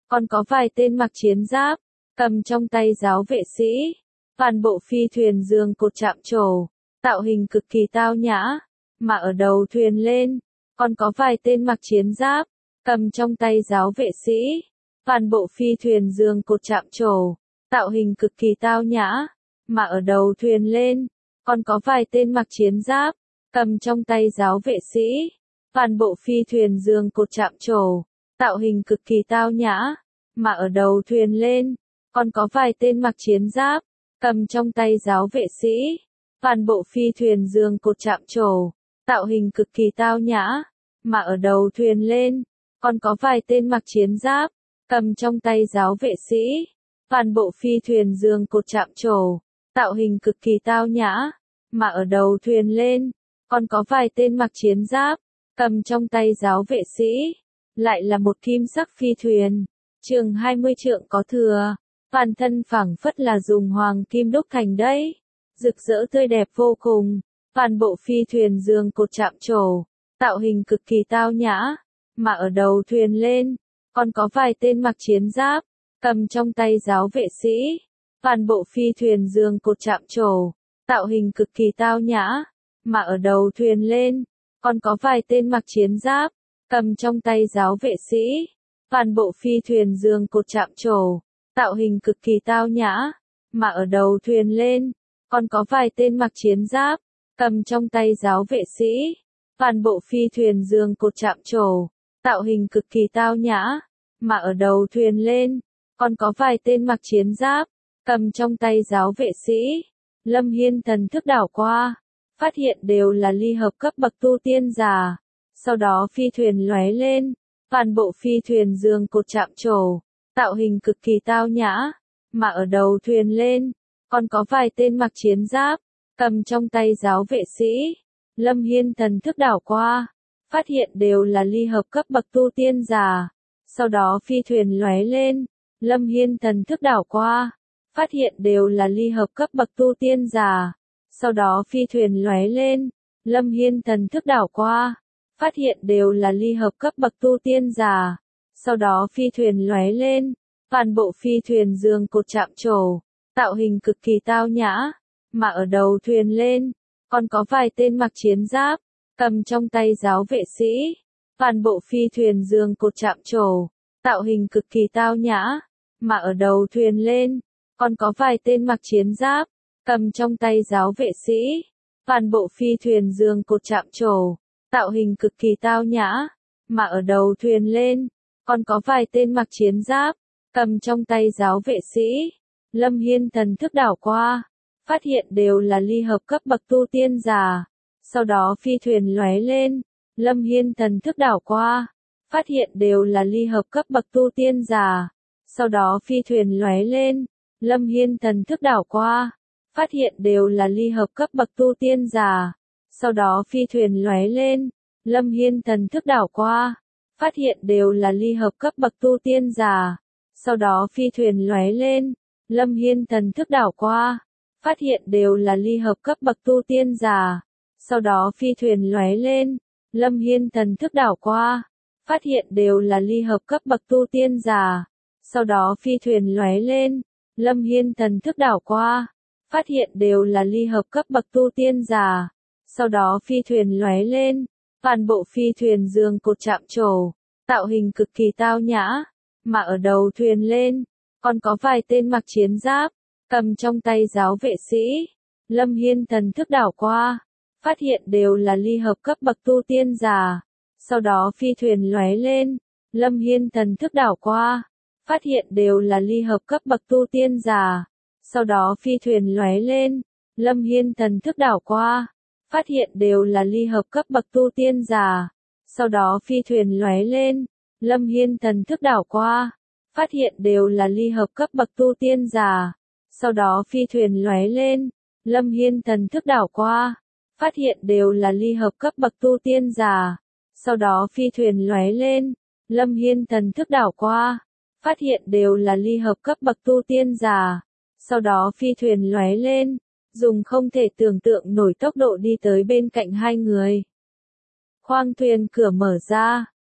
S1: còn có vài tên mặc chiến giáp, cầm trong tay giáo vệ sĩ. Toàn bộ phi thuyền giường cột chạm trổ, tạo hình cực kỳ tao nhã, mà ở đầu thuyền lên, còn có vài tên mặc chiến giáp, cầm trong tay giáo vệ sĩ. Toàn bộ phi thuyền giường cột chạm trổ, tạo hình cực kỳ tao nhã, mà ở đầu thuyền lên, còn có vài tên mặc chiến giáp, cầm trong tay giáo vệ sĩ. Toàn bộ phi thuyền giường cột chạm trổ, tạo hình cực kỳ tao nhã, mà ở đầu thuyền lên, còn có vài tên mặc chiến giáp, cầm trong tay giáo vệ sĩ. Toàn bộ phi thuyền giường cột chạm trổ, tạo hình cực kỳ tao nhã, mà ở đầu thuyền lên, còn có vài tên mặc chiến giáp, cầm trong tay giáo vệ sĩ. Toàn bộ phi thuyền giường cột chạm trổ, tạo hình cực kỳ tao nhã, mà ở đầu thuyền lên, còn có vài tên mặc chiến giáp, cầm trong tay giáo vệ sĩ. Lại là một kim sắc phi thuyền, chừng hai mươi trượng có thừa, toàn thân phẳng phất là dùng hoàng kim đúc thành đấy, rực rỡ tươi đẹp vô cùng. Toàn bộ phi thuyền giường cột chạm trổ, tạo hình cực kỳ tao nhã, mà ở đầu thuyền lên, còn có vài tên mặc chiến giáp, cầm trong tay giáo vệ sĩ. Toàn bộ phi thuyền giường cột chạm trổ, tạo hình cực kỳ tao nhã, mà ở đầu thuyền lên, còn có vài tên mặc chiến giáp, cầm trong tay giáo vệ sĩ. Toàn bộ phi thuyền giường cột chạm trổ, tạo hình cực kỳ tao nhã, mà ở đầu thuyền lên, còn có vài tên mặc chiến giáp, cầm trong tay giáo vệ sĩ. Toàn bộ phi thuyền giường cột chạm trổ, tạo hình cực kỳ tao nhã, mà ở đầu thuyền lên, còn có vài tên mặc chiến giáp, cầm trong tay giáo vệ sĩ. Lâm Hiên thần thức đảo qua, phát hiện đều là ly hợp cấp bậc tu tiên giả. Sau đó phi thuyền lóe lên, toàn bộ phi thuyền giường cột chạm trổ, tạo hình cực kỳ tao nhã, mà ở đầu thuyền lên, còn có vài tên mặc chiến giáp, cầm trong tay giáo vệ sĩ. Lâm Hiên thần thức đảo qua, phát hiện đều là ly hợp cấp bậc tu tiên giả. Sau đó phi thuyền lóe lên, Lâm Hiên thần thức đảo qua, phát hiện đều là ly hợp cấp bậc tu tiên giả. Sau đó phi thuyền lóe lên, Lâm Hiên thần thức đảo qua, phát hiện đều là ly hợp cấp bậc tu tiên giả. Sau đó phi thuyền lóe lên, toàn bộ phi thuyền giường cột chạm trổ, tạo hình cực kỳ tao nhã, mà ở đầu thuyền lên, còn có vài tên mặc chiến giáp, cầm trong tay giáo vệ sĩ. Toàn bộ phi thuyền giường cột chạm trổ, tạo hình cực kỳ tao nhã, mà ở đầu thuyền lên, còn có vài tên mặc chiến giáp, cầm trong tay giáo vệ sĩ. Toàn bộ phi thuyền giường cột chạm trổ, tạo hình cực kỳ tao nhã, mà ở đầu thuyền lên, còn có vài tên mặc chiến giáp, cầm trong tay giáo vệ sĩ. Lâm Hiên thần thức đảo qua, phát hiện đều là ly hợp cấp bậc tu tiên giả. Sau đó phi thuyền lóe lên, Lâm Hiên thần thức đảo qua, phát hiện đều là ly hợp cấp bậc tu tiên giả. Sau đó phi thuyền lóe lên, Lâm Hiên thần thức đảo qua, phát hiện đều là ly hợp cấp bậc tu tiên giả. Sau đó phi thuyền lóe lên, Lâm Hiên thần thức đảo qua, phát hiện đều là ly hợp cấp bậc tu tiên giả. Sau đó phi thuyền lóe lên, Lâm Hiên thần thức đảo qua, phát hiện đều là ly hợp cấp bậc tu tiên giả. Sau đó phi thuyền lóe lên, Lâm Hiên thần thức đảo qua, phát hiện đều là ly hợp cấp bậc tu tiên giả. Sau đó phi thuyền lóe lên, Lâm Hiên thần thức đảo qua, phát hiện đều là ly hợp cấp bậc tu tiên giả. Sau đó phi thuyền lóe lên, toàn bộ phi thuyền giường cột chạm trổ, tạo hình cực kỳ tao nhã, mà ở đầu thuyền lên, còn có vài tên mặc chiến giáp, cầm trong tay giáo vệ sĩ. Lâm Hiên thần thức đảo qua, phát hiện đều là ly hợp cấp bậc tu tiên giả. Sau đó phi thuyền lóe lên, Lâm Hiên thần thức đảo qua, phát hiện đều là ly hợp cấp bậc tu tiên giả. Sau đó phi thuyền lóe lên, Lâm Hiên thần thức đảo qua, phát hiện đều là ly hợp cấp bậc tu tiên giả. Sau đó phi thuyền lóe lên, Lâm Hiên thần thức đảo qua, phát hiện đều là ly hợp cấp bậc tu tiên giả. Sau đó phi thuyền lóe lên, Lâm Hiên thần thức đảo qua, phát hiện đều là ly hợp cấp bậc tu tiên giả. Sau đó phi thuyền lóe lên, Lâm Hiên thần thức đảo qua, phát hiện đều là ly hợp cấp bậc tu tiên giả. Sau đó phi thuyền lóe lên, dùng không thể tưởng tượng nổi tốc độ đi tới bên cạnh hai người. Khoang thuyền cửa mở ra,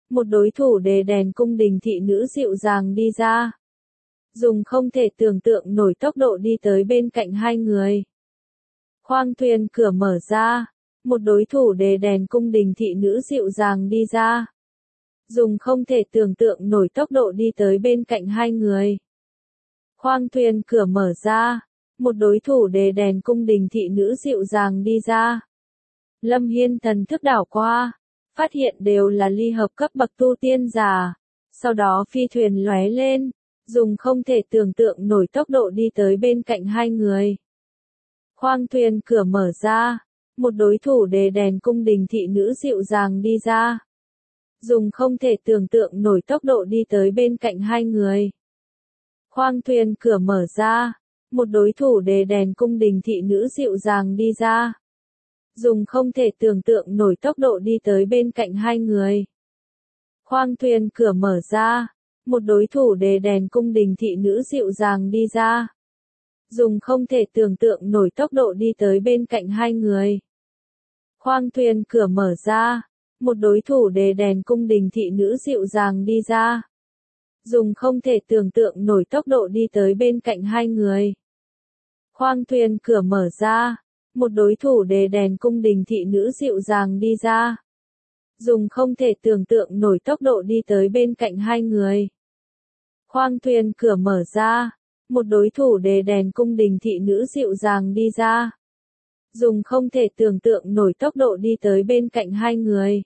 S1: Một đối thủ đề đèn cung đình thị nữ dịu dàng đi ra. Dùng không thể tưởng tượng nổi tốc độ đi tới bên cạnh hai người. Khoang thuyền cửa mở ra. Một đối thủ đề đèn cung đình thị nữ dịu dàng đi ra. Dùng không thể tưởng tượng nổi tốc độ đi tới bên cạnh hai người. Khoang thuyền cửa mở ra. Một đối thủ đề đèn cung đình thị nữ dịu dàng đi ra. Lâm Hiên thần thức đảo qua. Phát hiện đều là ly hợp cấp bậc tu tiên giả. Sau đó phi thuyền lóe lên. Dùng không thể tưởng tượng nổi tốc độ đi tới bên cạnh hai người. Khoang thuyền cửa mở ra. Một đối thủ đề đèn cung đình thị nữ dịu dàng đi ra. Dùng không thể tưởng tượng nổi tốc độ đi tới bên cạnh hai người. Khoang thuyền cửa mở ra. Một đối thủ đề đèn cung đình thị nữ dịu dàng đi ra. Dùng không thể tưởng tượng nổi tốc độ đi tới bên cạnh hai người. Khoang thuyền cửa mở ra. Một đối thủ đề đèn cung đình thị nữ dịu dàng đi ra. Dùng không thể tưởng tượng nổi tốc độ đi tới bên cạnh hai người. Khoang thuyền cửa mở ra. Một đối thủ đề đèn cung đình thị nữ dịu dàng đi ra. Dùng không thể tưởng tượng nổi tốc độ đi tới bên cạnh hai người. Khoang thuyền cửa mở ra. Một đối thủ đề đèn cung đình thị nữ dịu dàng đi ra. Dùng không thể tưởng tượng nổi tốc độ đi tới bên cạnh hai người. Khoang thuyền cửa mở ra. Một đối thủ đề đèn cung đình thị nữ dịu dàng đi ra. Dùng không thể tưởng tượng nổi tốc độ đi tới bên cạnh hai người.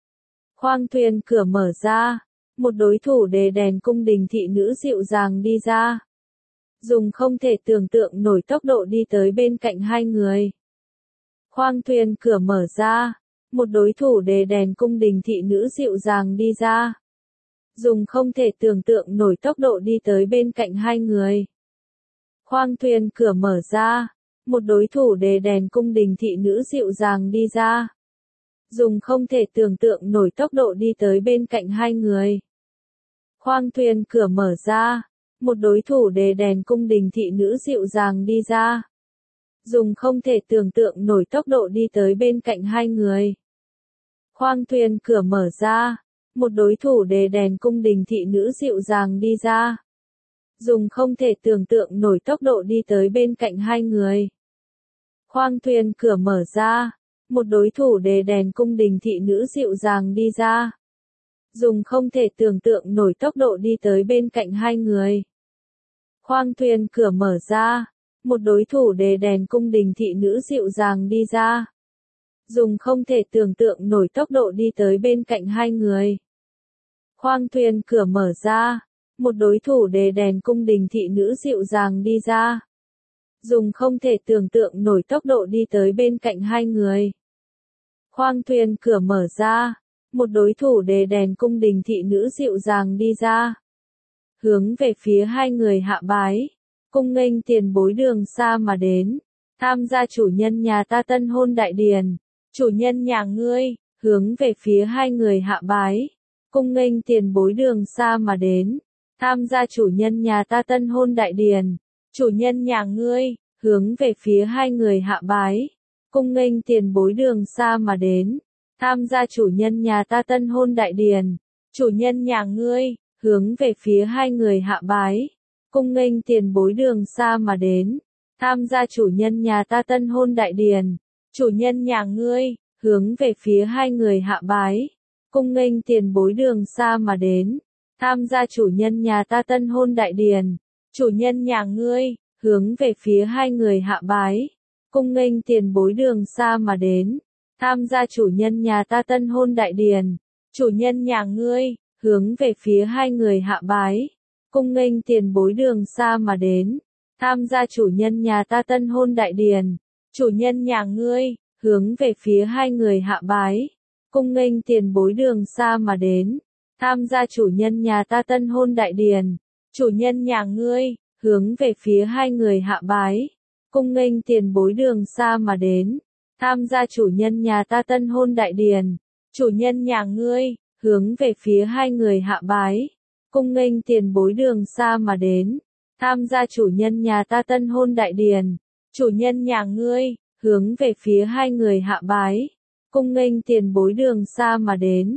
S1: Khoang thuyền cửa mở ra. Một đối thủ đề đèn cung đình thị nữ dịu dàng đi ra. Dùng không thể tưởng tượng nổi tốc độ đi tới bên cạnh hai người. Khoang thuyền cửa mở ra. Một đối thủ đề đèn cung đình thị nữ dịu dàng đi ra. Dùng không thể tưởng tượng nổi tốc độ đi tới bên cạnh hai người. Khoang thuyền cửa mở ra. Một đối thủ đề đèn cung đình thị nữ dịu dàng đi ra. Dùng không thể tưởng tượng nổi tốc độ đi tới bên cạnh hai người. Khoang thuyền cửa mở ra. Một đối thủ đề đèn cung đình thị nữ dịu dàng đi ra. Dùng không thể tưởng tượng nổi tốc độ đi tới bên cạnh hai người. Khoang thuyền cửa mở ra. Một đối thủ đề đèn cung đình thị nữ dịu dàng đi ra. Dùng không thể tưởng tượng nổi tốc độ đi tới bên cạnh hai người. Khoang thuyền cửa mở ra. Một đối thủ đề đèn cung đình thị nữ dịu dàng đi ra. Dùng không thể tưởng tượng nổi tốc độ đi tới bên cạnh hai người. Khoang thuyền cửa mở ra. Một đối thủ đề đèn cung đình thị nữ dịu dàng đi ra. Dùng không thể tưởng tượng nổi tốc độ đi tới bên cạnh hai người. Khoang thuyền cửa mở ra. Một đối thủ đề đèn cung đình thị nữ dịu dàng đi ra. Dùng không thể tưởng tượng nổi tốc độ đi tới bên cạnh hai người. Khoang thuyền cửa mở ra. Một đối thủ đề đèn cung đình thị nữ dịu dàng đi ra. Hướng về phía hai người hạ bái. Cung nghênh tiền bối đường xa mà đến. Tham gia chủ nhân nhà ta tân hôn đại điển. Chủ nhân nhà ngươi, hướng về phía hai người hạ bái. Cung nghênh tiền bối đường xa mà đến. Tham gia chủ nhân nhà ta tân hôn đại điển. Chủ nhân nhà ngươi, hướng về phía hai người hạ bái. Cung nghênh tiền bối đường xa mà đến. Tham gia chủ nhân nhà ta tân hôn đại điển. Chủ nhân nhà ngươi, hướng về phía hai người hạ bái. Cung nghênh tiền bối đường xa mà đến. Tham gia chủ nhân nhà ta tân hôn đại điển. Chủ nhân nhà ngươi, hướng về phía hai người hạ bái. Cung nghênh tiền bối đường xa mà đến. Tham gia chủ nhân nhà ta tân hôn đại điển. Chủ nhân nhà ngươi, hướng về phía hai người hạ bái. Cung nghênh tiền bối đường xa mà đến. Tham gia chủ nhân nhà ta tân hôn đại điển. Chủ nhân nhà ngươi, hướng về phía hai người hạ bái. Cung nghênh tiền bối đường xa mà đến. Tham gia chủ nhân nhà ta tân hôn đại điển. Chủ nhân nhà ngươi, hướng về phía hai người hạ bái. Cung nghênh tiền bối đường xa mà đến. Tham gia chủ nhân nhà ta tân hôn đại điển. Chủ nhân nhà ngươi, hướng về phía hai người hạ bái. Cung nghênh tiền bối đường xa mà đến. Tham gia chủ nhân nhà ta tân hôn đại điển. Chủ nhân nhà ngươi, hướng về phía hai người hạ bái. Cung nghênh tiền bối đường xa mà đến. Tham gia chủ nhân nhà ta tân hôn đại điển. Chủ nhân nhà ngươi, hướng về phía hai người hạ bái. Cung nghênh tiền bối đường xa mà đến.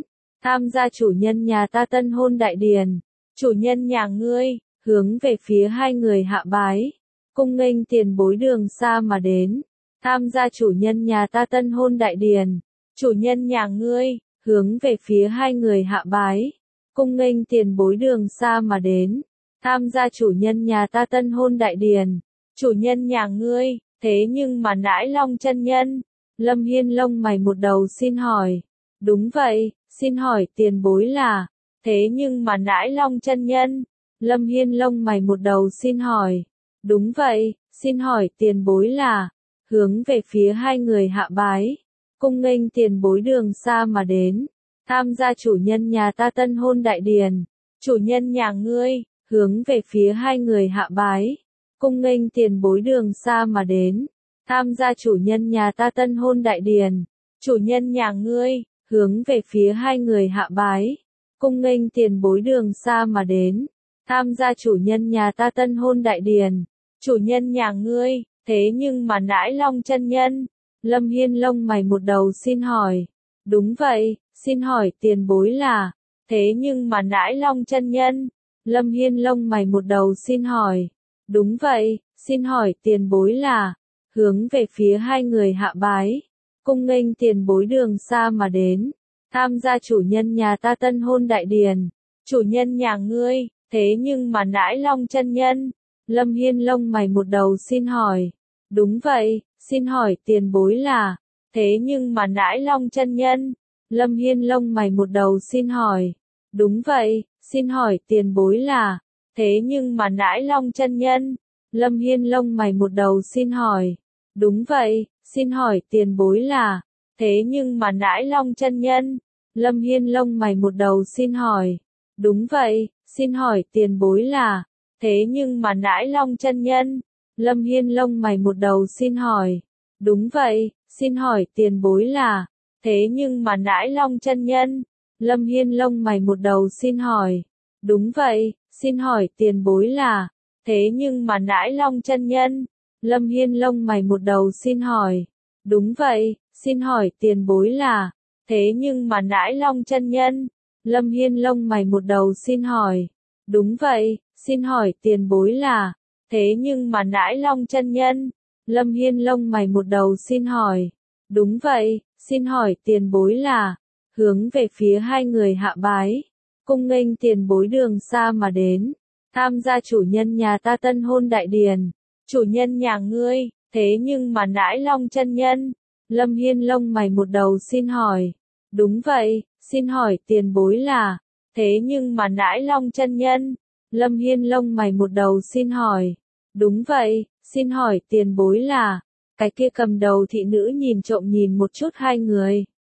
S1: tham gia chủ nhân nhà ta tân hôn đại điển. Chủ nhân nhà ngươi, hướng về phía hai người hạ bái, cung nghênh tiền bối đường xa mà đến, tham gia chủ nhân nhà ta tân hôn đại điển. Chủ nhân nhà ngươi, hướng về phía hai người hạ bái, cung nghênh tiền bối đường xa mà đến, tham gia chủ nhân nhà ta tân hôn đại điển. Chủ nhân nhà ngươi, thế nhưng mà nãi long chân nhân. Lâm Hiên lông mày một đầu xin hỏi. Đúng vậy, xin hỏi tiền bối là, thế nhưng mà nãi long chân nhân. Lâm Hiên lông mày một đầu xin hỏi. Đúng vậy, xin hỏi tiền bối là, hướng về phía hai người hạ bái, cung nghênh tiền bối đường xa mà đến, tham gia chủ nhân nhà ta tân hôn đại điển. Chủ nhân nhà ngươi, hướng về phía hai người hạ bái, cung nghênh tiền bối đường xa mà đến, tham gia chủ nhân nhà ta tân hôn đại điển. Chủ nhân nhà ngươi, hướng về phía hai người hạ bái, cung nghênh tiền bối đường xa mà đến, tham gia chủ nhân nhà ta tân hôn đại điển. Chủ nhân nhà ngươi, thế nhưng mà nãi long chân nhân. Lâm Hiên lông mày một đầu xin hỏi. Đúng vậy, xin hỏi tiền bối là, thế nhưng mà nãi long chân nhân. Lâm Hiên lông mày một đầu xin hỏi. Đúng vậy, xin hỏi tiền bối là, hướng về phía hai người hạ bái, cung nghênh tiền bối đường xa mà đến, tham gia chủ nhân nhà ta tân hôn đại điển. Chủ nhân nhà ngươi, thế nhưng mà nãi long chân nhân. Lâm Hiên lông mày một đầu xin hỏi. Đúng vậy, xin hỏi tiền bối là, thế nhưng mà nãi long chân nhân. Lâm Hiên lông mày một đầu xin hỏi. Đúng vậy, xin hỏi tiền bối là, thế nhưng mà nãi long chân nhân. Lâm Hiên lông mày một đầu xin hỏi. Đúng vậy, xin hỏi tiền bối là, thế nhưng mà nãi long chân nhân. Lâm Hiên lông mày một đầu xin hỏi. Đúng vậy, xin hỏi tiền bối là, thế nhưng mà nãi long chân nhân. Lâm Hiên lông mày một đầu xin hỏi. Đúng vậy, xin hỏi tiền bối là, thế nhưng mà nãi long chân nhân. Lâm Hiên lông mày một đầu xin hỏi. Đúng vậy, xin hỏi tiền bối là, thế nhưng mà nãi long chân nhân. Lâm Hiên lông mày một đầu xin hỏi. Đúng vậy, xin hỏi tiền bối là, thế nhưng mà nãi long chân nhân. Lâm Hiên lông mày một đầu xin hỏi. Đúng vậy, xin hỏi tiền bối là, thế nhưng mà nãi long chân nhân. Lâm Hiên lông mày một đầu xin hỏi. Đúng vậy, xin hỏi tiền bối là, hướng về phía hai người hạ bái, cung nghênh tiền bối đường xa mà đến, tham gia chủ nhân nhà ta tân hôn đại điển. Chủ nhân nhà ngươi, thế nhưng mà nãi long chân nhân. Lâm Hiên lông mày một đầu xin hỏi. Đúng vậy, xin hỏi tiền bối là, thế nhưng mà nãi long chân nhân. Lâm Hiên lông mày một đầu xin hỏi. Đúng vậy, xin hỏi tiền bối là, cái kia cầm đầu thị nữ nhìn trộm nhìn một chút hai người.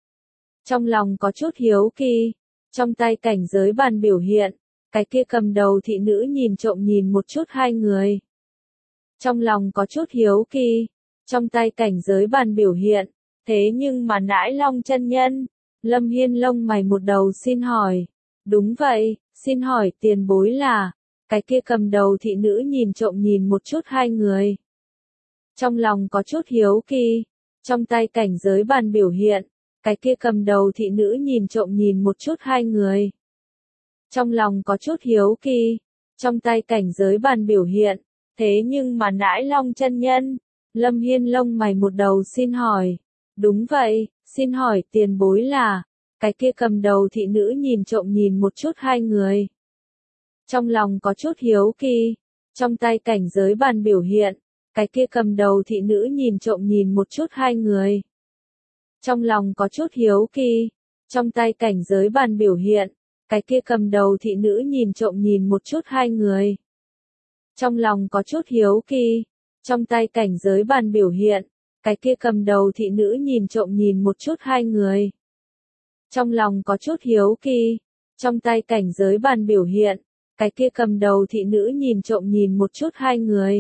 S1: Trong lòng có chút hiếu kỳ, trong tay cảnh giới bàn biểu hiện, cái kia cầm đầu thị nữ nhìn trộm nhìn một chút hai người. Trong lòng có chút hiếu kỳ, trong tay cảnh giới bàn biểu hiện, thế nhưng mà nãi long chân nhân. Lâm Hiên lông mày một đầu xin hỏi. Đúng vậy, xin hỏi tiền bối là, cái kia cầm đầu thị nữ nhìn trộm nhìn một chút hai người. Trong lòng có chút hiếu kỳ, trong tay cảnh giới bàn biểu hiện, cái kia cầm đầu thị nữ nhìn trộm nhìn một chút hai người. Trong lòng có chút hiếu kỳ, trong tay cảnh giới bàn biểu hiện, thế nhưng mà nãi long chân nhân. Lâm Hiên lông mày một đầu xin hỏi. Đúng vậy, xin hỏi tiền bối là, cái kia cầm đầu thị nữ nhìn trộm nhìn một chút hai người. Trong lòng có chút hiếu kỳ, trong tay cảnh giới bàn biểu hiện, cái kia cầm đầu thị nữ nhìn trộm nhìn một chút hai người. Trong lòng có chút hiếu kỳ, trong tay cảnh giới bàn biểu hiện, cái kia cầm đầu thị nữ nhìn trộm nhìn một chút hai người. Trong lòng có chút hiếu kỳ, trong tay cảnh giới bàn biểu hiện, cái kia cầm đầu thị nữ nhìn trộm nhìn một chút hai người. Trong lòng có chút hiếu kỳ, trong tay cảnh giới bàn biểu hiện, cái kia cầm đầu thị nữ nhìn trộm nhìn một chút hai người.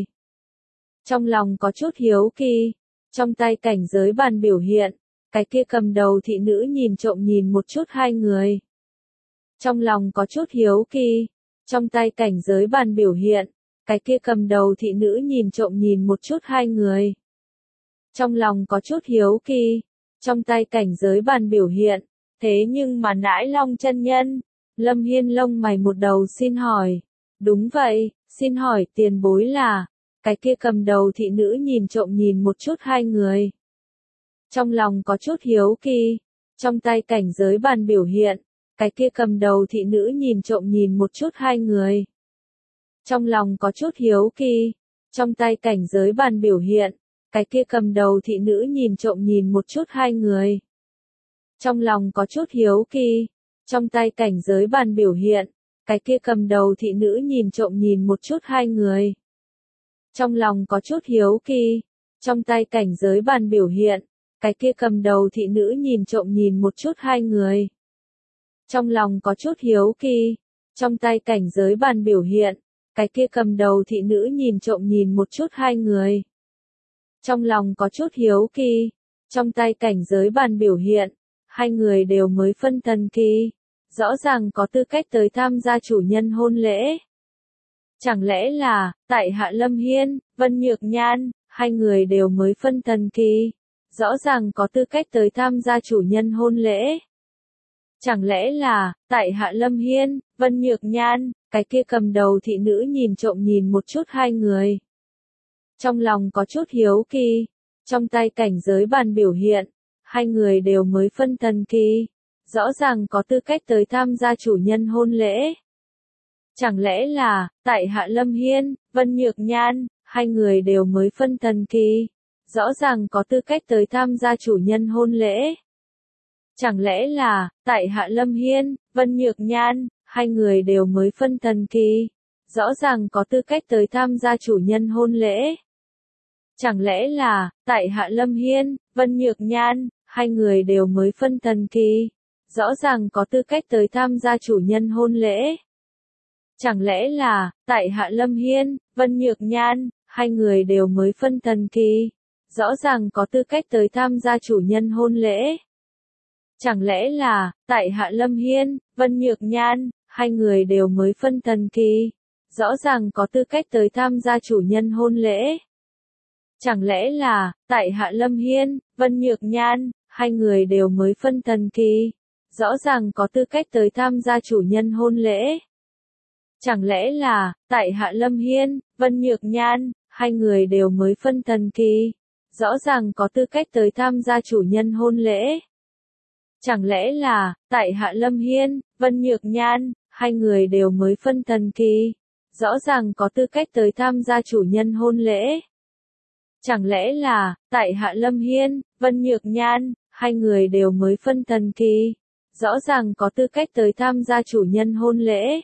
S1: Trong lòng có chút hiếu kỳ, trong tay cảnh giới bàn biểu hiện, cái kia cầm đầu thị nữ nhìn trộm nhìn một chút hai người. Trong lòng có chút hiếu kỳ, trong tay cảnh giới bàn biểu hiện, cái kia cầm đầu thị nữ nhìn trộm nhìn một chút hai người. Trong lòng có chút hiếu kỳ, trong tay cảnh giới bàn biểu hiện, Thế nhưng mà Nãi Long chân nhân, Lâm Hiên lông mày một đầu xin hỏi. Đúng vậy, xin hỏi tiền bối là, cái kia cầm đầu thị nữ nhìn trộm nhìn một chút hai người. Trong lòng có chút hiếu kỳ, trong tay cảnh giới bàn biểu hiện, cái kia cầm đầu thị nữ nhìn trộm nhìn một chút hai người. Trong lòng có chút hiếu kỳ, trong tay cảnh giới bàn biểu hiện, cái kia cầm đầu thị nữ nhìn trộm nhìn một chút hai người. Trong lòng có chút hiếu kỳ, trong tay cảnh giới bàn biểu hiện, cái kia cầm đầu thị nữ nhìn trộm nhìn một chút hai người. Trong lòng có chút hiếu kỳ, trong tay cảnh giới bàn biểu hiện, cái kia cầm đầu thị nữ nhìn trộm nhìn một chút hai người. Trong lòng có chút hiếu kỳ, trong tay cảnh giới bàn biểu hiện, cái kia cầm đầu thị nữ nhìn trộm nhìn một chút hai người. Trong lòng có chút hiếu kỳ, trong tay cảnh giới bàn biểu hiện, hai người đều mới phân thần kỳ, rõ ràng có tư cách tới tham gia chủ nhân hôn lễ. Chẳng lẽ là, tại hạ Lâm Hiên, Vân Nhược Nhan, hai người đều mới phân thần kỳ, rõ ràng có tư cách tới tham gia chủ nhân hôn lễ. Chẳng lẽ là, tại hạ Lâm Hiên, Vân Nhược Nhan, cái kia cầm đầu thị nữ nhìn trộm nhìn một chút hai người. Trong lòng có chút hiếu kỳ, trong tay cảnh giới bàn biểu hiện, hai người đều mới phân thần kỳ, rõ ràng có tư cách tới tham gia chủ nhân hôn lễ. Chẳng lẽ là, tại hạ Lâm Hiên, Vân Nhược Nhan, hai người đều mới phân thần kỳ, rõ ràng có tư cách tới tham gia chủ nhân hôn lễ. Chẳng lẽ là, tại hạ Lâm Hiên, Vân Nhược Nhan, hai người đều mới phân thần kỳ, rõ ràng có tư cách tới tham gia chủ nhân hôn lễ. Chẳng lẽ là, tại hạ Lâm Hiên, Vân Nhược Nhan, hai người đều mới phân thần kỳ, rõ ràng có tư cách tới tham gia chủ nhân hôn lễ. Chẳng lẽ là, tại hạ Lâm Hiên, Vân Nhược Nhan, hai người đều mới phân thần kỳ, rõ ràng có tư cách tới tham gia chủ nhân hôn lễ. Chẳng lẽ là, tại hạ Lâm Hiên, Vân Nhược Nhan, hai người đều mới phân thần kỳ, rõ ràng có tư cách tới tham gia chủ nhân hôn lễ. Chẳng lẽ là, tại hạ Lâm Hiên, Vân Nhược Nhan, hai người đều mới phân thần kỳ, rõ ràng có tư cách tới tham gia chủ nhân hôn lễ. Chẳng lẽ là, tại hạ Lâm Hiên, Vân Nhược Nhan, hai người đều mới phân thần kỳ, rõ ràng có tư cách tới tham gia chủ nhân hôn lễ. Chẳng lẽ là, tại hạ Lâm Hiên, Vân Nhược Nhan, hai người đều mới phân thần kỳ, rõ ràng có tư cách tới tham gia chủ nhân hôn lễ. Chẳng lẽ là, tại hạ Lâm Hiên, Vân Nhược Nhan, hai người đều mới phân thần kỳ, rõ ràng có tư cách tới tham gia chủ nhân hôn lễ.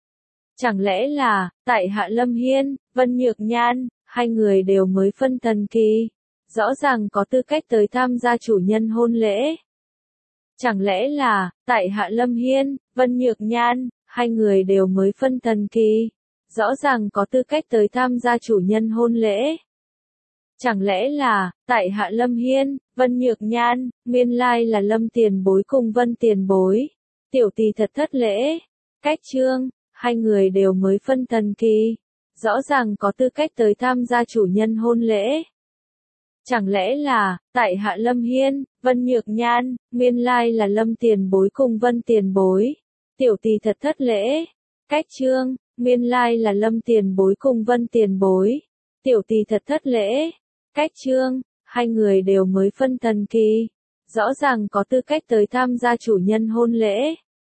S1: Chẳng lẽ là, tại hạ Lâm Hiên, Vân Nhược Nhan, hai người đều mới phân thần kỳ, rõ ràng có tư cách tới tham gia chủ nhân hôn lễ. Chẳng lẽ là, tại hạ Lâm Hiên, Vân Nhược Nhan, hai người đều mới phân thần kỳ, rõ ràng có tư cách tới tham gia chủ nhân hôn lễ. Chẳng lẽ là, tại hạ Lâm Hiên, Vân Nhược Nhan, nguyên lai là Lâm tiền bối cùng Vân tiền bối, tiểu tỷ thật thất lễ. Cách chương, hai người đều mới phân thần kỳ, rõ ràng có tư cách tới tham gia chủ nhân hôn lễ. Chẳng lẽ là, tại hạ Lâm Hiên, Vân Nhược Nhan, nguyên lai là Lâm tiền bối cùng Vân tiền bối, tiểu tỷ thật thất lễ. Cách chương, nguyên lai là Lâm tiền bối cùng Vân tiền bối, tiểu tỷ thật thất lễ. Cách chương, hai người đều mới phân thần kỳ, rõ ràng có tư cách tới tham gia chủ nhân hôn lễ.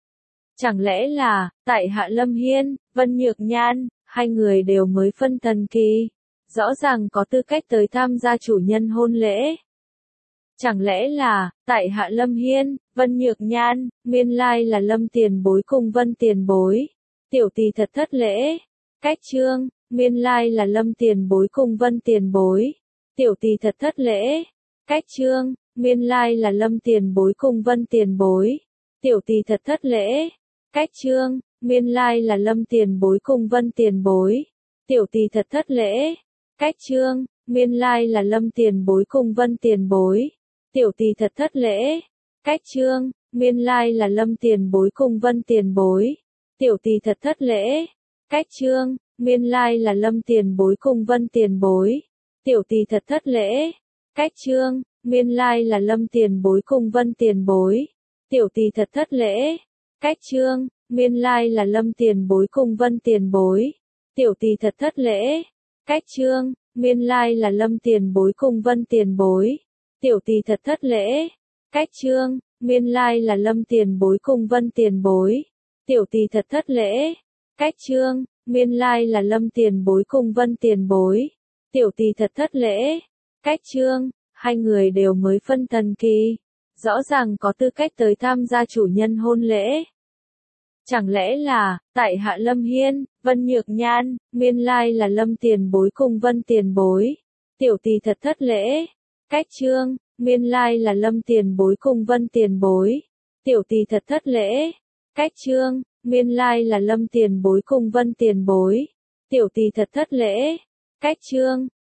S1: Chẳng lẽ là, tại hạ Lâm Hiên, Vân Nhược Nhan, hai người đều mới phân thần kỳ, rõ ràng có tư cách tới tham gia chủ nhân hôn lễ. Chẳng lẽ là, tại hạ Lâm Hiên, Vân Nhược Nhan, nguyên lai là Lâm tiền bối cùng Vân tiền bối, tiểu tỷ thật thất lễ. Cách chương, nguyên lai là Lâm tiền bối cùng Vân tiền bối, tiểu tỷ thật thất lễ. Cách chương, nguyên lai là Lâm tiền bối cùng Vân tiền bối, tiểu tỷ thật thất lễ. Cách chương, nguyên lai là Lâm tiền bối cùng Vân tiền bối, tiểu tỷ thật thất lễ. Cách chương, nguyên lai là Lâm tiền bối cùng Vân tiền bối, tiểu tỷ thật thất lễ. Cách chương, nguyên lai là Lâm tiền bối cùng Vân tiền bối, tiểu tỷ thật thất lễ. Cách chương, nguyên lai là Lâm tiền bối cùng Vân tiền bối, tiểu tỷ thật thất lễ. Cách chương, nguyên lai là Lâm tiền bối cùng Vân tiền bối, tiểu tỷ thật thất lễ. Cách trương, nguyên lai là Lâm tiền bối cùng Vân tiền bối. Tiểu tỷ thật thất lễ. Cách trương, nguyên lai là Lâm tiền bối cùng Vân tiền bối. Tiểu tỷ thật thất lễ. Cách trương, nguyên lai là Lâm tiền bối cùng Vân tiền bối. Tiểu tỷ thật thất lễ. Cách trương, nguyên lai là Lâm tiền bối cùng Vân tiền bối. Tiểu tỷ thật thất lễ. Cách trương, hai người đều mới phân thần kỳ. Rõ ràng có tư cách tới tham gia chủ nhân hôn lễ. Chẳng lẽ là, tại hạ Lâm Hiên, Vân Nhược Nhan, nguyên lai là Lâm tiền bối cùng Vân tiền bối. Tiểu tỷ thật thất lễ. Cách trương, nguyên lai là Lâm tiền bối cùng Vân tiền bối. Tiểu tỷ thật thất lễ. Cách trương, nguyên lai là Lâm tiền bối cùng Vân tiền bối. Tiểu tỷ thật thất lễ. Cách trương,